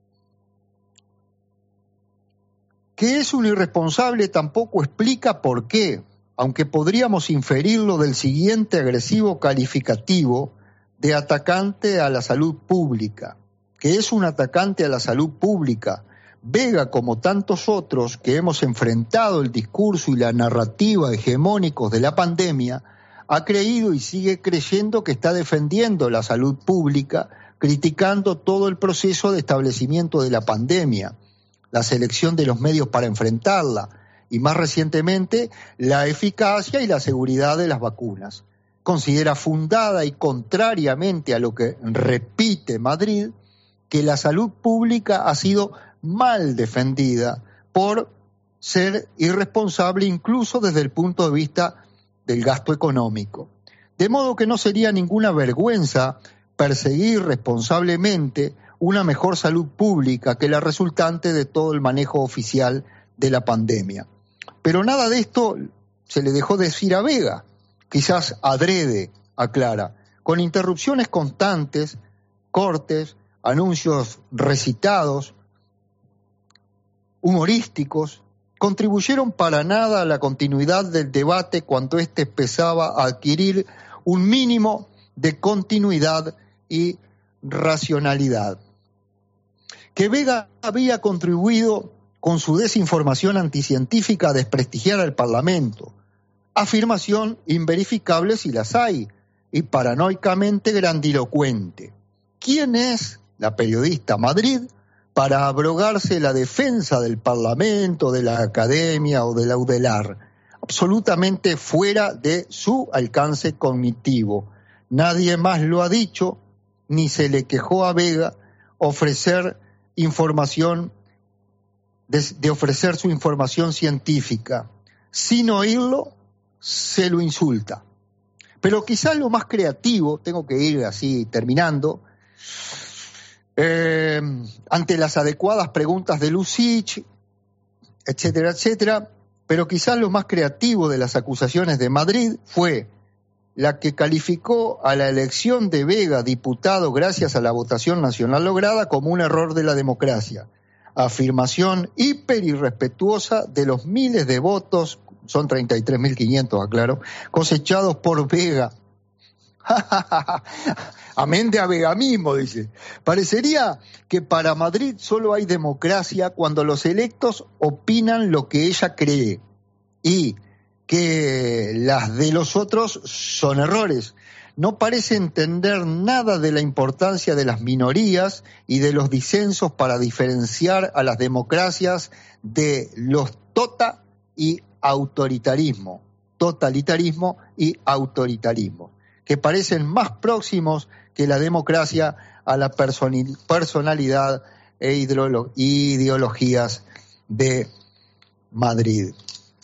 que es un irresponsable tampoco explica por qué, aunque podríamos inferirlo del siguiente agresivo calificativo de atacante a la salud pública, que es un atacante a la salud pública. Vega, como tantos otros que hemos enfrentado el discurso y la narrativa hegemónicos de la pandemia, ha creído y sigue creyendo que está defendiendo la salud pública, criticando todo el proceso de establecimiento de la pandemia, la selección de los medios para enfrentarla y más recientemente la eficacia y la seguridad de las vacunas. Considera fundada y contrariamente a lo que repite Madrid, que la salud pública ha sido mal defendida por ser irresponsable incluso desde el punto de vista del gasto económico. De modo que no sería ninguna vergüenza perseguir responsablemente una mejor salud pública que la resultante de todo el manejo oficial de la pandemia. Pero nada de esto se le dejó decir a Vega, quizás adrede, aclara, con interrupciones constantes, cortes, anuncios recitados, humorísticos, contribuyeron para nada a la continuidad del debate cuando éste empezaba a adquirir un mínimo de continuidad y racionalidad. Que Vega había contribuido con su desinformación anticientífica a desprestigiar al Parlamento. Afirmación inverificable si las hay, y paranoicamente grandilocuente. ¿Quién es la periodista Madrid para abrogarse la defensa del Parlamento, de la Academia o del Audelar? Absolutamente fuera de su alcance cognitivo. Nadie más lo ha dicho, ni se le quejó a Vega ofrecer información, de, de ofrecer su información científica. Sin oírlo, se lo insulta. Pero quizás lo más creativo, tengo que ir así terminando, eh, ante las adecuadas preguntas de Lucich, etcétera, etcétera, pero quizás lo más creativo de las acusaciones de Madrid fue la que calificó a la elección de Vega diputado gracias a la votación nacional lograda como un error de la democracia. Afirmación hiper irrespetuosa de los miles de votos, son treinta y tres mil quinientos, aclaro, cosechados por Vega. Amén de a Vega mismo, dice. Parecería que para Madrid solo hay democracia cuando los electos opinan lo que ella cree y que las de los otros son errores. No parece entender nada de la importancia de las minorías y de los disensos para diferenciar a las democracias de los tota y autoritarismo, totalitarismo y autoritarismo, que parecen más próximos que la democracia a la personalidad e ideologías de Madrid.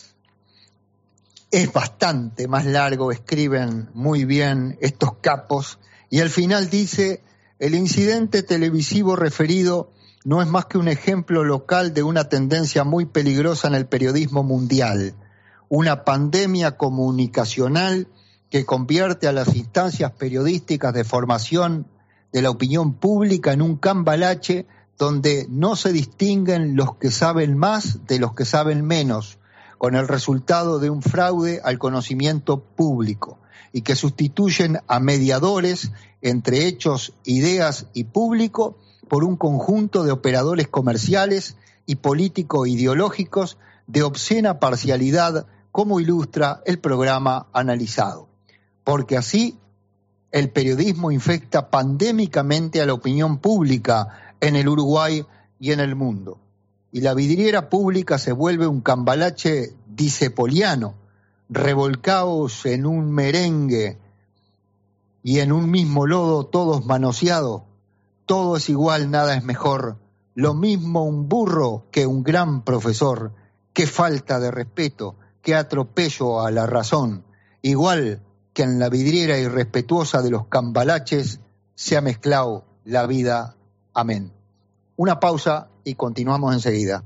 Es bastante más largo, escriben muy bien estos capos, y al final dice: el incidente televisivo referido no es más que un ejemplo local de una tendencia muy peligrosa en el periodismo mundial, una pandemia comunicacional que convierte a las instancias periodísticas de formación de la opinión pública en un cambalache donde no se distinguen los que saben más de los que saben menos, con el resultado de un fraude al conocimiento público, y que sustituyen a mediadores entre hechos, ideas y público por un conjunto de operadores comerciales y político-ideológicos de obscena parcialidad, como ilustra el programa analizado. Porque así el periodismo infecta pandémicamente a la opinión pública en el Uruguay y en el mundo. Y la vidriera pública se vuelve un cambalache dicepoliano, revolcados en un merengue y en un mismo lodo, todos manoseados. Todo es igual, nada es mejor. Lo mismo un burro que un gran profesor. Qué falta de respeto, qué atropello a la razón. Igual que en la vidriera irrespetuosa de los cambalaches se ha mezclado la vida. Amén. Una pausa y continuamos enseguida.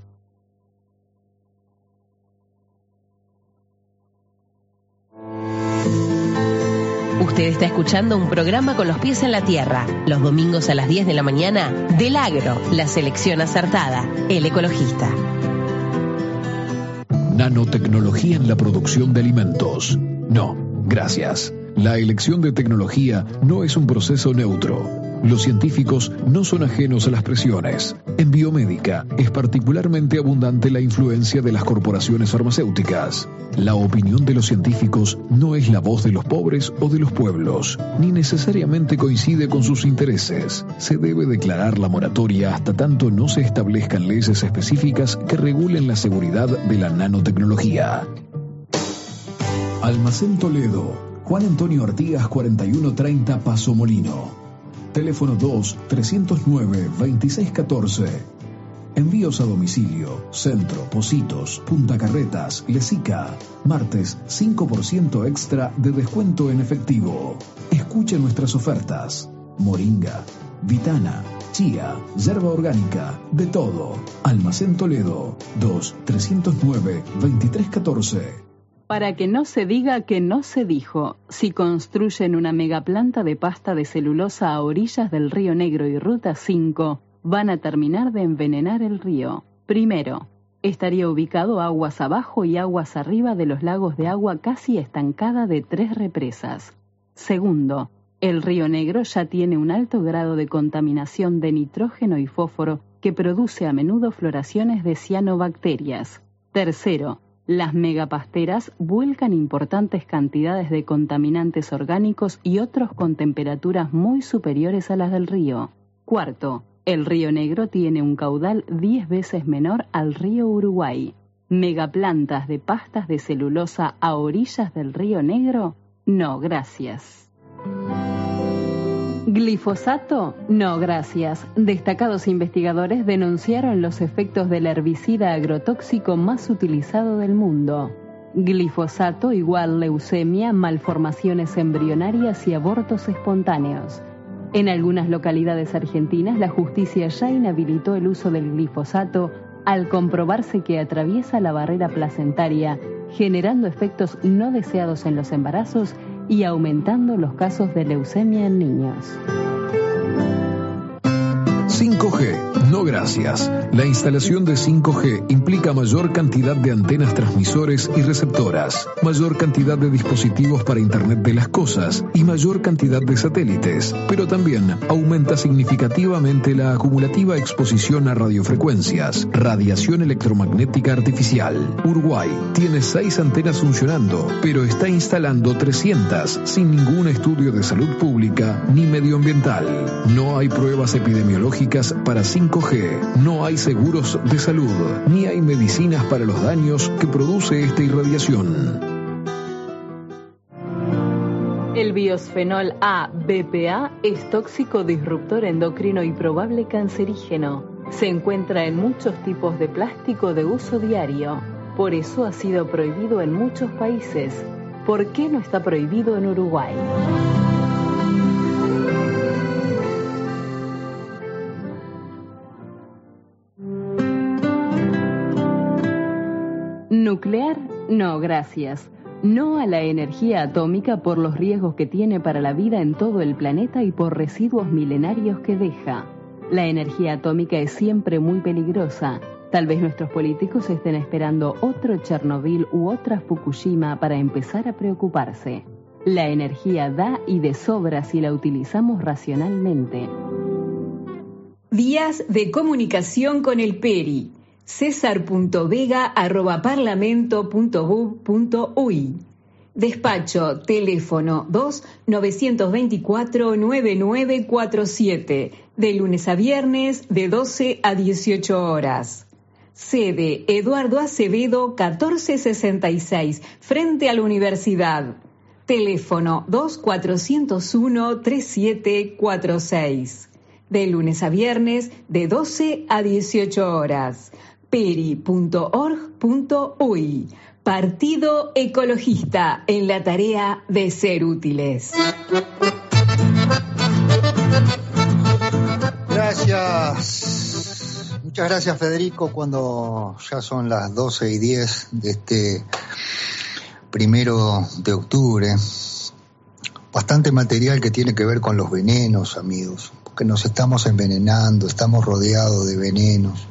Usted está escuchando un programa con los pies en la tierra, los domingos a las diez de la mañana, del Agro, la selección acertada, El Ecologista. Nanotecnología en la producción de alimentos. No, gracias. La elección de tecnología no es un proceso neutro. Los científicos no son ajenos a las presiones. En biomédica es particularmente abundante la influencia de las corporaciones farmacéuticas. La opinión de los científicos no es la voz de los pobres o de los pueblos, ni necesariamente coincide con sus intereses. Se debe declarar la moratoria hasta tanto no se establezcan leyes específicas que regulen la seguridad de la nanotecnología. Almacén Toledo, Juan Antonio Artigas cuarenta y uno treinta Paso Molino. Teléfono dos, trescientos nueve, veintiséis catorce. Envíos a domicilio, Centro, Pocitos, Punta Carretas, Lesica. Martes, cinco por ciento extra de descuento en efectivo. Escuche nuestras ofertas. Moringa, Vitana, Chía, yerba orgánica, de todo. Almacén Toledo, dos, trescientos nueve, veintitrés catorce. Para que no se diga que no se dijo, si construyen una megaplanta de pasta de celulosa a orillas del Río Negro y Ruta cinco, van a terminar de envenenar el río. Primero, estaría ubicado aguas abajo y aguas arriba de los lagos de agua casi estancada de tres represas. Segundo, El Río Negro ya tiene un alto grado de contaminación de nitrógeno y fósforo que produce a menudo floraciones de cianobacterias. Tercero, las megapasteras vuelcan importantes cantidades de contaminantes orgánicos y otros con temperaturas muy superiores a las del río. Cuarto, el Río Negro tiene un caudal diez veces menor al río Uruguay. ¿Megaplantas de pastas de celulosa a orillas del Río Negro? No, gracias. ¿Glifosato? No, gracias. Destacados investigadores denunciaron los efectos del herbicida agrotóxico más utilizado del mundo. Glifosato igual leucemia, malformaciones embrionarias y abortos espontáneos. En algunas localidades argentinas, la justicia ya inhabilitó el uso del glifosato al comprobarse que atraviesa la barrera placentaria, generando efectos no deseados en los embarazos y aumentando los casos de leucemia en niños. cinco G, no gracias. La instalación de cinco G implica mayor cantidad de antenas transmisores y receptoras, mayor cantidad de dispositivos para Internet de las cosas y mayor cantidad de satélites, pero también aumenta significativamente la acumulativa exposición a radiofrecuencias, radiación electromagnética artificial. Uruguay tiene seis antenas funcionando, pero está instalando trescientas sin ningún estudio de salud pública ni medioambiental. No hay pruebas epidemiológicas para cinco G, no hay seguros de salud, ni hay medicinas para los daños que produce esta irradiación. El biosfenol A, B P A, es tóxico, disruptor endocrino y probable cancerígeno. Se encuentra en muchos tipos de plástico de uso diario. Por eso ha sido prohibido en muchos países. ¿Por qué no está prohibido en Uruguay? Nuclear, no, gracias. No a la energía atómica por los riesgos que tiene para la vida en todo el planeta y por residuos milenarios que deja. La energía atómica es siempre muy peligrosa. Tal vez nuestros políticos estén esperando otro Chernobyl u otra Fukushima para empezar a preocuparse. La energía da y de sobra si la utilizamos racionalmente. Vías de comunicación con el Peri. cesar punto vega arroba parlamento punto gov punto uy. Despacho, teléfono dos nueve dos cuatro nueve nueve cuatro siete, de lunes a viernes de doce a dieciocho horas. Sede Eduardo Acevedo catorce sesenta y seis, frente a la universidad. Teléfono dos cuatro cero uno tres siete cuatro seis. De lunes a viernes de doce a dieciocho horas. peri punto org punto uy. Partido Ecologista, en la tarea de ser útiles. Gracias. Muchas gracias, Federico, cuando ya son las doce y diez de este primero de octubre. Bastante material que tiene que ver con los venenos, amigos, porque nos estamos envenenando, estamos rodeados de venenos.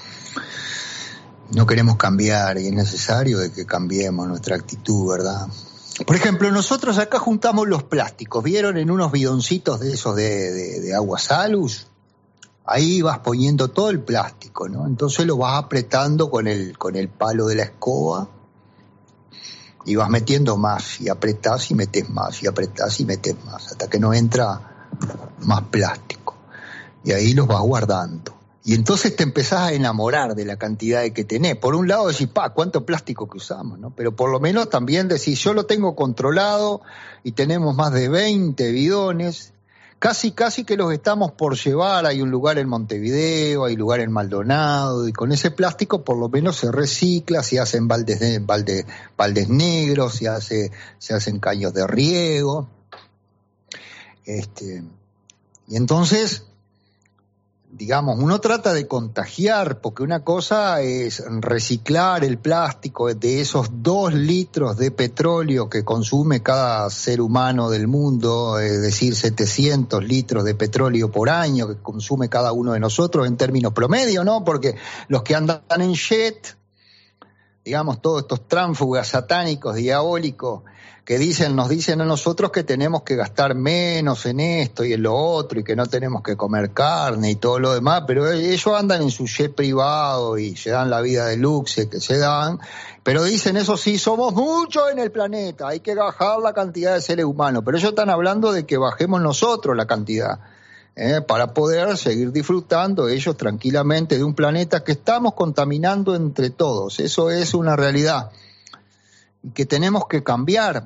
No queremos cambiar y es necesario de que cambiemos nuestra actitud, ¿verdad? Por ejemplo, nosotros acá juntamos los plásticos, ¿vieron? En unos bidoncitos de esos de, de, de agua salus. Ahí vas poniendo todo el plástico, ¿no? Entonces lo vas apretando con el, con el palo de la escoba y vas metiendo más y apretás y metes más y apretás y metes más hasta que no entra más plástico. Y ahí los vas guardando. Y entonces te empezás a enamorar de la cantidad de que tenés. Por un lado decís, pa, cuánto plástico que usamos, ¿no? Pero por lo menos también decís, yo lo tengo controlado y tenemos más de veinte bidones. Casi, casi que los estamos por llevar. Hay un lugar en Montevideo, hay lugar en Maldonado, y con ese plástico por lo menos se recicla, se hacen baldes, de, balde, baldes negros, se, hace, se hacen caños de riego. Este, y entonces, digamos, uno trata de contagiar, porque una cosa es reciclar el plástico de esos dos litros de petróleo que consume cada ser humano del mundo, es decir, setecientos litros de petróleo por año que consume cada uno de nosotros en términos promedio, ¿no? Porque los que andan en jet digamos, todos estos tránsfugas satánicos, diabólicos, que dicen, nos dicen a nosotros que tenemos que gastar menos en esto y en lo otro, y que no tenemos que comer carne y todo lo demás, pero ellos andan en su jet privado y se dan la vida de luxe que se dan, pero dicen, eso sí, somos muchos en el planeta, hay que bajar la cantidad de seres humanos, pero ellos están hablando de que bajemos nosotros la cantidad, eh, para poder seguir disfrutando ellos tranquilamente de un planeta que estamos contaminando entre todos. Eso es una realidad y que tenemos que cambiar.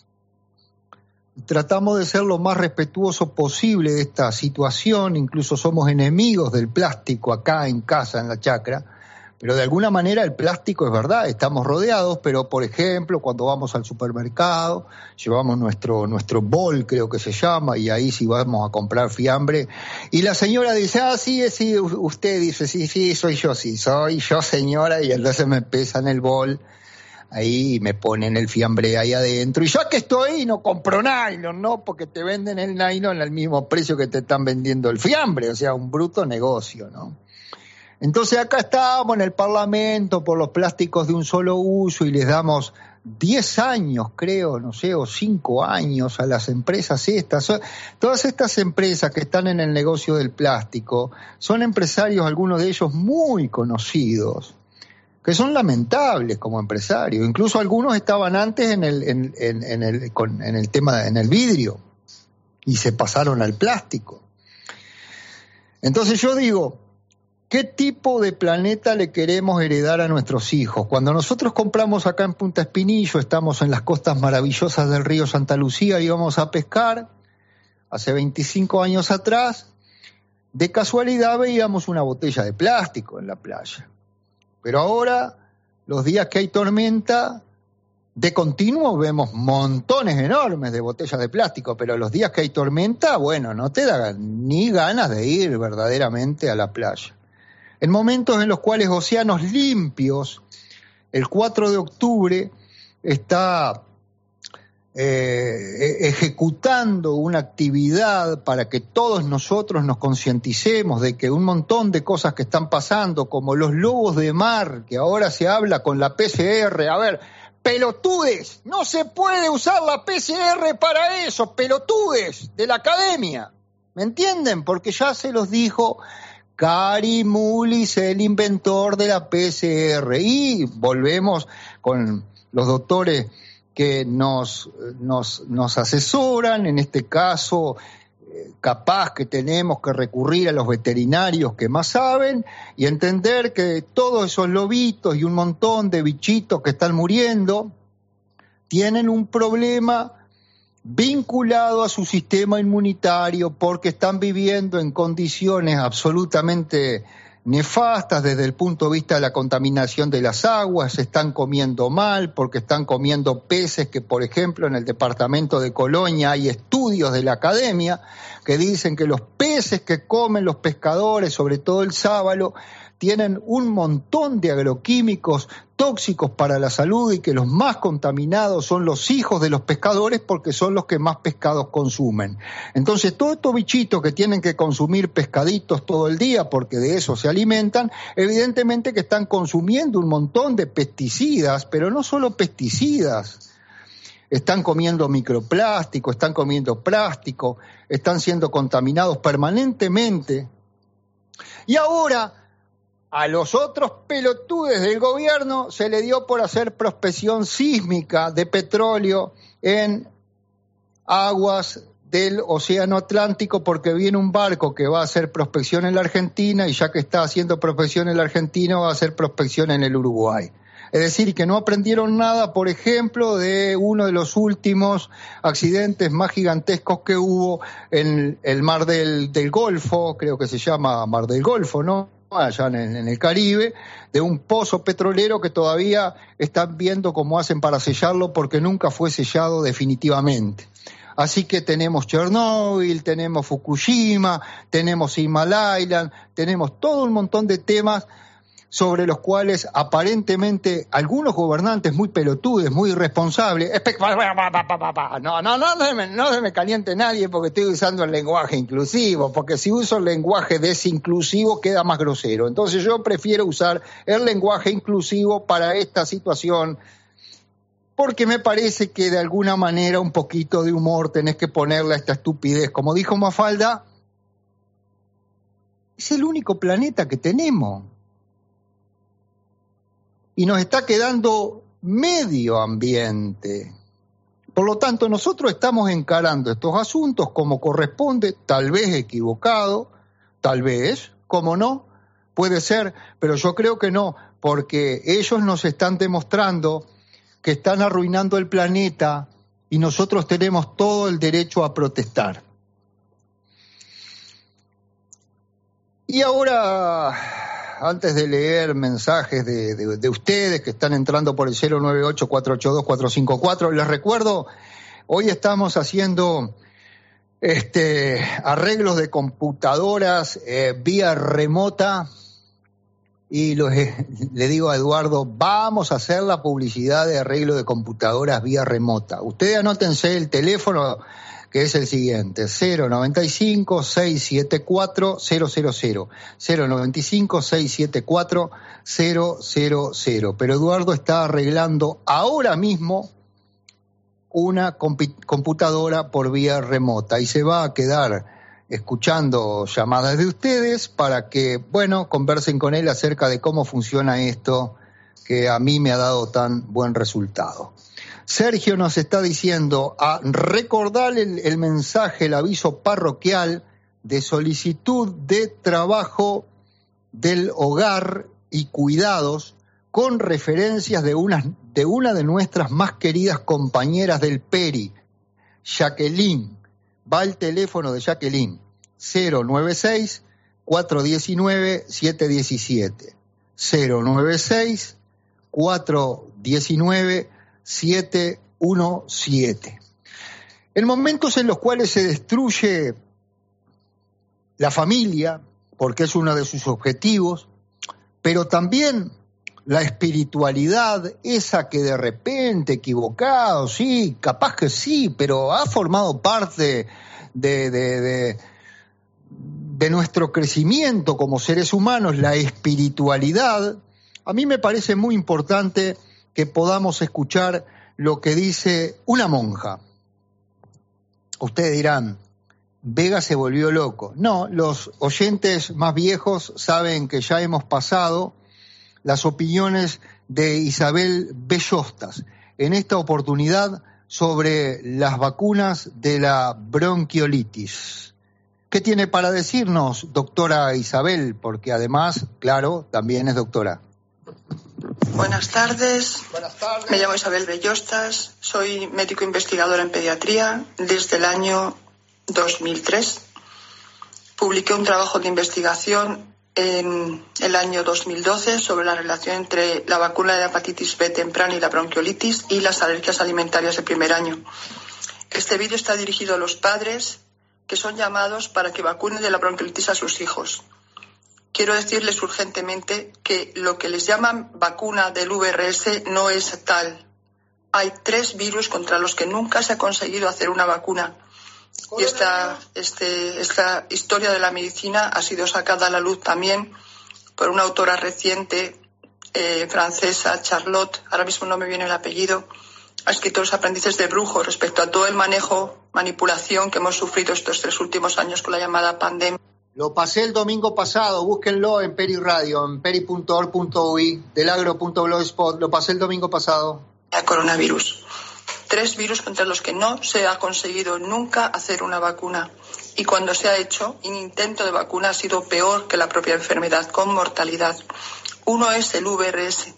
Tratamos de ser lo más respetuoso posible de esta situación, incluso somos enemigos del plástico acá en casa, en la chacra, pero de alguna manera el plástico es verdad, estamos rodeados, pero por ejemplo cuando vamos al supermercado, llevamos nuestro, nuestro bol, creo que se llama, y ahí sí vamos a comprar fiambre, y la señora dice, ah, sí, sí, usted dice, sí, sí, soy yo, sí, soy yo señora, y entonces me pesan el bol, ahí me ponen el fiambre ahí adentro, y ya que estoy no compro nylon, ¿no? Porque te venden el nylon al mismo precio que te están vendiendo el fiambre, o sea, un bruto negocio, ¿no? Entonces acá estamos en el Parlamento por los plásticos de un solo uso y les damos diez años, creo, no sé, o cinco años a las empresas estas. Todas estas empresas que están en el negocio del plástico son empresarios, algunos de ellos muy conocidos, que son lamentables como empresarios. Incluso algunos estaban antes en el, en, en, en el, con, en el tema, en el vidrio, y se pasaron al plástico. Entonces yo digo, ¿qué tipo de planeta le queremos heredar a nuestros hijos? Cuando nosotros compramos acá en Punta Espinillo, estamos en las costas maravillosas del río Santa Lucía, íbamos a pescar, hace veinticinco años atrás, de casualidad veíamos una botella de plástico en la playa. Pero ahora, los días que hay tormenta, de continuo vemos montones enormes de botellas de plástico, pero los días que hay tormenta, bueno, no te da ni ganas de ir verdaderamente a la playa. En momentos en los cuales Océanos Limpios, el cuatro de octubre, está eh, ejecutando una actividad para que todos nosotros nos concienticemos de que un montón de cosas que están pasando, como los lobos de mar, que ahora se habla con la P C R, a ver, pelotudes, no se puede usar la P C R para eso, pelotudes de la academia, ¿me entienden? Porque ya se los dijo Kary Mullis, el inventor de la P C R, y volvemos con los doctores que nos, nos, nos asesoran, en este caso, eh, capaz que tenemos que recurrir a los veterinarios que más saben y entender que todos esos lobitos y un montón de bichitos que están muriendo tienen un problema vinculado a su sistema inmunitario porque están viviendo en condiciones absolutamente nefastas desde el punto de vista de la contaminación de las aguas, se están comiendo mal porque están comiendo peces que, por ejemplo, en el departamento de Colonia hay estudios de la academia que dicen que los peces que comen los pescadores, sobre todo el sábalo, tienen un montón de agroquímicos tóxicos para la salud y que los más contaminados son los hijos de los pescadores porque son los que más pescados consumen. Entonces, todos estos bichitos que tienen que consumir pescaditos todo el día porque de eso se alimentan, evidentemente que están consumiendo un montón de pesticidas, pero no solo pesticidas. Están comiendo microplástico, están comiendo plástico, están siendo contaminados permanentemente. Y ahora, a los otros pelotudes del gobierno se le dio por hacer prospección sísmica de petróleo en aguas del Océano Atlántico porque viene un barco que va a hacer prospección en la Argentina y ya que está haciendo prospección en la Argentina va a hacer prospección en el Uruguay. Es decir, que no aprendieron nada, por ejemplo, de uno de los últimos accidentes más gigantescos que hubo en el Mar del, del Golfo, creo que se llama Mar del Golfo, ¿no? Allá en, en el Caribe, de un pozo petrolero que todavía están viendo cómo hacen para sellarlo porque nunca fue sellado definitivamente. Así que tenemos Chernóbil, tenemos Fukushima, tenemos Himalaya, tenemos todo un montón de temas sobre los cuales aparentemente algunos gobernantes muy pelotudes, muy irresponsables, no, no, no, no se me, no se me caliente nadie porque estoy usando el lenguaje inclusivo, porque si uso el lenguaje desinclusivo queda más grosero. Entonces yo prefiero usar el lenguaje inclusivo para esta situación, porque me parece que de alguna manera un poquito de humor tenés que ponerle a esta estupidez. Como dijo Mafalda, es el único planeta que tenemos. Y nos está quedando medio ambiente. Por lo tanto, nosotros estamos encarando estos asuntos como corresponde, tal vez equivocado, tal vez, como no, puede ser, pero yo creo que no, porque ellos nos están demostrando que están arruinando el planeta y nosotros tenemos todo el derecho a protestar. Y ahora, antes de leer mensajes de, de, de ustedes que están entrando por el cero nueve ocho, cuatro ocho dos, cuatro cinco cuatro, les recuerdo, hoy estamos haciendo este, arreglos de computadoras eh, vía remota y los, eh, le digo a Eduardo, vamos a hacer la publicidad de arreglo de computadoras vía remota. Ustedes anótense el teléfono, que es el siguiente, cero noventa y cinco, seiscientos setenta y cuatro, cero cero cero, cero noventa y cinco, seiscientos setenta y cuatro, cero cero cero. Pero Eduardo está arreglando ahora mismo una comp- computadora por vía remota y se va a quedar escuchando llamadas de ustedes para que, bueno, conversen con él acerca de cómo funciona esto que a mí me ha dado tan buen resultado. Sergio nos está diciendo a recordar el, el mensaje, el aviso parroquial de solicitud de trabajo del hogar y cuidados con referencias de una, de una de nuestras más queridas compañeras del Peri, Jacqueline. Va el teléfono de Jacqueline, cero nueve seis, cuatro uno nueve, siete uno siete, cero nueve seis, cuatro uno nueve, siete uno siete. En momentos en los cuales se destruye la familia, porque es uno de sus objetivos, pero también la espiritualidad, esa que de repente, equivocado, sí, capaz que sí, pero ha formado parte de, de, de, de nuestro crecimiento como seres humanos, la espiritualidad. A mí me parece muy importante que podamos escuchar lo que dice una monja. Ustedes dirán, Vega se volvió loco. No, los oyentes más viejos saben que ya hemos pasado las opiniones de Isabel Bellostas, en esta oportunidad sobre las vacunas de la bronquiolitis. ¿Qué tiene para decirnos, doctora Isabel? Porque además, claro, también es doctora. Buenas tardes. Buenas tardes. Me llamo Isabel Bellostas, soy médico investigadora en pediatría desde el año dos mil tres. Publiqué un trabajo de investigación en el año dos mil doce sobre la relación entre la vacuna de la hepatitis B temprana y la bronquiolitis y las alergias alimentarias de primer año. Este vídeo está dirigido a los padres que son llamados para que vacunen de la bronquiolitis a sus hijos. Quiero decirles urgentemente que lo que les llaman vacuna del V R S no es tal. Hay tres virus contra los que nunca se ha conseguido hacer una vacuna. Y esta, este, esta historia de la medicina ha sido sacada a la luz también por una autora reciente eh, francesa, Charlotte, ahora mismo no me viene el apellido, ha escrito Los aprendices de brujo respecto a todo el manejo, manipulación que hemos sufrido estos tres últimos años con la llamada pandemia. Lo pasé el domingo pasado, búsquenlo en Peri Radio, en peri punto org punto u i, delagro punto blogspot, lo pasé el domingo pasado. El coronavirus. Tres virus contra los que no se ha conseguido nunca hacer una vacuna. Y cuando se ha hecho, un intento de vacuna ha sido peor que la propia enfermedad, con mortalidad. Uno es el V R S,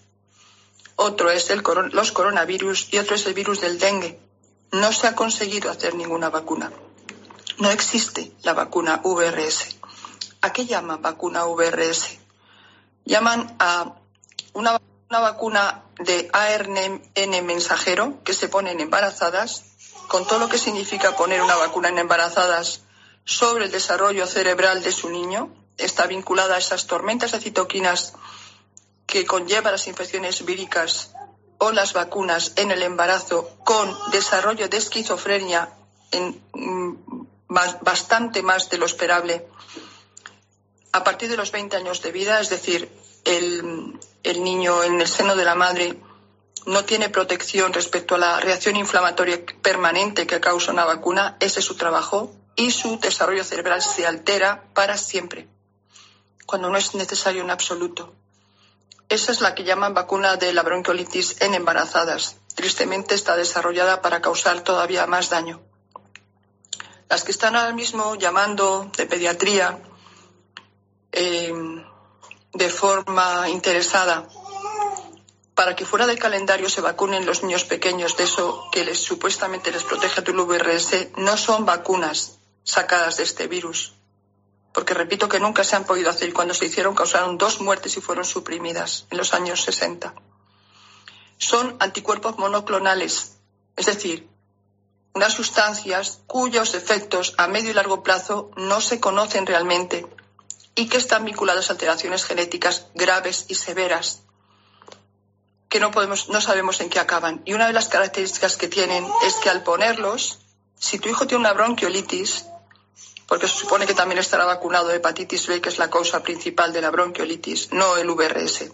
otro es el coron- los coronavirus y otro es el virus del dengue. No se ha conseguido hacer ninguna vacuna. No existe la vacuna V R S. ¿A qué llaman vacuna V R S? Llaman a una, una vacuna de A R N mensajero que se pone en embarazadas, con todo lo que significa poner una vacuna en embarazadas sobre el desarrollo cerebral de su niño. Está vinculada a esas tormentas de citoquinas que conlleva las infecciones víricas o las vacunas en el embarazo con desarrollo de esquizofrenia en mm, bastante más de lo esperable a partir de los veinte años de vida, es decir, el, el niño en el seno de la madre no tiene protección respecto a la reacción inflamatoria permanente que causa una vacuna, ese es su trabajo, y su desarrollo cerebral se altera para siempre, cuando no es necesario en absoluto. Esa es la que llaman vacuna de la bronquiolitis en embarazadas. Tristemente está desarrollada para causar todavía más daño. Las que están ahora mismo llamando de pediatría eh, de forma interesada para que fuera del calendario se vacunen los niños pequeños de eso que les supuestamente les protege del V R S, no son vacunas sacadas de este virus. Porque repito que nunca se han podido hacer y cuando se hicieron causaron dos muertes y fueron suprimidas en los años sesenta. Son anticuerpos monoclonales, es decir, unas sustancias cuyos efectos a medio y largo plazo no se conocen realmente y que están vinculadas a alteraciones genéticas graves y severas que no podemos, no sabemos en qué acaban. Y una de las características que tienen es que al ponerlos, si tu hijo tiene una bronquiolitis, porque se supone que también estará vacunado de hepatitis B, que es la causa principal de la bronquiolitis, no el V R S.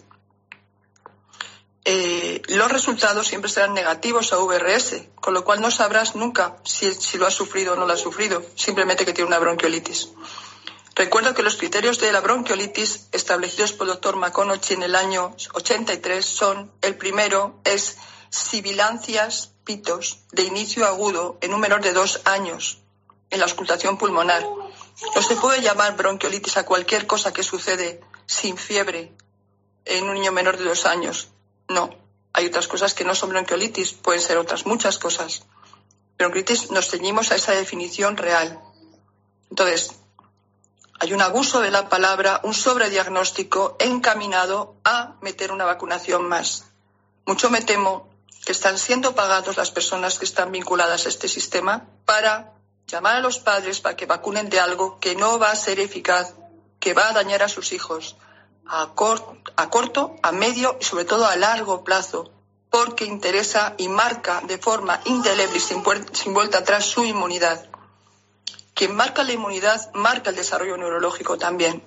Eh, los resultados siempre serán negativos a V R S, con lo cual no sabrás nunca si, si lo ha sufrido o no lo ha sufrido, simplemente que tiene una bronquiolitis. Recuerdo que los criterios de la bronquiolitis establecidos por el doctor McConaughey en el año ochenta y tres son, el primero es sibilancias, pitos, de inicio agudo en un menor de dos años, en la auscultación pulmonar. No se puede llamar bronquiolitis a cualquier cosa que sucede sin fiebre en un niño menor de dos años. No, hay otras cosas que no son bronquiolitis, pueden ser otras muchas cosas. Bronquiolitis nos ceñimos a esa definición real. Entonces, hay un abuso de la palabra, un sobrediagnóstico encaminado a meter una vacunación más. Mucho me temo que están siendo pagados las personas que están vinculadas a este sistema para llamar a los padres para que vacunen de algo que no va a ser eficaz, que va a dañar a sus hijos a, cor- a corto, a medio y sobre todo a largo plazo, porque interesa y marca de forma indeleble y sin, puer- sin vuelta atrás su inmunidad. Quien marca la inmunidad marca el desarrollo neurológico también.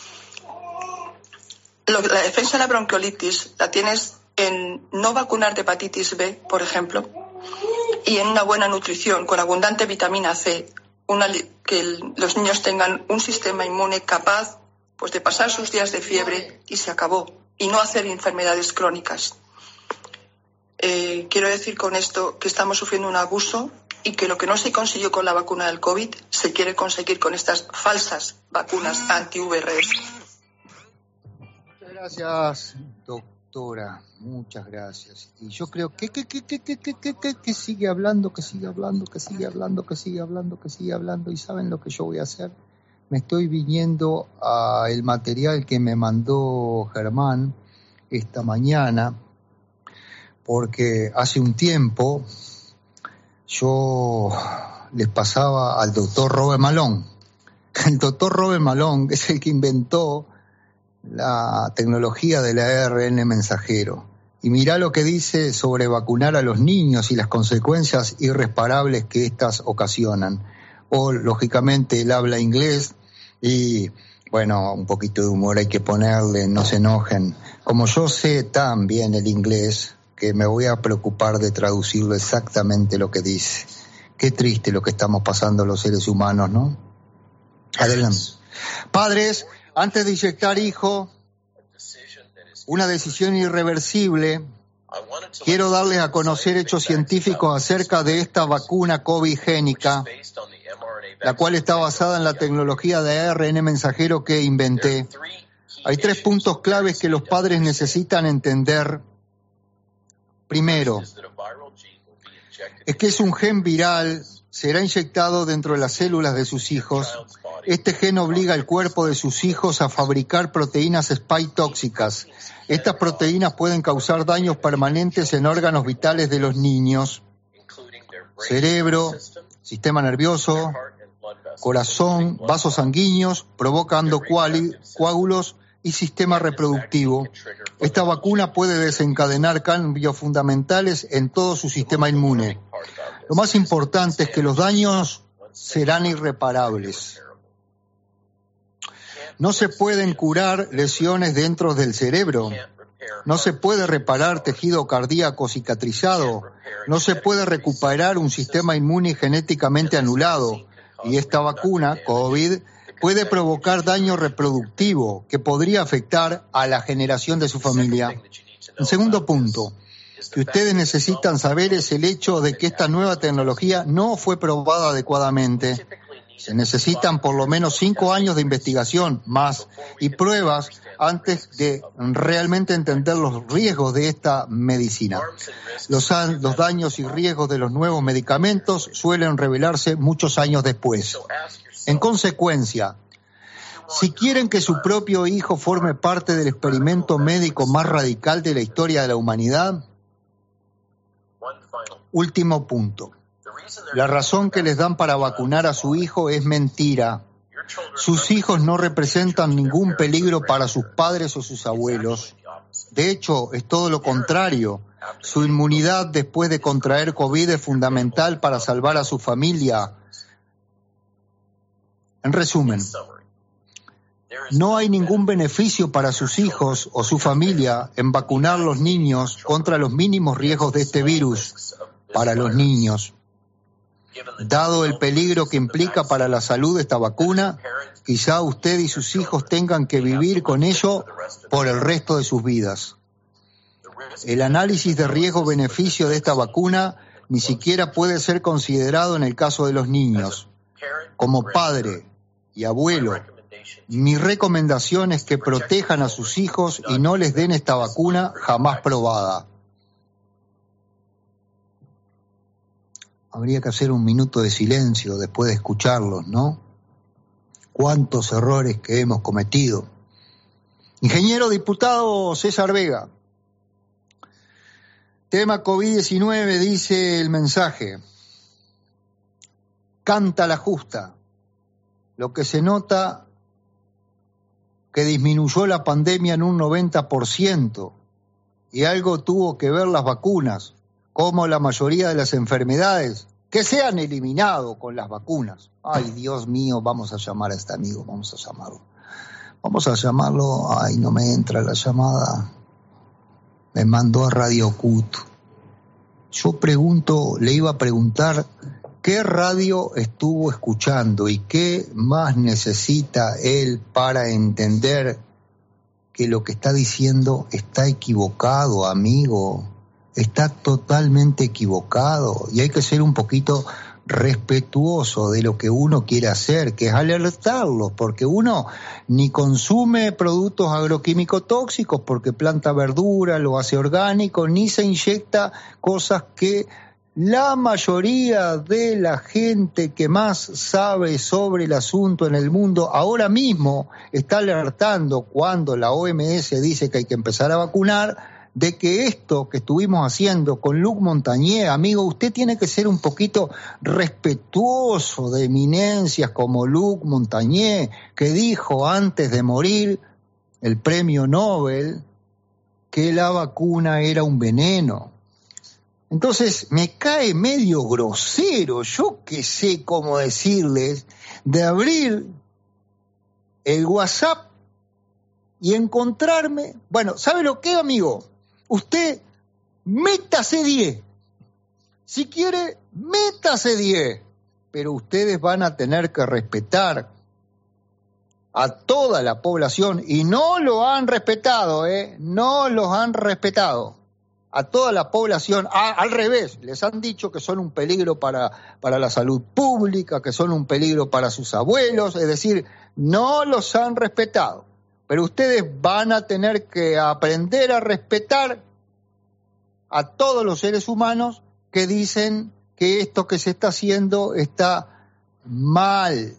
Lo, la defensa de la bronquiolitis la tienes en no vacunar de hepatitis B, por ejemplo, y en una buena nutrición con abundante vitamina C, una, que el, los niños tengan un sistema inmune capaz pues, de pasar sus días de fiebre y se acabó, y no hacer enfermedades crónicas. Eh, quiero decir con esto que estamos sufriendo un abuso y que lo que no se consiguió con la vacuna del COVID se quiere conseguir con estas falsas vacunas anti-V R S. Muchas gracias, doctora. Muchas gracias. Y yo creo que que, que, que, que, que, que, que, que sigue hablando, que sigue hablando, que sigue hablando, que sigue hablando, que sigue hablando. ¿Y saben lo que yo voy a hacer? Me estoy viniendo a el material que me mandó Germán esta mañana, porque hace un tiempo yo les pasaba al doctor Robert Malone. El doctor Robert Malone es el que inventó la tecnología del A R N mensajero. Y mirá lo que dice sobre vacunar a los niños y las consecuencias irreparables que éstas ocasionan. O, lógicamente, él habla inglés y, bueno, un poquito de humor hay que ponerle, no se enojen. Como yo sé tan bien el inglés, que me voy a preocupar de traducirlo exactamente lo que dice. Qué triste lo que estamos pasando los seres humanos, ¿no? Adelante. Padres, antes de inyectar hijo, una decisión irreversible, quiero darles a conocer hechos científicos acerca de esta vacuna COVID-génica, la cual está basada en la tecnología de A R N mensajero que inventé. Hay tres puntos claves que los padres necesitan entender. Primero, es que es un gen viral, será inyectado dentro de las células de sus hijos. Este gen obliga al cuerpo de sus hijos a fabricar proteínas spike tóxicas. Estas proteínas pueden causar daños permanentes en órganos vitales de los niños: cerebro, sistema nervioso, corazón, vasos sanguíneos, provocando coágulos y sistema reproductivo. Esta vacuna puede desencadenar cambios fundamentales en todo su sistema inmune. Lo más importante es que los daños serán irreparables. No se pueden curar lesiones dentro del cerebro. No se puede reparar tejido cardíaco cicatrizado. No se puede recuperar un sistema inmune genéticamente anulado. Y esta vacuna, COVID, puede provocar daño reproductivo que podría afectar a la generación de su familia. Un segundo punto que ustedes necesitan saber es el hecho de que esta nueva tecnología no fue probada adecuadamente. Se necesitan por lo menos cinco años de investigación más y pruebas antes de realmente entender los riesgos de esta medicina. Los, los daños y riesgos de los nuevos medicamentos suelen revelarse muchos años después. En consecuencia, si quieren que su propio hijo forme parte del experimento médico más radical de la historia de la humanidad, último punto. La razón que les dan para vacunar a su hijo es mentira. Sus hijos no representan ningún peligro para sus padres o sus abuelos. De hecho, es todo lo contrario. Su inmunidad después de contraer COVID es fundamental para salvar a su familia. En resumen, no hay ningún beneficio para sus hijos o su familia en vacunar a los niños contra los mínimos riesgos de este virus para los niños. Dado el peligro que implica para la salud esta vacuna, quizá usted y sus hijos tengan que vivir con ello por el resto de sus vidas. El análisis de riesgo-beneficio de esta vacuna ni siquiera puede ser considerado en el caso de los niños. Como padre y abuelo, mi recomendación es que protejan a sus hijos y no les den esta vacuna jamás probada. Habría que hacer un minuto de silencio después de escucharlos, ¿no? Cuántos errores que hemos cometido. Ingeniero diputado César Vega. Tema COVID diecinueve, dice el mensaje. Canta la justa. Lo que se nota que disminuyó la pandemia en un noventa por ciento y algo tuvo que ver las vacunas, como la mayoría de las enfermedades que se han eliminado con las vacunas. Ay, Dios mío, vamos a llamar a este amigo, vamos a llamarlo. Vamos a llamarlo, ay, no me entra la llamada. Me mandó a Radio Cut. Yo pregunto, le iba a preguntar qué radio estuvo escuchando y qué más necesita él para entender que lo que está diciendo está equivocado, amigo. Está totalmente equivocado y hay que ser un poquito respetuoso de lo que uno quiere hacer, que es alertarlos, porque uno ni consume productos agroquímicos tóxicos porque planta verdura, lo hace orgánico, ni se inyecta cosas que la mayoría de la gente que más sabe sobre el asunto en el mundo ahora mismo está alertando cuando la O M S dice que hay que empezar a vacunar, de que esto que estuvimos haciendo con Luc Montagnier, amigo, usted tiene que ser un poquito respetuoso de eminencias como Luc Montagnier, que dijo antes de morir el premio Nobel que la vacuna era un veneno. Entonces me cae medio grosero, yo que sé cómo decirles, de abrir el WhatsApp y encontrarme, bueno, ¿sabe lo que, amigo? Usted métase diez. Si quiere, métase diez. Pero ustedes van a tener que respetar a toda la población y no lo han respetado, ¿eh? No los han respetado. A toda la población, a, al revés, les han dicho que son un peligro para, para la salud pública, que son un peligro para sus abuelos, es decir, no los han respetado. Pero ustedes van a tener que aprender a respetar a todos los seres humanos que dicen que esto que se está haciendo está mal,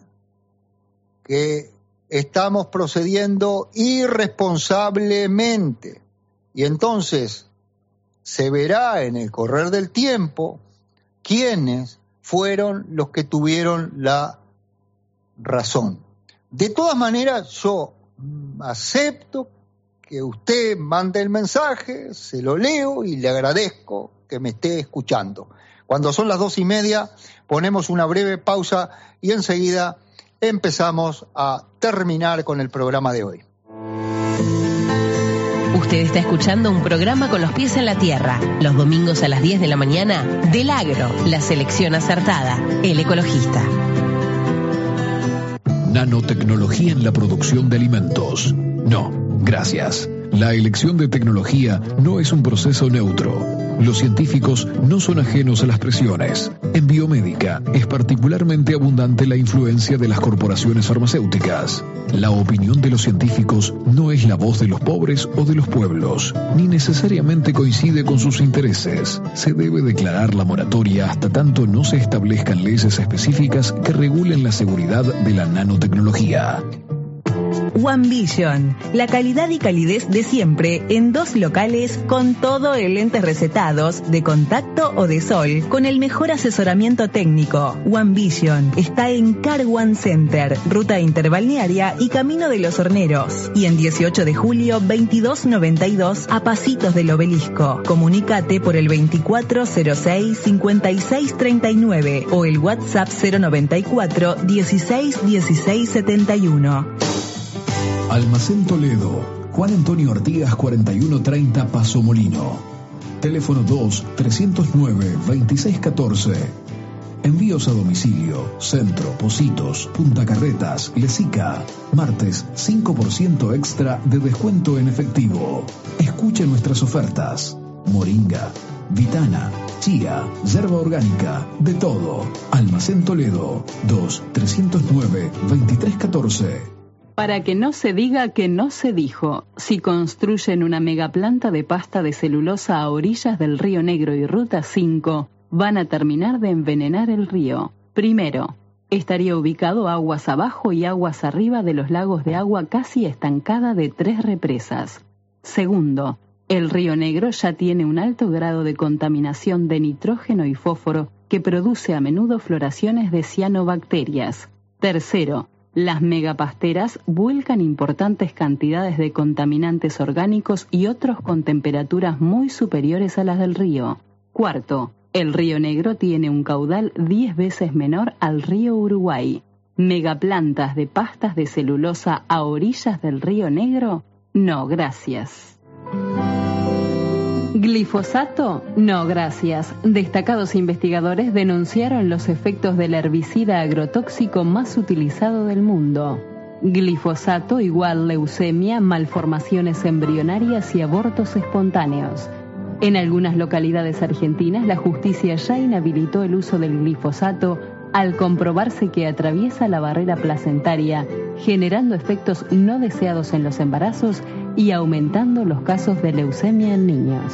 que estamos procediendo irresponsablemente. Y entonces se verá en el correr del tiempo quiénes fueron los que tuvieron la razón. De todas maneras, yo acepto que usted mande el mensaje, se lo leo y le agradezco que me esté escuchando. Cuando son las dos y media, ponemos una breve pausa y enseguida empezamos a terminar con el programa de hoy. Usted está escuchando un programa con los pies en la tierra, los domingos a las diez de la mañana, del Agro, la selección acertada, el ecologista. Nanotecnología en la producción de alimentos. No, gracias. La elección de tecnología no es un proceso neutro. Los científicos no son ajenos a las presiones. En biomédica es particularmente abundante la influencia de las corporaciones farmacéuticas. La opinión de los científicos no es la voz de los pobres o de los pueblos, ni necesariamente coincide con sus intereses. Se debe declarar la moratoria hasta tanto no se establezcan leyes específicas que regulen la seguridad de la nanotecnología. One Vision, la calidad y calidez de siempre en dos locales con todo en lentes recetados, de contacto o de sol, con el mejor asesoramiento técnico. One Vision está en Car One Center, ruta interbalnearia y Camino de los Horneros. Y en dieciocho de julio, veintidós noventa y dos, a pasitos del Obelisco. Comunícate por el veinticuatro cero seis, cincuenta y seis treinta y nueve o el WhatsApp cero noventa y cuatro, dieciséis dieciséis setenta y uno. Almacén Toledo, Juan Antonio Artigas cuarenta y uno treinta Paso Molino. Teléfono dos, trescientos nueve, veintiséis catorce. Envíos a domicilio, Centro, Pocitos, Punta Carretas, Lesica. Martes, cinco por ciento extra de descuento en efectivo. Escuche nuestras ofertas. Moringa, Vitana, Chía, yerba orgánica, de todo. Almacén Toledo, dos, trescientos nueve, veintitrés catorce. Para que no se diga que no se dijo, si construyen una megaplanta de pasta de celulosa a orillas del Río Negro y Ruta cinco, van a terminar de envenenar el río. Primero, estaría ubicado aguas abajo y aguas arriba de los lagos de agua casi estancada de tres represas. Segundo, el Río Negro ya tiene un alto grado de contaminación de nitrógeno y fósforo que produce a menudo floraciones de cianobacterias. Tercero, las megapasteras vuelcan importantes cantidades de contaminantes orgánicos y otros con temperaturas muy superiores a las del río. Cuarto, el Río Negro tiene un caudal diez veces menor al río Uruguay. ¿Megaplantas de pastas de celulosa a orillas del Río Negro? No, gracias. ¿Glifosato? No, gracias. Destacados investigadores denunciaron los efectos del herbicida agrotóxico más utilizado del mundo. Glifosato igual leucemia, malformaciones embrionarias y abortos espontáneos. En algunas localidades argentinas, la justicia ya inhabilitó el uso del glifosato al comprobarse que atraviesa la barrera placentaria, generando efectos no deseados en los embarazos y aumentando los casos de leucemia en niños.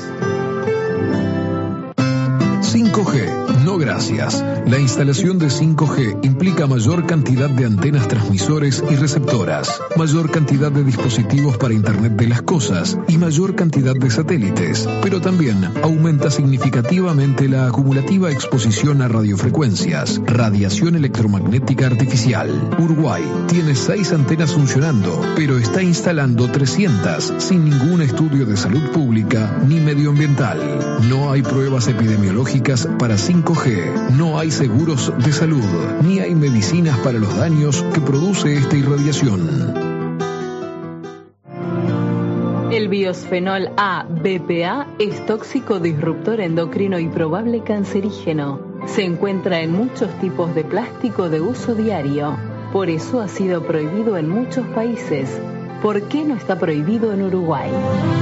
cinco G, no gracias. La instalación de cinco G implica mayor cantidad de antenas transmisores y receptoras, mayor cantidad de dispositivos para Internet de las cosas y mayor cantidad de satélites, pero también aumenta significativamente la acumulativa exposición a radiofrecuencias, radiación electromagnética artificial. Uruguay tiene seis antenas funcionando, pero está instalando trescientas sin ningún estudio de salud pública ni medioambiental. No hay pruebas epidemiológicas para cinco G, no hay seguros de salud, ni hay medicinas para los daños que produce esta irradiación. El biosfenol A, B P A, es tóxico, disruptor endocrino y probable cancerígeno. Se encuentra en muchos tipos de plástico de uso diario. Por eso ha sido prohibido en muchos países. ¿Por qué no está prohibido en Uruguay?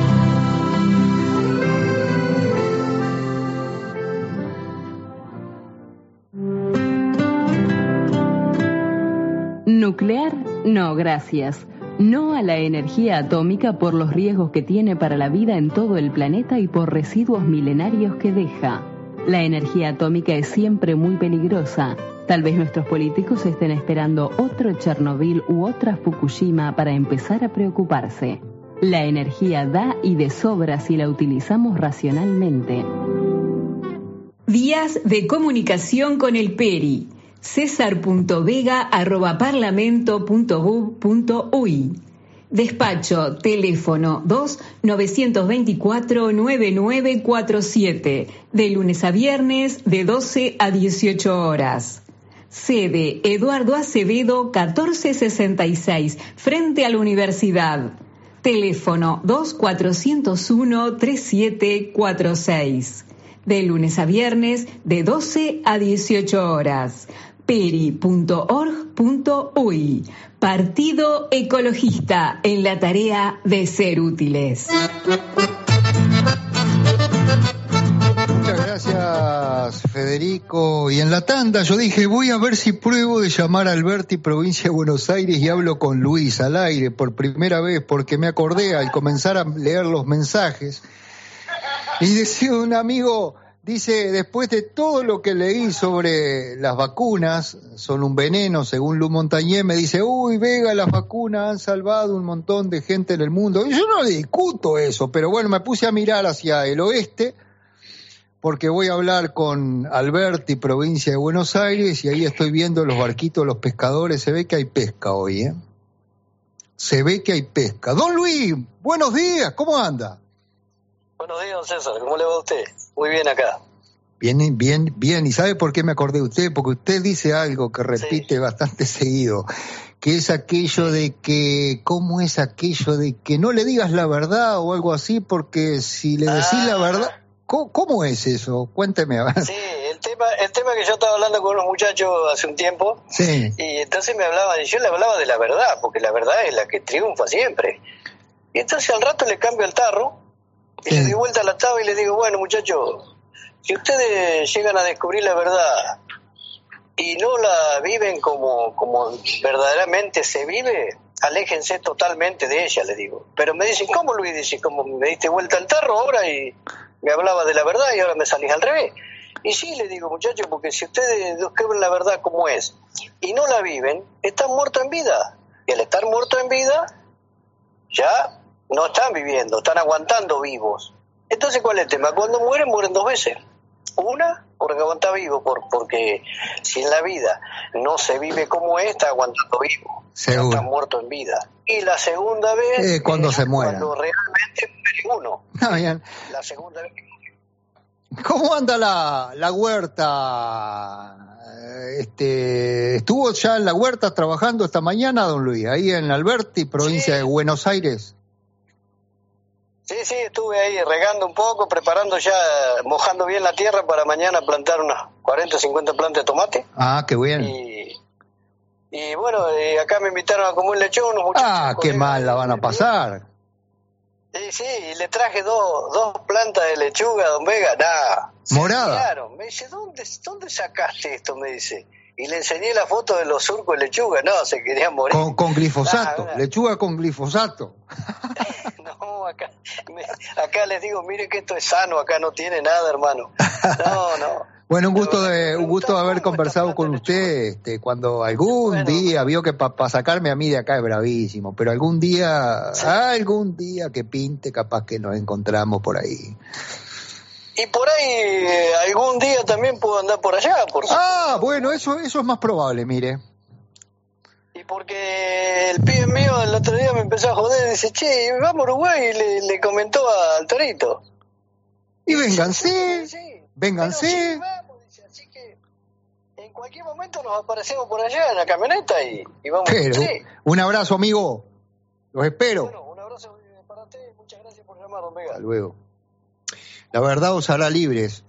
Nuclear, no, gracias. No a la energía atómica por los riesgos que tiene para la vida en todo el planeta y por residuos milenarios que deja. La energía atómica es siempre muy peligrosa. Tal vez nuestros políticos estén esperando otro Chernobyl u otra Fukushima para empezar a preocuparse. La energía da y de sobra si la utilizamos racionalmente. Vías de comunicación con el Peri. Cesar punto vega arroba parlamento punto gov punto uy. Despacho, teléfono dos novecientos veinticuatro nueve nueve cuatro siete, de lunes a viernes de doce a dieciocho horas. Sede Eduardo Acevedo catorce sesenta y seis, frente a la universidad. Teléfono dos cuatrocientos uno treinta y siete cuarenta y seis. De lunes a viernes de doce a dieciocho horas. peri punto org punto uy. Partido Ecologista, en la tarea de ser útiles. Muchas gracias, Federico. Y en la tanda yo dije, voy a ver si pruebo de llamar a Alberti, provincia de Buenos Aires, y hablo con Luis al aire por primera vez, porque me acordé al comenzar a leer los mensajes. Y decía un amigo, dice, después de todo lo que leí sobre las vacunas, son un veneno, según Lu Montañé, me dice, uy, Vega, las vacunas han salvado un montón de gente en el mundo. Y yo no discuto eso, pero bueno, me puse a mirar hacia el oeste, porque voy a hablar con Alberti, provincia de Buenos Aires, y ahí estoy viendo los barquitos, los pescadores. Se ve que hay pesca hoy, ¿eh? Se ve que hay pesca. Don Luis, buenos días, ¿cómo anda? Buenos días, don César, ¿cómo le va a usted? Muy bien acá. Bien, bien, bien. ¿Y sabe por qué me acordé de usted? Porque usted dice algo que repite sí. bastante seguido, que es aquello de que, ¿cómo es aquello de que no le digas la verdad o algo así? Porque si le decís ah. la verdad, ¿cómo, ¿cómo es eso? Cuénteme. Sí, el tema, el tema que yo estaba hablando con unos muchachos hace un tiempo, sí. y entonces me hablaban, y yo le hablaba de la verdad, porque la verdad es la que triunfa siempre. Y entonces al rato le cambio el tarro, y sí. le doy vuelta a la tabla y le digo, bueno, muchachos, si ustedes llegan a descubrir la verdad y no la viven como, como verdaderamente se vive, aléjense totalmente de ella, le digo. Pero me dicen, ¿cómo, Luis? Dice, ¿cómo me diste vuelta al tarro ahora y me hablaba de la verdad y ahora me salís al revés? Y sí, le digo, muchachos, porque si ustedes descubren la verdad como es y no la viven, están muertos en vida. Y al estar muertos en vida, ya no están viviendo, están aguantando vivos. Entonces, ¿cuál es el tema? Cuando mueren, mueren dos veces. Una, porque aguanta vivo, por, porque si en la vida no se vive como es, está aguantando vivo. Seguro. Está muerto en vida. Y la segunda vez... Eh, cuando se muera. Cuando realmente muere uno. Ah, bien. La segunda vez. ¿Cómo anda la, la huerta? Este, ¿Estuvo ya en la huerta trabajando esta mañana, don Luis? Ahí en Alberti, provincia sí. de Buenos Aires. Sí, sí, estuve ahí regando un poco, preparando ya, mojando bien la tierra para mañana plantar unas cuarenta o cincuenta plantas de tomate. Ah, qué bien. Y, y bueno, y acá me invitaron a comer lechón unos muchachos. Ah, qué mal la van a pasar. Sí, sí, y le traje dos, dos plantas de lechuga, don Vega, nada. Morada. Me dice, ¿dónde, ¿dónde sacaste esto? Me dice. Y le enseñé la foto de los surcos de lechuga, no, se querían morir. Con, con glifosato, nah, nah. lechuga con glifosato. No, acá, me, acá les digo, mire que esto es sano, acá no tiene nada, hermano. No, no. Bueno, un gusto de un gusto de haber conversado con usted, este, cuando algún bueno, día vio que para pa sacarme a mí de acá es bravísimo, pero algún día, sí. algún día que pinte, capaz que nos encontramos por ahí. Y por ahí eh, algún día también puedo andar por allá, por Ah, bueno, eso eso es más probable, mire. Y porque el pibe mío el otro día me empezó a joder, dice, che, vamos a Uruguay, y le, le comentó al Torito. Y vénganse, sí, sí. vénganse. Sí, vamos, dice, así que en cualquier momento nos aparecemos por allá en la camioneta y, y vamos. Pero, sí. Un abrazo, amigo. Los espero. Bueno, un abrazo para usted, muchas gracias por llamar, don Vega. Hasta luego. La verdad os hará libres.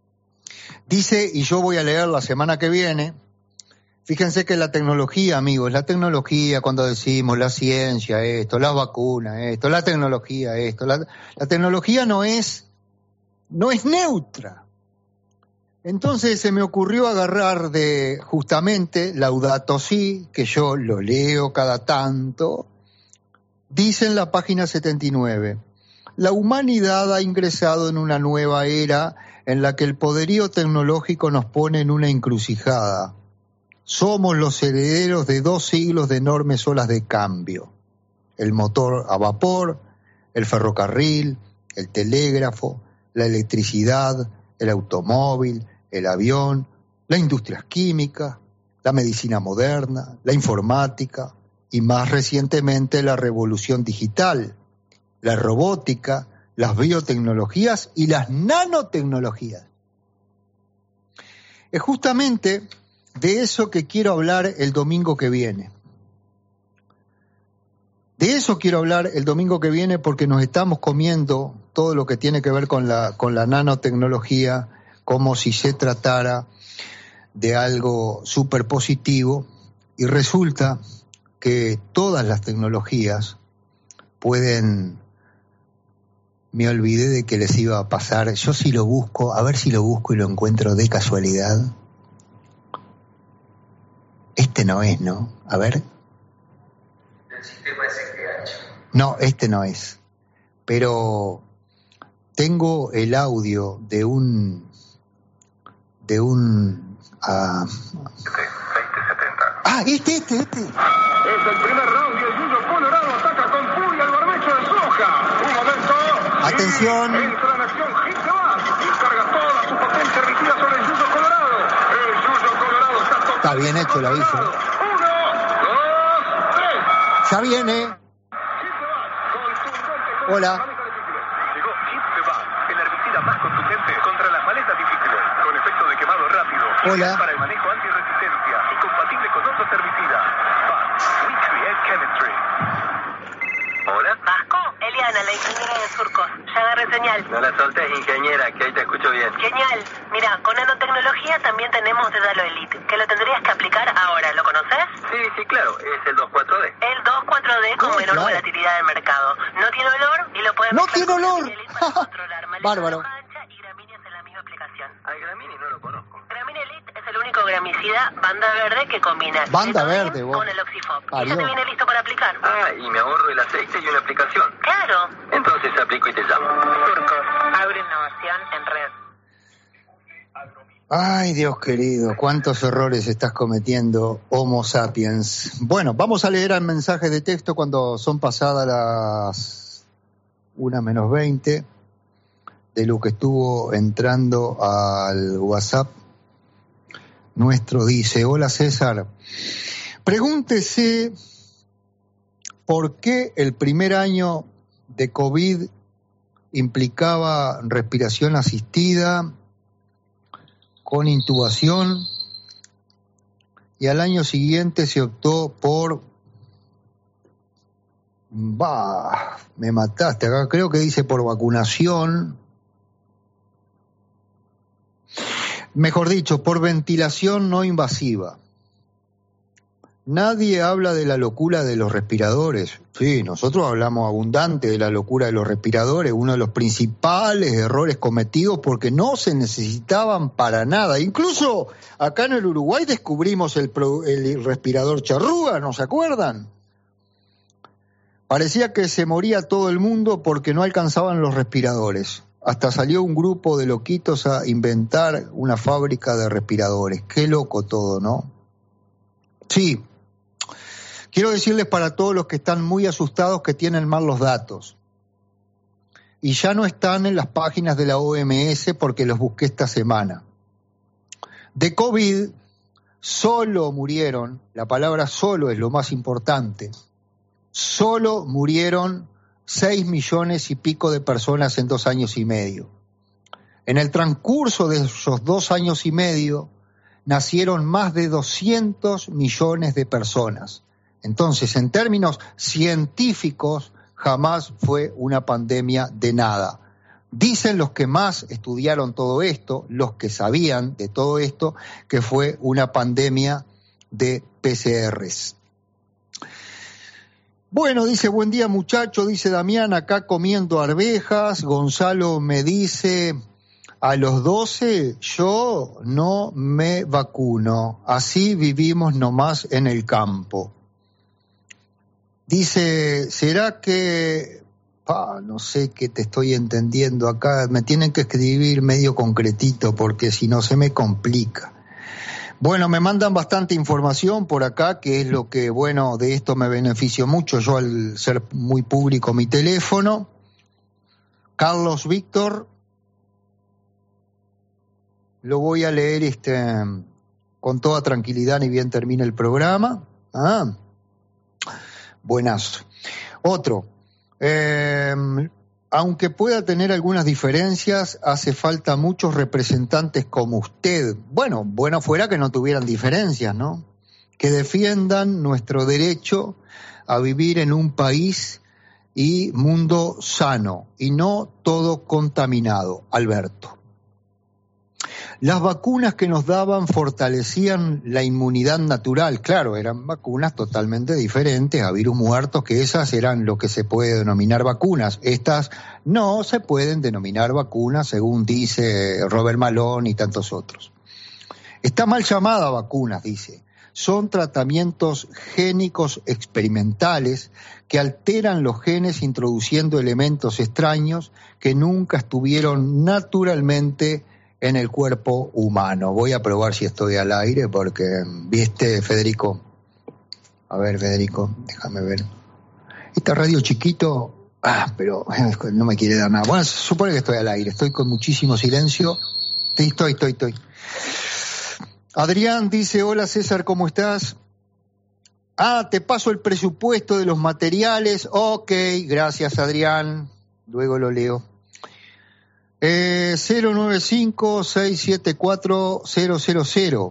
Dice, y yo voy a leer la semana que viene, fíjense que la tecnología, amigos, la tecnología, cuando decimos la ciencia, esto, las vacunas, esto, la tecnología, esto, la, la tecnología no es, no es neutra. Entonces se me ocurrió agarrar de, justamente, Laudato Si, que yo lo leo cada tanto, dice en la página setenta y nueve, la humanidad ha ingresado en una nueva era en la que el poderío tecnológico nos pone en una encrucijada. Somos los herederos de dos siglos de enormes olas de cambio. El motor a vapor, el ferrocarril, el telégrafo, la electricidad, el automóvil, el avión, las industrias químicas, la medicina moderna, la informática, y más recientemente la revolución digital, la robótica, las biotecnologías y las nanotecnologías. Es justamente de eso que quiero hablar el domingo que viene. De eso quiero hablar el domingo que viene porque nos estamos comiendo todo lo que tiene que ver con la, con la nanotecnología como si se tratara de algo súper positivo, y resulta que todas las tecnologías pueden... Me olvidé de que les iba a pasar, yo sí lo busco, a ver si lo busco y lo encuentro de casualidad. Este no es, ¿no? A ver. El sistema S G H. No, este no es. Pero tengo el audio de un... de un... Uh, ah, este, este, este. Es el primer round y el Yuyo Colorado ataca con furia el barbecho de soja. Un momento. Atención. Entra en acción Hit the Bus y carga toda su potencia ermitida sobre el Yuyo Colorado. El Yuyo Colorado está totalmente Está bien hecho el aviso. Uno, dos, tres. Ya viene. Hola. Llegó Hit the Bus, el herbicida más contundente contra las maletas difíciles, con efecto de quemado rápido. Hola. Para el manejo antirresistencia y compatible con otros herbicidas. Bus, we create chemistry. Hola. ¿Vasco? Eliana, la ingeniera de Surcos. Ya agarré señal. No la soltes, ingeniera, que ahí te escucho bien. Genial. Mira, con nanotecnología también tenemos Dedalo Elite, que lo tendrías que aplicar ahora. ¿Lo conoces? Sí, sí, claro, es el dos cuatro D. El dos cuatro D con Oh, menor claro. volatilidad del mercado. No tiene olor y lo puedes ¡No mezclar tiene con olor! Gramínea Elite para controlar maleza Bárbaro. de mancha y gramíneas en la misma aplicación. Al Gramini no lo conozco. Gramínea Elite es el único gramicida banda verde que combina Banda Cetodin verde, vos. con el Oxyfob. Y Parió. ya te viene listo para aplicar. Ah, y me ahorro el aceite y una aplicación. Claro. Entonces aplico y te llamo. Surcos, abre innovación en red. Ay, Dios querido, cuántos errores estás cometiendo, Homo sapiens. Bueno, vamos a leer el mensaje de texto cuando son pasadas las una menos veinte de lo que estuvo entrando al WhatsApp nuestro. Dice: hola César, pregúntese por qué el primer año de COVID implicaba respiración asistida con intubación y al año siguiente se optó por... Bah, me mataste, acá creo que dice por vacunación, mejor dicho, por ventilación no invasiva. Nadie habla de la locura de los respiradores. Sí, nosotros hablamos abundante de la locura de los respiradores, uno de los principales errores cometidos porque no se necesitaban para nada. Incluso acá en el Uruguay descubrimos el, pro, el respirador charrúa, ¿no se acuerdan? Parecía que se moría todo el mundo porque no alcanzaban los respiradores. Hasta salió un grupo de loquitos a inventar una fábrica de respiradores. Qué loco todo, ¿no? Sí. Quiero decirles para todos los que están muy asustados que tienen mal los datos. Y ya no están en las páginas de la O M S porque los busqué esta semana. De COVID solo murieron, la palabra solo es lo más importante, solo murieron seis millones y pico de personas en dos años y medio. En el transcurso de esos dos años y medio nacieron más de doscientos millones de personas. Entonces, en términos científicos, jamás fue una pandemia de nada. Dicen los que más estudiaron todo esto, los que sabían de todo esto, que fue una pandemia de P C Rs. Bueno, dice, buen día muchacho, dice Damián, acá comiendo arvejas. Gonzalo me dice, a los doce yo no me vacuno, así vivimos nomás en el campo. Dice, ¿será que, ah, no sé qué te estoy entendiendo acá, me tienen que escribir medio concretito porque si no se me complica? Bueno, me mandan bastante información por acá, que es lo que, bueno, de esto me beneficio mucho yo al ser muy público mi teléfono. Carlos Víctor, lo voy a leer este con toda tranquilidad ni bien termine el programa. Ah. buenazo. Otro, eh, aunque pueda tener algunas diferencias, hace falta muchos representantes como usted. Bueno, bueno fuera que no tuvieran diferencias, ¿no? Que defiendan nuestro derecho a vivir en un país y mundo sano y no todo contaminado. Alberto. Las vacunas que nos daban fortalecían la inmunidad natural. Claro, eran vacunas totalmente diferentes a virus muertos, que esas eran lo que se puede denominar vacunas. Estas no se pueden denominar vacunas, según dice Robert Malone y tantos otros. Está mal llamada vacunas, dice. Son tratamientos génicos experimentales que alteran los genes introduciendo elementos extraños que nunca estuvieron naturalmente en el cuerpo humano. Voy a probar si estoy al aire porque, ¿viste, Federico? A ver, Federico, déjame ver. Esta radio chiquito, ah, pero no me quiere dar nada. Bueno, se supone que estoy al aire, estoy con muchísimo silencio. Sí, estoy, estoy, estoy. Adrián dice, hola César, ¿cómo estás? Ah, te paso el presupuesto de los materiales. Ok, gracias Adrián, luego lo leo. Eh, cero nueve cinco, seis siete cuatro, cero cero cero.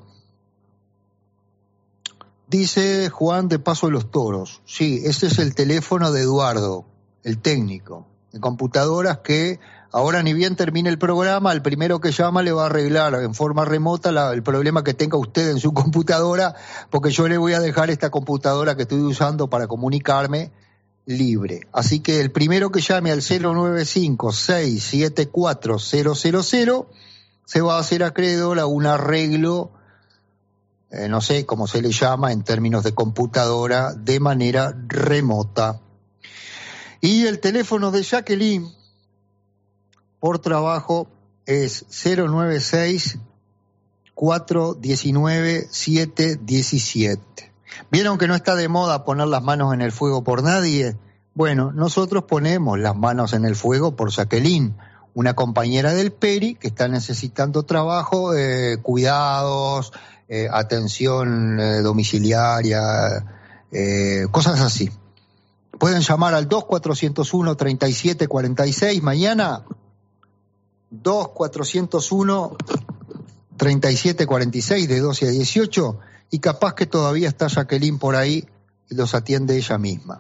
Dice Juan de Paso de los Toros. Sí, ese es el teléfono de Eduardo, el técnico de computadoras, que ahora ni bien termine el programa, el primero que llama le va a arreglar en forma remota la, el problema que tenga usted en su computadora, porque yo le voy a dejar esta computadora que estoy usando para comunicarme libre. Así que el primero que llame al cero nueve cinco, seis siete cuatro, cero cero cero se va a hacer acreedor a un arreglo, eh, no sé cómo se le llama en términos de computadora, de manera remota. Y el teléfono de Jacqueline por trabajo es cero nueve seis, cuatro uno nueve, siete uno siete. ¿Vieron que no está de moda poner las manos en el fuego por nadie? Bueno, nosotros ponemos las manos en el fuego por Jacqueline, una compañera del Peri que está necesitando trabajo, eh, cuidados, eh, atención eh, domiciliaria, eh, cosas así. Pueden llamar al dos cuatro cero uno, tres siete cuatro seis mañana, dos cuatro cero uno, tres siete cuatro seis de doce a dieciocho, y capaz que todavía está Jacqueline por ahí y los atiende ella misma.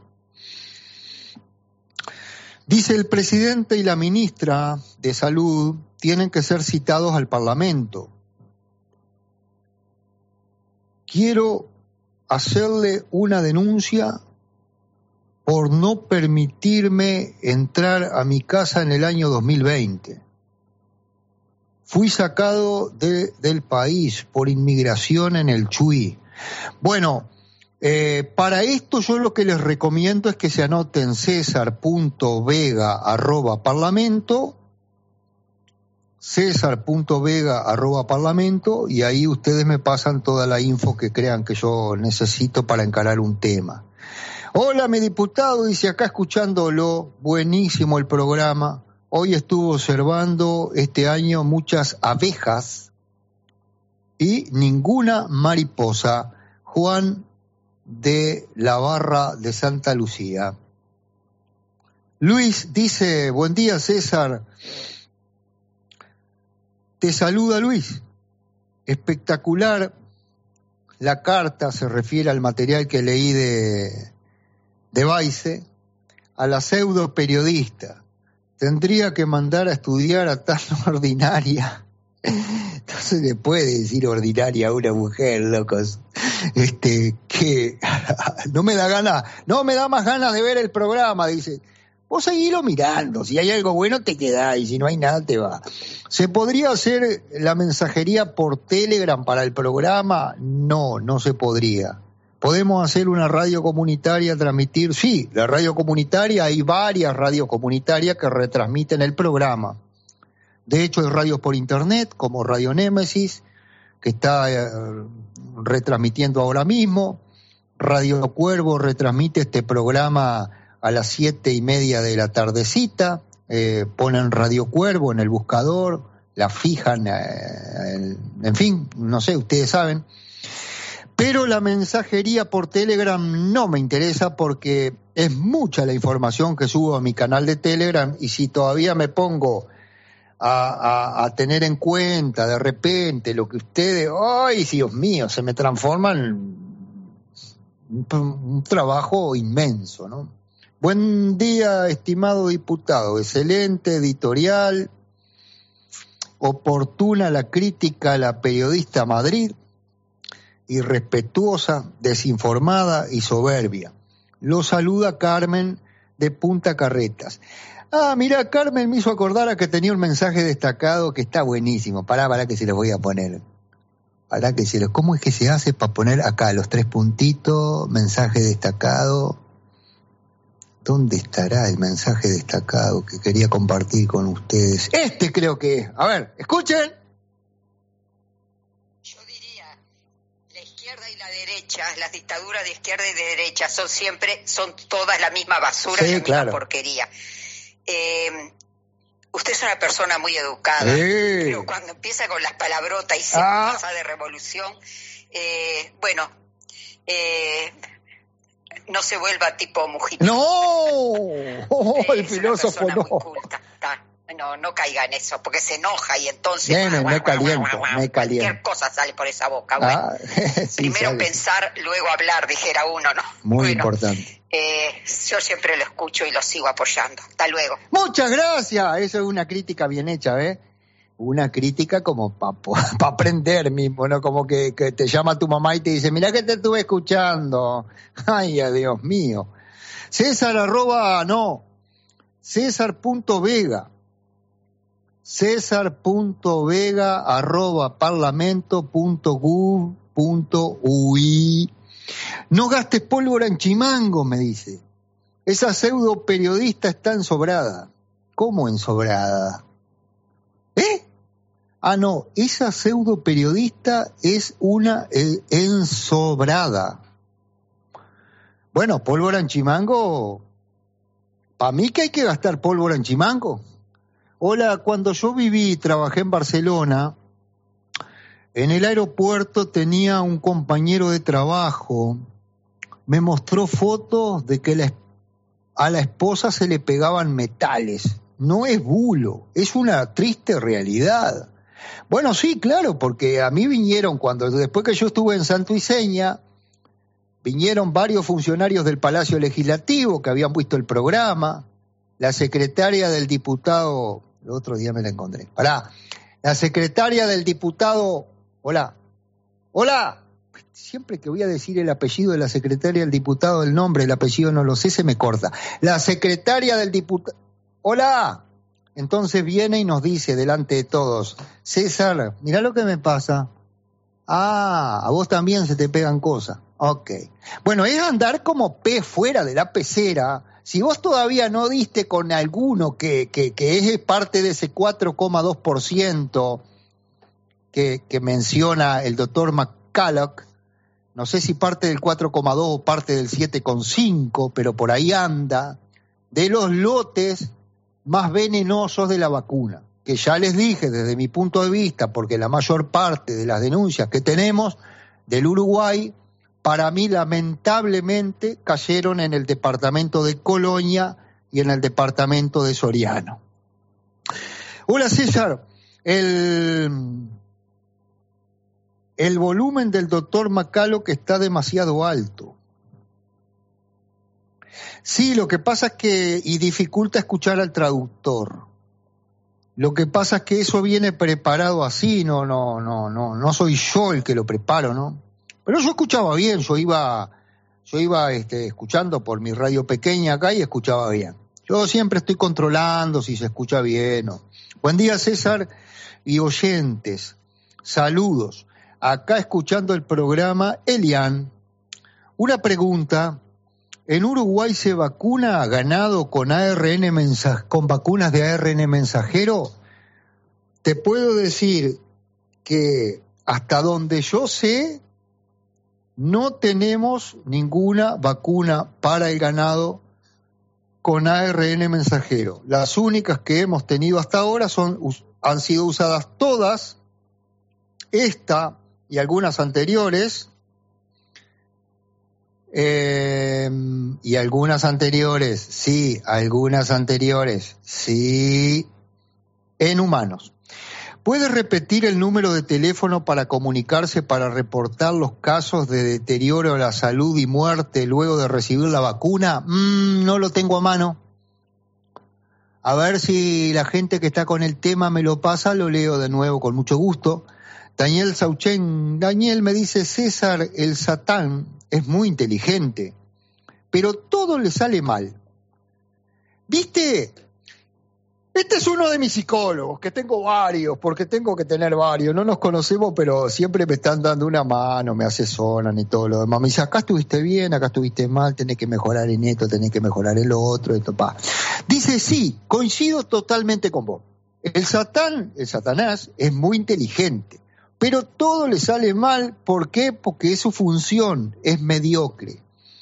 Dice, el presidente y la ministra de Salud tienen que ser citados al Parlamento. Quiero hacerle una denuncia por no permitirme entrar a mi casa en el año dos mil veinte. Fui sacado de, del país por inmigración en el Chuy. Bueno, eh, para esto yo lo que les recomiendo es que se anoten césar punto vega arroba parlamento, césar punto vega arroba parlamento, y ahí ustedes me pasan toda la info que crean que yo necesito para encarar un tema. Hola, mi diputado, dice acá escuchándolo, buenísimo el programa. Hoy estuve observando este año muchas abejas y ninguna mariposa. Juan de la Barra de Santa Lucía. Luis dice, buen día César. Te saluda Luis. Espectacular la carta, se refiere al material que leí de, de Baise, a la pseudo periodista. Tendría que mandar a estudiar a tan ordinaria. No se le puede decir ordinaria a una mujer, locos. Este, que no me da ganas, no me da más ganas de ver el programa, dice. Vos seguilo mirando, si hay algo bueno te quedás y si no hay nada te va. ¿Se podría hacer la mensajería por Telegram para el programa? No, no se podría. ¿Podemos hacer una radio comunitaria, transmitir? Sí, la radio comunitaria, hay varias radios comunitarias que retransmiten el programa. De hecho, hay radios por internet, como Radio Némesis, que está eh, retransmitiendo ahora mismo. Radio Cuervo retransmite este programa a las siete y media de la tardecita. Eh, ponen Radio Cuervo en el buscador, la fijan, eh, en, en fin, no sé, ustedes saben. Pero la mensajería por Telegram no me interesa porque es mucha la información que subo a mi canal de Telegram y si todavía me pongo a, a, a tener en cuenta de repente lo que ustedes, ¡ay, Dios mío! Se me transforma en un, un trabajo inmenso, ¿no? Buen día, estimado diputado. Excelente editorial, oportuna la crítica a la periodista Madrid, irrespetuosa, desinformada y soberbia. Lo saluda Carmen de Punta Carretas. Ah, mira, Carmen me hizo acordar a que tenía un mensaje destacado que está buenísimo. Pará, pará que se los voy a poner. Pará que se los... ¿Cómo es que se hace para poner acá los tres puntitos, mensaje destacado? ¿Dónde estará el mensaje destacado que quería compartir con ustedes? Este creo que es. A ver, escuchen. Yo diría, la izquierda y la derecha, las dictaduras de izquierda y de derecha son siempre, son todas la misma basura, Sí, y la claro. misma porquería. Eh, usted es una persona muy educada, Sí. pero cuando empieza con las palabrotas y se Ah. pasa de revolución, eh, bueno, eh, no se vuelva tipo Mujica. ¡No! Oh, el filósofo no. No, no caiga en eso, porque se enoja y entonces Nene, me caliento, me cualquier caliento. cosa sale por esa boca. Bueno, Ah, sí, primero sale. pensar, luego hablar, dijera uno, ¿no? Muy Bueno, importante. eh, yo siempre lo escucho y lo sigo apoyando. Hasta luego. Muchas gracias. Eso es una crítica bien hecha, ¿eh? Una crítica como para pa aprender mismo, ¿no? Como que, que te llama tu mamá y te dice, mirá que te estuve escuchando. Ay, Dios mío. César arroba, no. César punto Vega. César punto Vega arroba parlamento punto gov punto ui. No gastes pólvora en chimango, me dice. Esa pseudo periodista está ensobrada. ¿Cómo ensobrada? ¿Eh? Ah, no, esa pseudo periodista es una eh, ensobrada. Bueno, pólvora en chimango, para mí que hay que gastar pólvora en chimango. Hola, cuando yo viví y trabajé en Barcelona, en el aeropuerto tenía un compañero de trabajo, me mostró fotos de que la, a la esposa se le pegaban metales. No es bulo, es una triste realidad. Bueno, sí, claro, porque a mí vinieron, cuando después que yo estuve en Santo Iseña, vinieron varios funcionarios del Palacio Legislativo que habían visto el programa, la secretaria del diputado, el otro día me la encontré, pará, la secretaria del diputado, hola, hola, siempre que voy a decir el apellido de la secretaria del diputado, el nombre, el apellido no lo sé, se me corta, la secretaria del diputado, hola, entonces viene y nos dice delante de todos, César, mirá lo que me pasa, ah, a vos también se te pegan cosas, ok, bueno, es andar como pez fuera de la pecera. Si vos todavía no diste con alguno que, que, que es parte de ese cuatro coma dos por ciento que, que menciona el doctor McCulloch, no sé si parte del cuatro coma dos o parte del siete coma cinco, pero por ahí anda, de los lotes más venenosos de la vacuna, que ya les dije desde mi punto de vista, porque la mayor parte de las denuncias que tenemos del Uruguay, para mí, lamentablemente, cayeron en el departamento de Colonia y en el departamento de Soriano. Hola, César. El, el volumen del doctor McCulloch está demasiado alto. Sí, lo que pasa es que, y dificulta escuchar al traductor. Lo que pasa es que eso viene preparado así, no, no, no, no, no soy yo el que lo preparo, ¿no? Pero yo escuchaba bien, yo iba, yo iba este, escuchando por mi radio pequeña acá y escuchaba bien. Yo siempre estoy controlando si se escucha bien. ¿No? Buen día, César y oyentes. Saludos. Acá escuchando el programa Elian. Una pregunta. ¿En Uruguay se vacuna ganado con A R N mensa- con vacunas de A R N mensajero? Te puedo decir que hasta donde yo sé, no tenemos ninguna vacuna para el ganado con A R N mensajero. Las únicas que hemos tenido hasta ahora son, han sido usadas todas, esta y algunas anteriores, Eh, y algunas anteriores, sí, algunas anteriores, sí, en humanos. ¿Puede repetir el número de teléfono para comunicarse para reportar los casos de deterioro de la salud y muerte luego de recibir la vacuna? Mm, no lo tengo a mano. A ver si la gente que está con el tema me lo pasa, lo leo de nuevo con mucho gusto. Daniel Sauchen, Daniel me dice, César, el Satán es muy inteligente, pero todo le sale mal. ¿Viste? Este es uno de mis psicólogos, que tengo varios, porque tengo que tener varios. No nos conocemos, pero siempre me están dando una mano, me asesoran y todo lo demás. Me dice, acá estuviste bien, acá estuviste mal, tenés que mejorar en esto, tenés que mejorar en lo otro, esto, pa. Dice, sí, coincido totalmente con vos. El Satán, el Satanás, es muy inteligente, pero todo le sale mal. ¿Por qué? Porque es su función, es mediocre.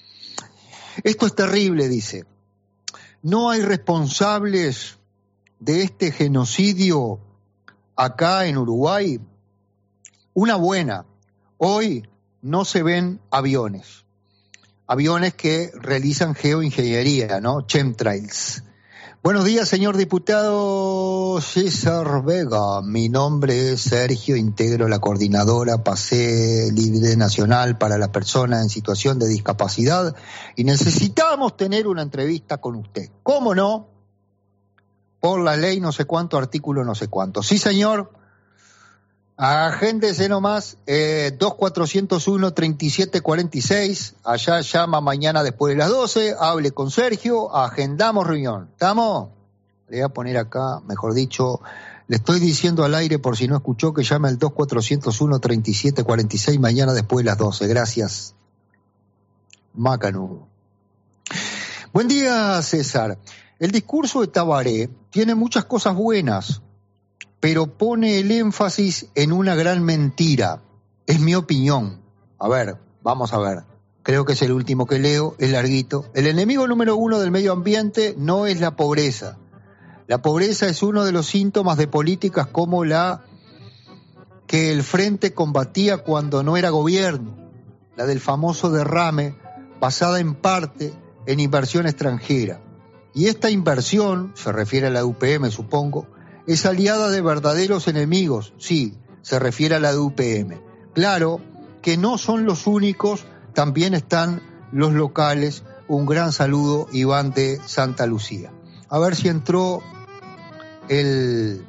Esto es terrible, dice. No hay responsables de este genocidio acá en Uruguay. Una buena, hoy no se ven aviones, aviones que realizan geoingeniería, ¿no? Chemtrails. Buenos días, señor diputado César Vega. Mi nombre es Sergio, integro la coordinadora Pase Libre Nacional para las personas en situación de discapacidad y necesitamos tener una entrevista con usted. ¿Cómo no? Por la ley no sé cuánto, artículo no sé cuánto. Sí, señor. Agéndese nomás, eh, dos cuatro cero uno, tres siete cuatro seis. Allá llama mañana después de las doce. Hable con Sergio, agendamos reunión. ¿Estamos? Le voy a poner acá, mejor dicho, le estoy diciendo al aire por si no escuchó, que llame al dos cuatro cero uno, tres siete cuatro seis mañana después de las doce. Gracias. Macanudo. Buen día, César. El discurso de Tabaré tiene muchas cosas buenas, pero pone el énfasis en una gran mentira. Es mi opinión. A ver, vamos a ver. Creo que es el último que leo, es larguito. El enemigo número uno del medio ambiente no es la pobreza. La pobreza es uno de los síntomas de políticas como la que el Frente combatía cuando no era gobierno, la del famoso derrame, basada en parte en inversión extranjera. Y esta inversión, se refiere a la U P M, supongo, es aliada de verdaderos enemigos. Sí, se refiere a la U P M. Claro que no son los únicos, también están los locales. Un gran saludo, Iván de Santa Lucía. A ver si entró el...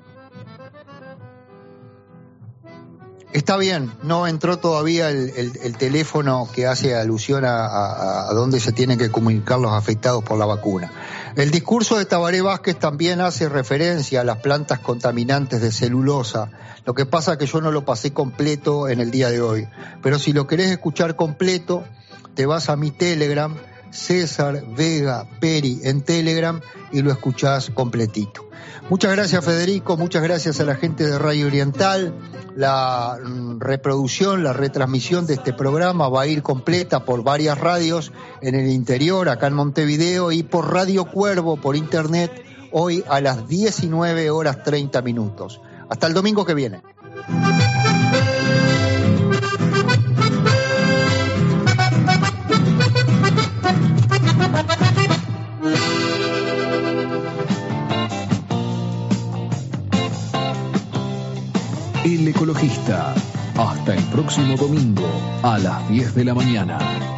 Está bien, no entró todavía el, el, el teléfono que hace alusión a, a, a dónde se tienen que comunicar los afectados por la vacuna. El discurso de Tabaré Vázquez también hace referencia a las plantas contaminantes de celulosa. Lo que pasa es que yo no lo pasé completo en el día de hoy. Pero si lo querés escuchar completo, te vas a mi Telegram, César Vega Peri en Telegram, y lo escuchás completito. Muchas gracias, Federico, muchas gracias a la gente de Radio Oriental. La reproducción, la retransmisión de este programa va a ir completa por varias radios en el interior, acá en Montevideo, y por Radio Cuervo, por internet, hoy a las diecinueve horas treinta minutos. Hasta el domingo que viene. El Ecologista. Hasta el próximo domingo a las diez de la mañana.